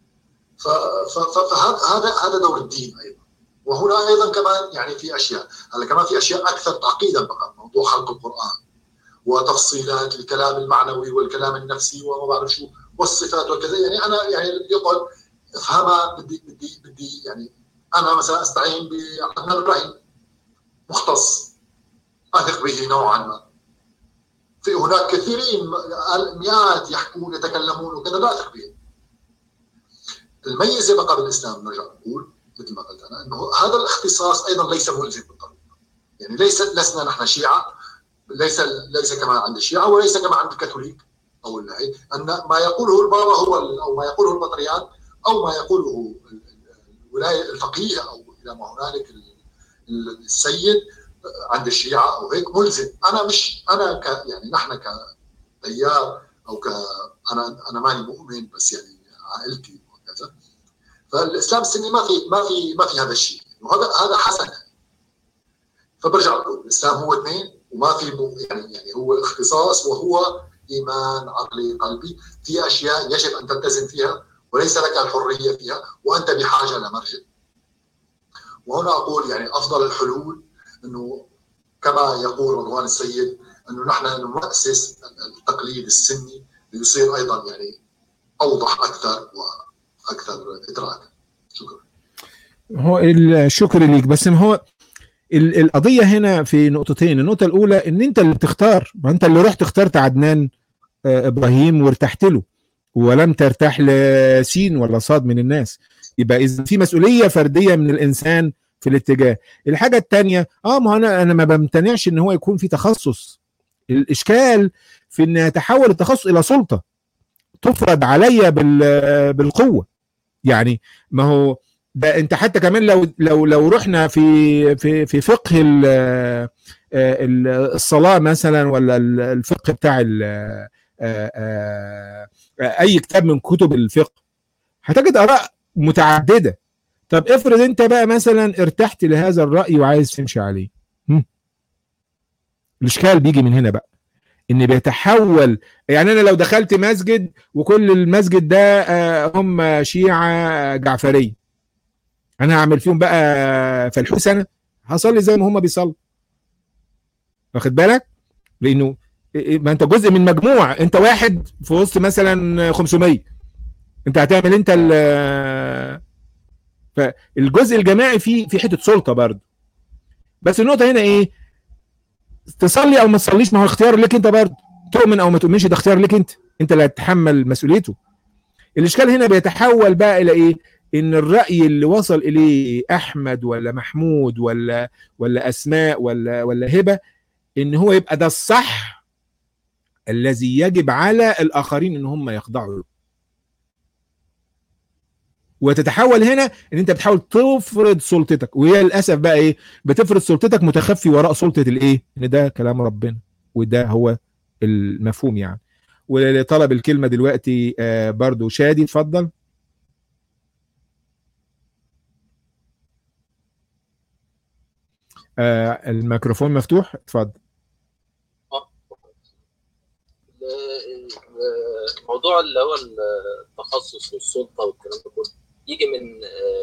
فهذا هذا دور الدين أيضا. وهنا أيضا كمان يعني في أشياء هلا كمان في أشياء أكثر تعقيدا بقى موضوع خلق القرآن وتفصيلات الكلام المعنوي والكلام النفسي وما بعرف شو والصفات وكذا. يعني أنا يعني يقعد افهمها بدي بدي بدي يعني أنا مثلا أستعين بعدنان إبراهيم مختص أثق به نوعا ما. في هناك كثيرين مئات يحكون يتكلمون وكذا لا أثق بهم. الميزة بقى بالإسلام نرجع نقول مثل ما قلت أنا إنه هذا الاختصاص أيضا ليس ملزم بالقانون. يعني ليس لسنا نحن شيعة ليس ليس كما عند الشيعة وليس كما عند الكاثوليك أو اللاهي أن ما يقوله البابا هو أو ما يقوله البطريرك أو ما يقوله الولاية الفقيه أو إلى ما هنالك السيد عند الشيعة أو هيك ملزم. أنا مش أنا ك يعني نحن كتيار أو ك أنا أنا ماني مؤمن بس يعني عائلتي وكذا. فالإسلام السني ما في ما في ما في هذا الشيء وهذا هذا حسن. فبرجع بقول الإسلام هو اثنين وما في يعني يعني هو اختصاص وهو إيمان عقلي قلبي. في أشياء يجب أن تلتزم فيها وليس لك الحرية فيها وأنت بحاجة لمرجع. وهنا اقول يعني افضل الحلول انه كما يقول رضوان السيد انه نحن نؤسس التقليد السني ليصير ايضا يعني اوضح اكثر واكثر ادراكا. شكرا. هو الشكر ليك، بس ما هو القضيه هنا في نقطتين. النقطه الاولى ان انت اللي بتختار، ما انت اللي رحت اخترت عدنان ابراهيم وارتحت له، ولم ترتاح لسين ولا صاد من الناس. يبقى اذا في مسؤوليه فرديه من الانسان في الاتجاه. الحاجه الثانيه اه ما انا انا ما بمتنعش ان هو يكون في تخصص. الاشكال في ان يتحول التخصص الى سلطه تفرض عليا بالقوه. يعني ما هو ده انت حتى كمان لو لو لو رحنا في في في فقه الصلاه مثلا، ولا الفقه بتاع اي كتاب من كتب الفقه، هتجد اراء متعدده. طب افرض انت بقى مثلا ارتحت لهذا الراي وعايز تمشي عليه، الاشكال بيجي من هنا بقى، ان بيتحول. يعني انا لو دخلت مسجد وكل المسجد ده هم شيعة جعفرية، انا هعمل فيهم بقى فلحوس؟ انا هصلي زي ما هم بيصلوا، واخد بالك؟ لانه ما انت جزء من مجموعة، انت واحد في وسط مثلا خمسمية، انت هتعمل انت فالجزء الجماعي فيه في حتة سلطة برضه. بس النقطة هنا ايه؟ تصلي او ما تصليش ما هو اختيار لك انت برضه، تؤمن او ما تؤمنش ده اختيار لك انت، انت اللي هتتحمل مسؤوليته. الاشكال هنا بيتحول بقى الى ايه؟ ان الراي اللي وصل اليه احمد ولا محمود ولا ولا اسماء ولا ولا هبه، ان هو يبقى ده الصح الذي يجب على الاخرين ان هم يخضعوا له. وتتحول هنا ان انت بتحاول تفرض سلطتك، وهي للاسف بقى ايه؟ بتفرض سلطتك متخفي وراء سلطه الايه؟ ان ده كلام ربنا، وده هو المفهوم يعني. ولطلب الكلمه دلوقتي آه برضو شادي، اتفضل. آه الميكروفون مفتوح، اتفضل. الموضوع اللي هو التخصص والسلطه والكلام ده كله يجي من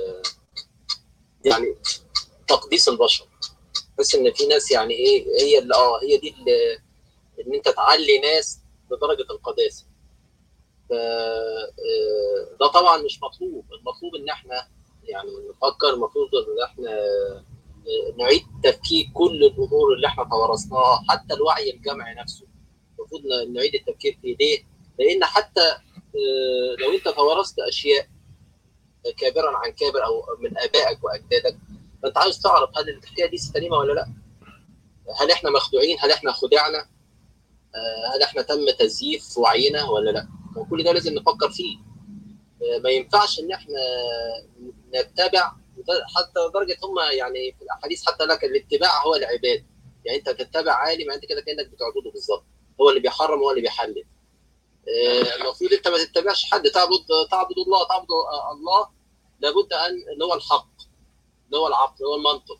يعني تقديس البشر، بس ان في ناس يعني ايه هي اللي اه هي دي اللي ان انت تعلي ناس بدرجه القداسه. ف ده طبعا مش مطلوب. المطلوب ان احنا يعني نفكر، المفروض ان احنا نعيد تفكيك كل الامور اللي احنا توارثناها، حتى الوعي الجمعي نفسه المفروض نعيد التفكير فيه. ليه؟ لان حتى لو انت توارثت اشياء كابرا عن كابر او من ابائك واجدادك، فانت عايز تعرف هل الحكايه دي سليمه ولا لا؟ هل احنا مخدوعين؟ هل احنا خدعنا؟ هل احنا تم تزييف وعينا ولا لا؟ وكل ده لازم نفكر فيه. ما ينفعش ان احنا نتبع، حتى لدرجه هم يعني في الاحاديث حتى لك الاتباع هو العباده. يعني انت تتبع عالم، انت كده كانك بتعبده بالظبط، هو اللي بيحرم هو اللي بيحلل. المفروض انت ما تتبعش حد، تعبد تعبد الله، تعبد الله لابد ان اللي هو الحق، اللي هو العقل، اللي هو المنطق.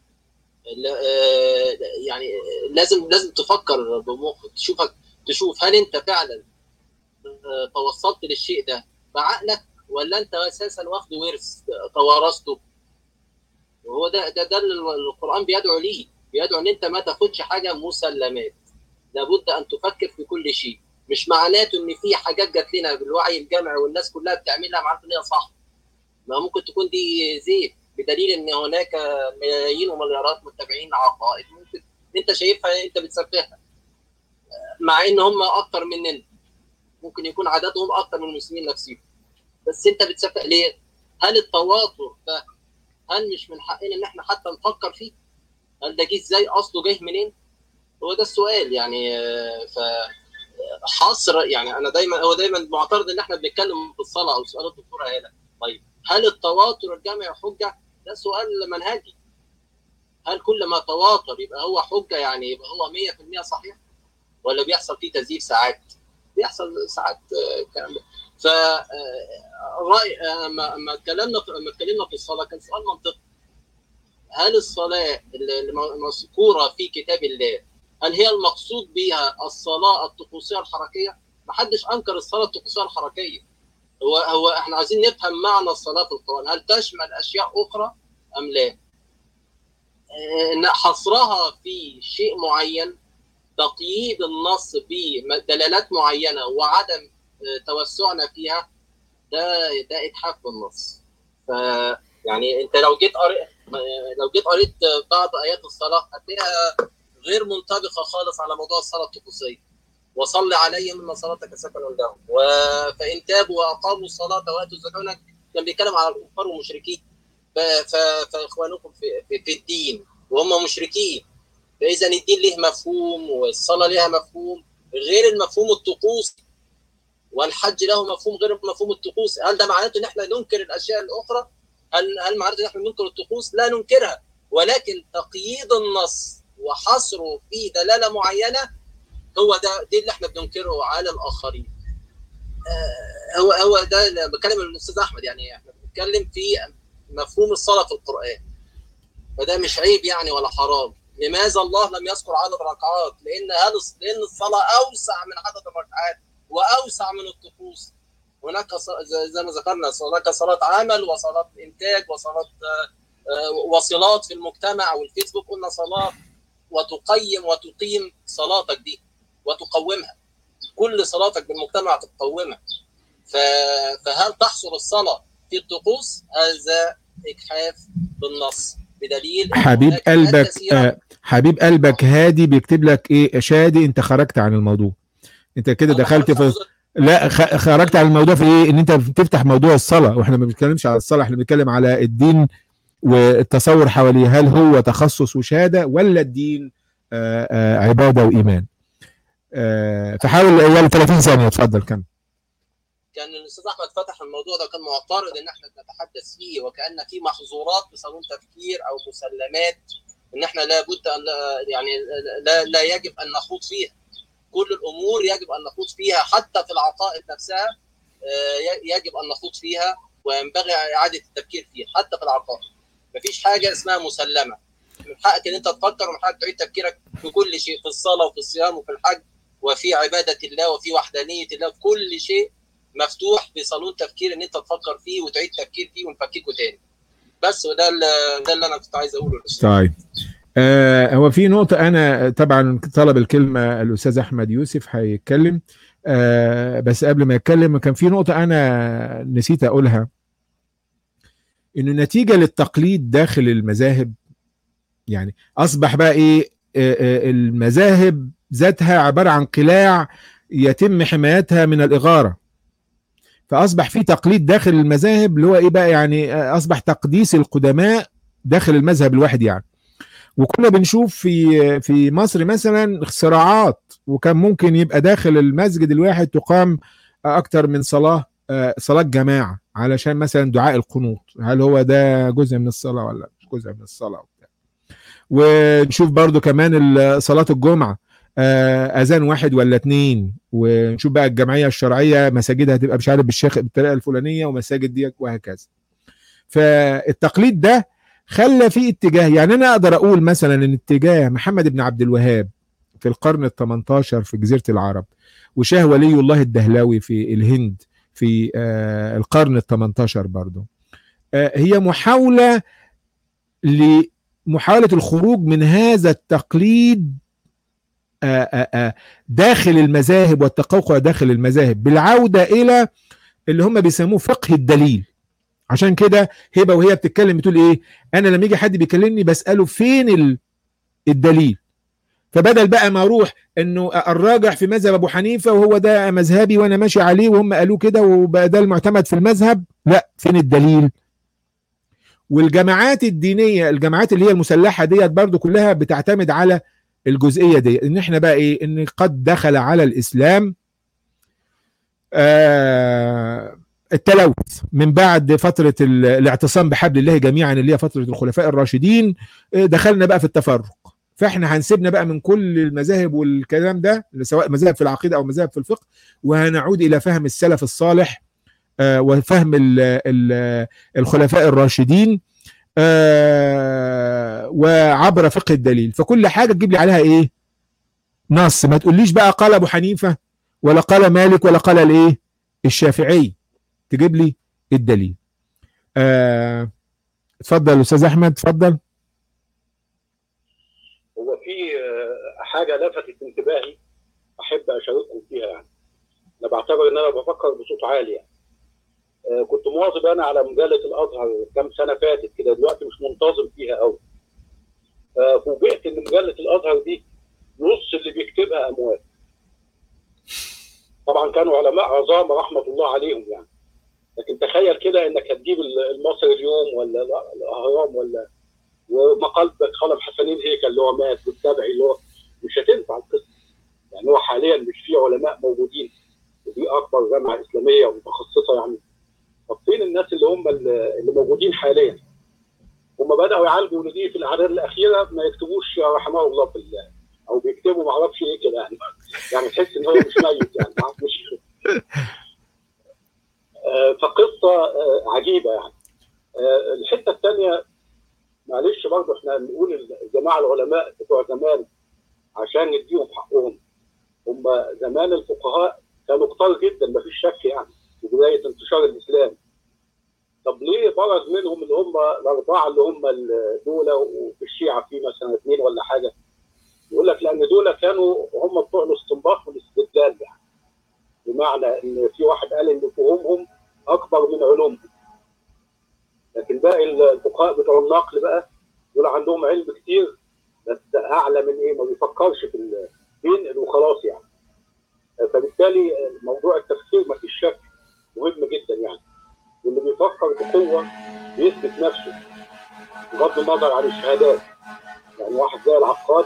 يعني لازم لازم تفكر بمخك، تشوفك تشوف هل انت فعلا توصلت للشيء ده بعقلك، ولا انت اساسا واخد ورث توارثته. وهو ده ده ده اللي القرآن بيدعو ليه، بيدعو ان انت ما تاخدش حاجه مسلمات، لابد ان تفكر في كل شيء. مش معناته ان في حاجات جات لنا بالوعي الجمعي والناس كلها بتعملها معناته ان هي صح. ما ممكن تكون دي زيف، بدليل ان هناك ملايين ومليارات متابعين عقائد ممكن انت شايفها انت بتسفهها، مع ان هم اكتر مننا، ممكن يكون عددهم اكتر من المسلمين نفسهم، بس انت بتسفه ليه؟ هل التواتر ده هل مش من حقنا ان احنا حتى نفكر فيه؟ هل ده جه ازاي؟ اصله جاي منين؟ هو ده السؤال يعني. ف حصر يعني انا دايما هو دايما معترض ان احنا بنتكلم في الصلاه او سؤال الدكتوره هاله. طيب هل التواتر الجمعي حجه؟ ده سؤال منهجي. هل كل ما تواتر يبقى هو حجه، يعني يبقى هو مية في المية صحيح؟ ولا بيحصل فيه تزييف ساعات؟ بيحصل ساعات الكلام ده. ف راي ما اتكلمنا ما اتكلمنا في الصلاه كان سؤال منطقي. هل الصلاه اللي مذكوره في كتاب الله هل هي المقصود بها الصلاه الطقوسيه الحركيه؟ ما حدش انكر الصلاه الطقوسيه الحركيه. هو هو احنا عايزين نفهم معنى الصلاه في القرآن، هل تشمل اشياء اخرى ام لا؟ ان حصرها في شيء معين، تقييد النص بدلالات معينه وعدم توسعنا فيها، ده ده اتحاف بالنص. ف يعني انت لو جيت قريت لو جيت قريت بعض ايات الصلاه هتلاقيها غير منطبقه خالص على موضوع الصلاه الطقوسيه. وصل عليهم ان صلاتك سكن لهم، فان تابوا واقاموا الصلاه واتوا الزكاه، كان بيتكلم على الكفار والمشركين. فاخوانكم في, في الدين وهم مشركين، فاذا الدين له مفهوم والصلاه لها مفهوم غير المفهوم الطقوسي، والحج له مفهوم غير مفهوم الطقوس. هل ده معناته ان احنا ننكر الاشياء الاخرى؟ هل هل معناته ان احنا ننكر الطقوس؟ لا ننكرها، ولكن تقييد النص وحصره في دلاله معينه هو ده دي اللي احنا بننكره على الاخرين. آه هو هو ده اللي بتكلم الاستاذ احمد، يعني احنا بنتكلم في مفهوم الصلاه في القران، فده مش عيب يعني ولا حرام. لماذا الله لم يذكر عدد الركعات؟ لان هل لان الصلاه اوسع من عدد الركعات واوسع من الطقوس. هناك زي ما ذكرنا هناك صلاه عمل وصلاه انتاج وصلاه وصلات في المجتمع والفيسبوك. قلنا صلاه وتقيم وتقيم صلاتك دي وتقومها، كل صلاتك بالمجتمع تقومها. فهل تحصر الصلاه في الطقوس؟ هذا اجحاف بالنص بدليل حبيب قلبك آه حبيب قلبك هادي بيكتب لك ايه شادي، انت خرجت عن الموضوع، انت كده دخلت في لا خرجت عن الموضوع في ايه، ان انت بتفتح موضوع الصلاه، واحنا ما بنتكلمش على الصلاه، احنا بنتكلم على الدين والتصور حواليه. هل هو تخصص وشهاده ولا الدين آآ آآ عباده وايمان؟ فحاول اول ثلاثين ثانيه اتفضل. كم كان الاستاذ احمد فتح الموضوع ده، كان معترض ان احنا نتحدث فيه وكأن في محظورات بصالون تفكير او مسلمات ان احنا لابد ان يعني لا, لا يجب ان نخوض فيها. كل الامور يجب ان نخوض فيها، حتى في العقائد نفسها يجب ان نخوض فيها وينبغي اعاده التفكير فيها. حتى في العقائد مفيش حاجه اسمها مسلمه، من حقك ان انت تفكر ومن حقك تعيد تفكيرك في كل شيء، في الصلاه وفي الصيام وفي الحج وفي عباده الله وفي وحدانيه الله، في كل شيء مفتوح في صالون تفكير ان انت تفكر فيه وتعيد تفكير فيه ونفككه تاني. بس وده ده اللي انا كنت عايز اقوله. طيب آه هو في نقطة أنا طبعا طلب الكلمة الأستاذ أحمد يوسف هيتكلم، آه بس قبل ما يتكلم كان في نقطة أنا نسيت أقولها، إنه نتيجة للتقليد داخل المذاهب يعني أصبح بقى إيه آه آه المذاهب ذاتها عبارة عن قلاع يتم حمايتها من الإغارة، فأصبح في تقليد داخل المذاهب اللي هو إيه بقى يعني أصبح تقديس القدماء داخل المذهب الواحد يعني. وكنا بنشوف في في مصر مثلا صراعات، وكان ممكن يبقى داخل المسجد الواحد تقام اكتر من صلاه صلاه جماعه علشان مثلا دعاء القنوت، هل هو ده جزء من الصلاه ولا مش جزء من الصلاه وبتاع. ونشوف برضو كمان صلاه الجمعه اذان واحد ولا اتنين، ونشوف بقى الجمعيه الشرعيه مساجدها هتبقى مش عارف بالشيخ بالطريقه الفلانيه ومساجد دي وهكذا. فالتقليد ده خلى في اتجاه، يعني انا اقدر اقول مثلا ان اتجاه محمد بن عبد الوهاب في القرن الثمنتاشر في جزيرة العرب، وشاه ولي الله الدهلاوي في الهند في آه القرن الثمنتاشر برضو، آه هي محاولة لمحاولة الخروج من هذا التقليد آه آه آه داخل المذاهب والتقوقع داخل المذاهب بالعودة الى اللي هم بيسموه فقه الدليل. عشان كده هبه وهي بتتكلم بتقول ايه، انا لما يجي حد بيكلمني بساله فين الدليل، فبدل بقى ما اروح انه الراجح في مذهب ابو حنيفه وهو ده مذهبي وانا ماشي عليه وهم قالوا كده وبقى ده المعتمد في المذهب، لا فين الدليل. والجماعات الدينيه الجماعات اللي هي المسلحه ديت برضو كلها بتعتمد على الجزئيه دي، ان احنا بقى ايه ان قد دخل على الاسلام آه التلوث من بعد فترة الاعتصام بحبل الله جميعا اللي هي فترة الخلفاء الراشدين، دخلنا بقى في التفرق. فاحنا هنسيبنا بقى من كل المذاهب والكلام ده سواء مذاهب في العقيدة او مذاهب في الفقه، وهنعود الى فهم السلف الصالح آه وفهم ال ال الخلفاء الراشدين آه وعبر فقه الدليل. فكل حاجة تجيب لي عليها ايه نص، ما تقوليش بقى قال ابو حنيفة ولا قال مالك ولا قال الايه الشافعي، تجيب لي الدليل. آه، اتفضل استاذ احمد اتفضل. حاجه لفتت انتباهي احب اشارككم فيها. يعني انا بعتبر ان انا بفكر بصوت عالي. يعني آه كنت مواظب انا على مجله الازهر كام سنه فاتت كده، دلوقتي مش منتظم فيها قوي. آه فوجئت ان مجله الازهر دي نص اللي بيكتبها اموات. طبعا كانوا علماء عظام رحمه الله عليهم يعني، لكن تخيل كده انك هتجيب المصري اليوم ولا الاهرام ولا ومقال خلف حسنين هيكل اللي هو مات والتابعي اللي هو مش هتنفع القصه. يعني هو حاليا مش في علماء موجودين، ودي اكبر جامعه اسلاميه ومتخصصه يعني. طب فين الناس اللي هم اللي موجودين حاليا؟ هم بداوا يعالجوا ولديه في الاعداد الاخيره ما يكتبوش رحمه الله في الله، او بيكتبوا ما اعرفش ايه كده يعني. يعني تحس ان هو مش ميت يعني مش آه فقصه آه عجيبه يعني. آه الحته الثانيه معلش برضه احنا بنقول الجماعه العلماء بتوع زمان عشان نديهم حقهم. هم زمان الفقهاء كانوا كتار جدا ما فيش شك يعني في بدايه انتشار الاسلام. طب ليه برز منهم اللي هم الاربعه اللي هم دول، وفي الشيعه في مثلا اثنين ولا حاجه؟ يقول لك لان دول كانوا هم بتوع الاستنباط والاستدلال. يعني بمعنى ان في واحد قال ان فهومهم اكبر من علومهم، لكن باقي الفقهاء بتوع النقل بقى دول عندهم علم كتير بس اعلى من ايه، ما بيفكرش في بينقل وخلاص يعني. فبالتالي موضوع التفكير ما فيش شك مهم جدا يعني، واللي بيفكر بقوه بيثبت نفسه بغض النظر عن الشهادات. يعني واحد زي العقاد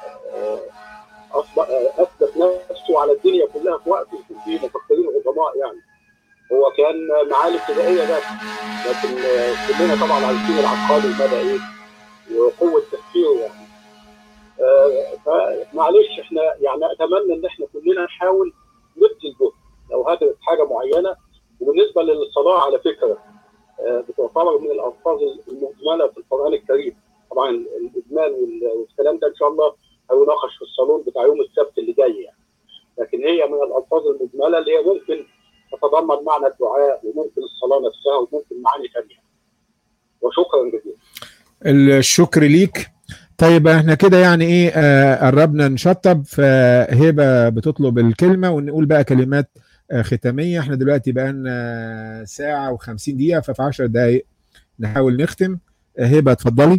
اثبت نفسه على الدنيا كلها في وقت يكون فيه مفكرين عظماء يعني. هو كان معالي ابتدائيه بس، لكن كلنا طبعا عارفين العقاد ومدى ايه وقوه تفكيره يعني. آه فمعلش احنا يعني اتمنى ان احنا كلنا نحاول نبذل جهد لو هدفت حاجه معينه. وبالنسبه للصلاه على فكره آه بتعتبر من الالفاظ المجمله في القران الكريم. طبعا الاجمال والكلام ده ان شاء الله هيناقش في الصالون بتاع يوم السبت اللي جاي يعني. لكن هي من الالفاظ المجمله اللي هي ممكن تتضمن معنى الدعاء وممكن الصلاه نفسها وممكن معاني ثانيه. وشكرا جزيلا. الشكر ليك. طيب احنا كده يعني ايه آه قربنا نشطب، فهبه بتطلب الكلمه ونقول بقى كلمات آه ختاميه. احنا دلوقتي بقى لنا ساعه وخمسين دقيقه، ففي عشر دقائق نحاول نختم. آه هبه اتفضلي.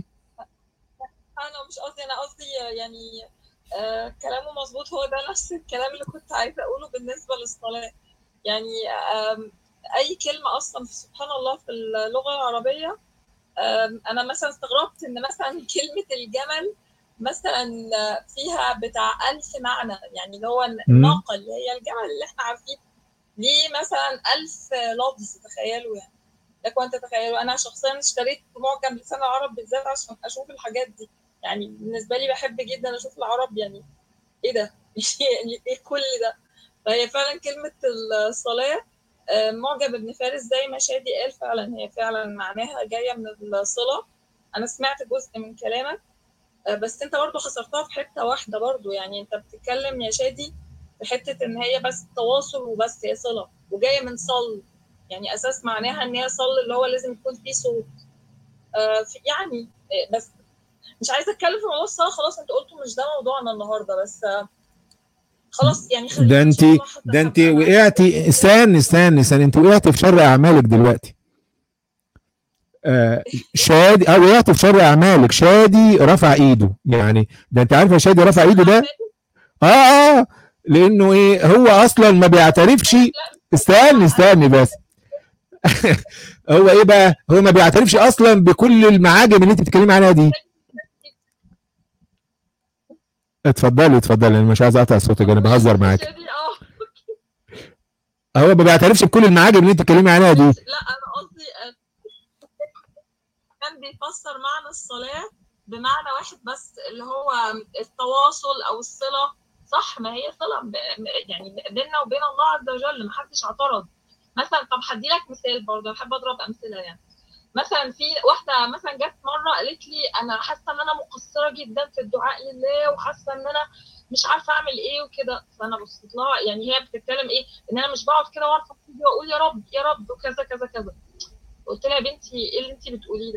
انا مش قصدي، انا قصدي يعني آه كلامه مظبوط، هو ده نفس الكلام اللي كنت عايزه اقوله بالنسبه للصلاه. يعني آه اي كلمه اصلا سبحان الله في اللغه العربيه. انا مثلا استغربت ان مثلا كلمه الجمل مثلا فيها بتاع ألف معنى، يعني اللي هو الناقه اللي هي الجمل اللي احنا عارفين ليه مثلا ألف لفظ. تخيلوا يعني، لكم تتخيلوا. انا شخصيا اشتريت معجم لسان العرب بالذات عشان اشوف الحاجات دي. يعني بالنسبه لي بحب جدا اشوف العرب، يعني ايه ده يعني ايه كل ده. فهي فعلا كلمه الصلاه معجب ابن فارس زي ما شادي قال، فعلا هي فعلا معناها جايه من الصله. انا سمعت جزء من كلامك بس انت برضو خسرتها في حته واحده برضو. يعني انت بتتكلم يا شادي في حته ان هي بس تواصل وبس، هي صله وجايه من صل، يعني اساس معناها ان هي صل اللي هو لازم يكون فيه صوت. آه يعني بس مش عايزه اتكلم في موضوع الصلاه، خلاص انت قلتوا مش ده موضوعنا النهارده. بس آه خلاص يعني ده انت ده انت وقعتي. استني استني استني انت وقعتي في شر اعمالك دلوقتي. آه شادي اه وقعتي في شر اعمالك. شادي رفع ايده، يعني ده انت عارفه شادي رفع ايده ده اه اه لانه ايه، هو اصلا ما بيعترفش. استني استني بس هو ايه بقى، هو ما بيعترفش اصلا بكل المعاجم اللي انت بتتكلمي عنها دي. اتفضلي اتفضلي، انا مش عايز اقطع صوتك، انا بهزر معاك. هو ما بيعترفش بكل المعاجم اللي انت بتتكلمي عليها دي. لا انا قصدي كان بيفسر معنى الصلاه بمعنى واحد بس، اللي هو التواصل او الصله. صح، ما هي صله يعني بيننا وبين الله عز وجل، ما حدش اعترض. مثلا طب هدي لك مثال برضه، بحب اضرب امثله. يعني مثلا في واحده مثلا جت مره قالت لي انا حاسه ان انا مقصره جدا في الدعاء لله، وحاسه ان انا مش عارفه اعمل ايه وكده. فانا بصيت لها، يعني هي بتتكلم ايه، ان انا مش بقعد كده وارفع ايدي واقول يا رب يا رب وكذا كذا كذا. قلت لها يا بنتي ايه اللي انت بتقوليه ده؟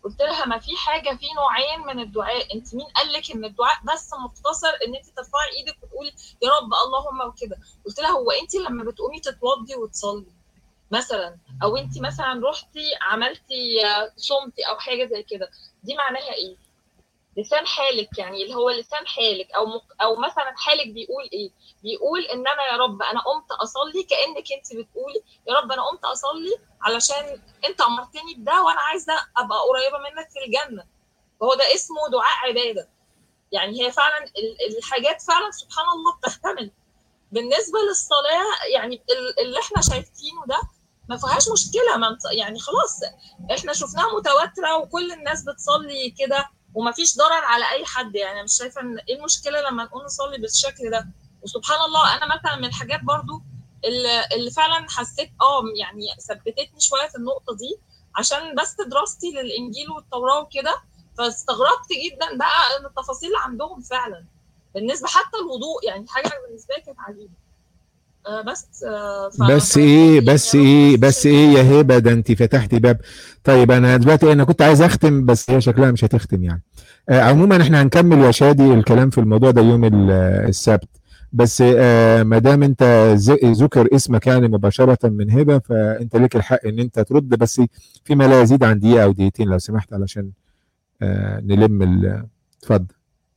قلت لها ما في حاجه، في نوعين من الدعاء، انت مين قال لك ان الدعاء بس مقتصر ان انت ترفعي ايدك وتقولي يا رب اللهم وكده؟ قلت لها هو انت لما بتقومي تتوضي وتصلي مثلا، او انت مثلا رحتي عملتي صمتي او حاجه زي كده، دي معناها ايه؟ لسان حالك، يعني اللي هو لسان حالك او مق... او مثلا حالك بيقول ايه؟ بيقول ان انا يا رب انا قمت اصلي، كانك انت بتقولي يا رب انا قمت اصلي علشان انت امرتني بده وانا عايزه ابقى قريبه منك في الجنه. فهو ده اسمه دعاء عباده. يعني هي فعلا الحاجات فعلا سبحان الله بتحتمل. بالنسبه للصلاه يعني اللي احنا شايفينه ده ما فيهاش مشكله، ما يعني خلاص احنا شفناها متواتره وكل الناس بتصلي كده ومفيش ضرر على اي حد. يعني مش شايفه ان ايه المشكله لما نقول نصلي بالشكل ده. وسبحان الله انا مثلا من الحاجات برضو اللي, اللي فعلا حسيت اه يعني ثبتتني شويه في النقطه دي، عشان بس دراستي للانجيل والتوراه وكده، فاستغربت جدا بقى ان التفاصيل اللي عندهم فعلا بالنسبه حتى الوضوء، يعني حاجه بالنسبه لي كانت عجيبه. آه بس آه بس ايه بس ايه بس ايه يا هبه، ده انت فتحتي باب. طيب انا دلوقتي انا كنت عايز اختم بس هي شكلها مش هتختم يعني. آه عموما احنا هنكمل يا شادي الكلام في الموضوع ده يوم السبت، بس آه ما دام انت ذكر اسمك يعني مباشره من هبه، فانت ليك الحق ان انت ترد، بس فيما لا يزيد عن دقيقه او دقيقتين لو سمحت، علشان آه نلم. اتفضل،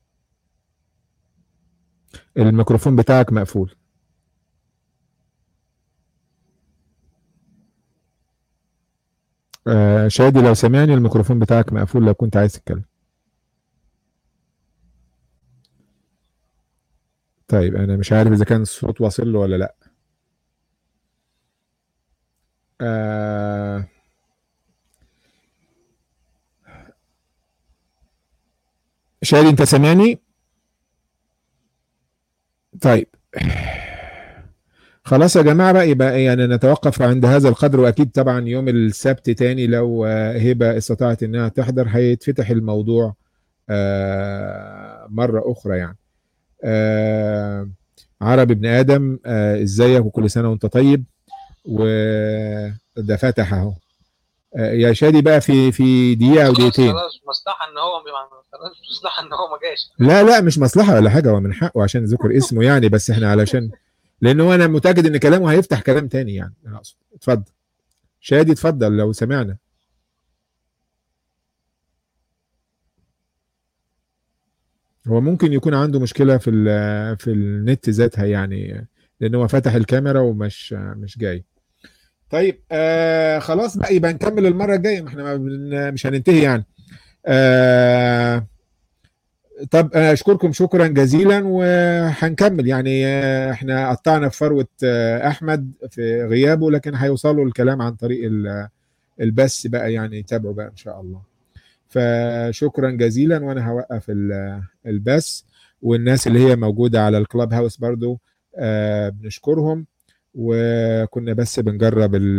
الميكروفون بتاعك مقفول. آه شادي لو سمعني الميكروفون بتاعك مقفول لو كنت عايز تتكلم. طيب انا مش عارف اذا كان الصوت واصل له ولا لا. آه شادي انت سامعني؟ طيب خلاص يا جماعة بقى، يبقى يعني نتوقف عند هذا القدر، وأكيد طبعا يوم السبت تاني لو هبة استطاعت إنها تحضر هيتفتح الموضوع آه مرة أخرى يعني. آه عربي ابن آدم، آه إزيك وكل سنة وأنت طيب، وده فتح أهو. آه يا شادي بقى في في دقيقة أو دقيقتين. خلاص مصلحة إن هو خلاص مصلحة إن هو ما جاش. لا لا مش مصلحة ولا حاجة، هو من حقه عشان ذكر اسمه يعني، بس احنا علشان لانه انا متاكد ان كلامه هيفتح كلام تاني يعني. انا اقصد اتفضل شادي، اتفضل لو سمعنا. هو ممكن يكون عنده مشكله في في النت ذاتها يعني، لان هو فتح الكاميرا ومش مش جاي. طيب آه خلاص بقى، يبقى نكمل المره الجايه، ما احنا مش هننتهي يعني. آه طب اشكركم شكرا جزيلا، وهنكمل يعني. احنا قطعنا في فروه احمد في غيابه، لكن هيوصلوا الكلام عن طريق البث بقى يعني، تابعوا بقى ان شاء الله. فشكرا جزيلا، وانا هوقف البث، والناس اللي هي موجوده على الكلاب هاوس برضو آه بنشكرهم، وكنا بس بنجرب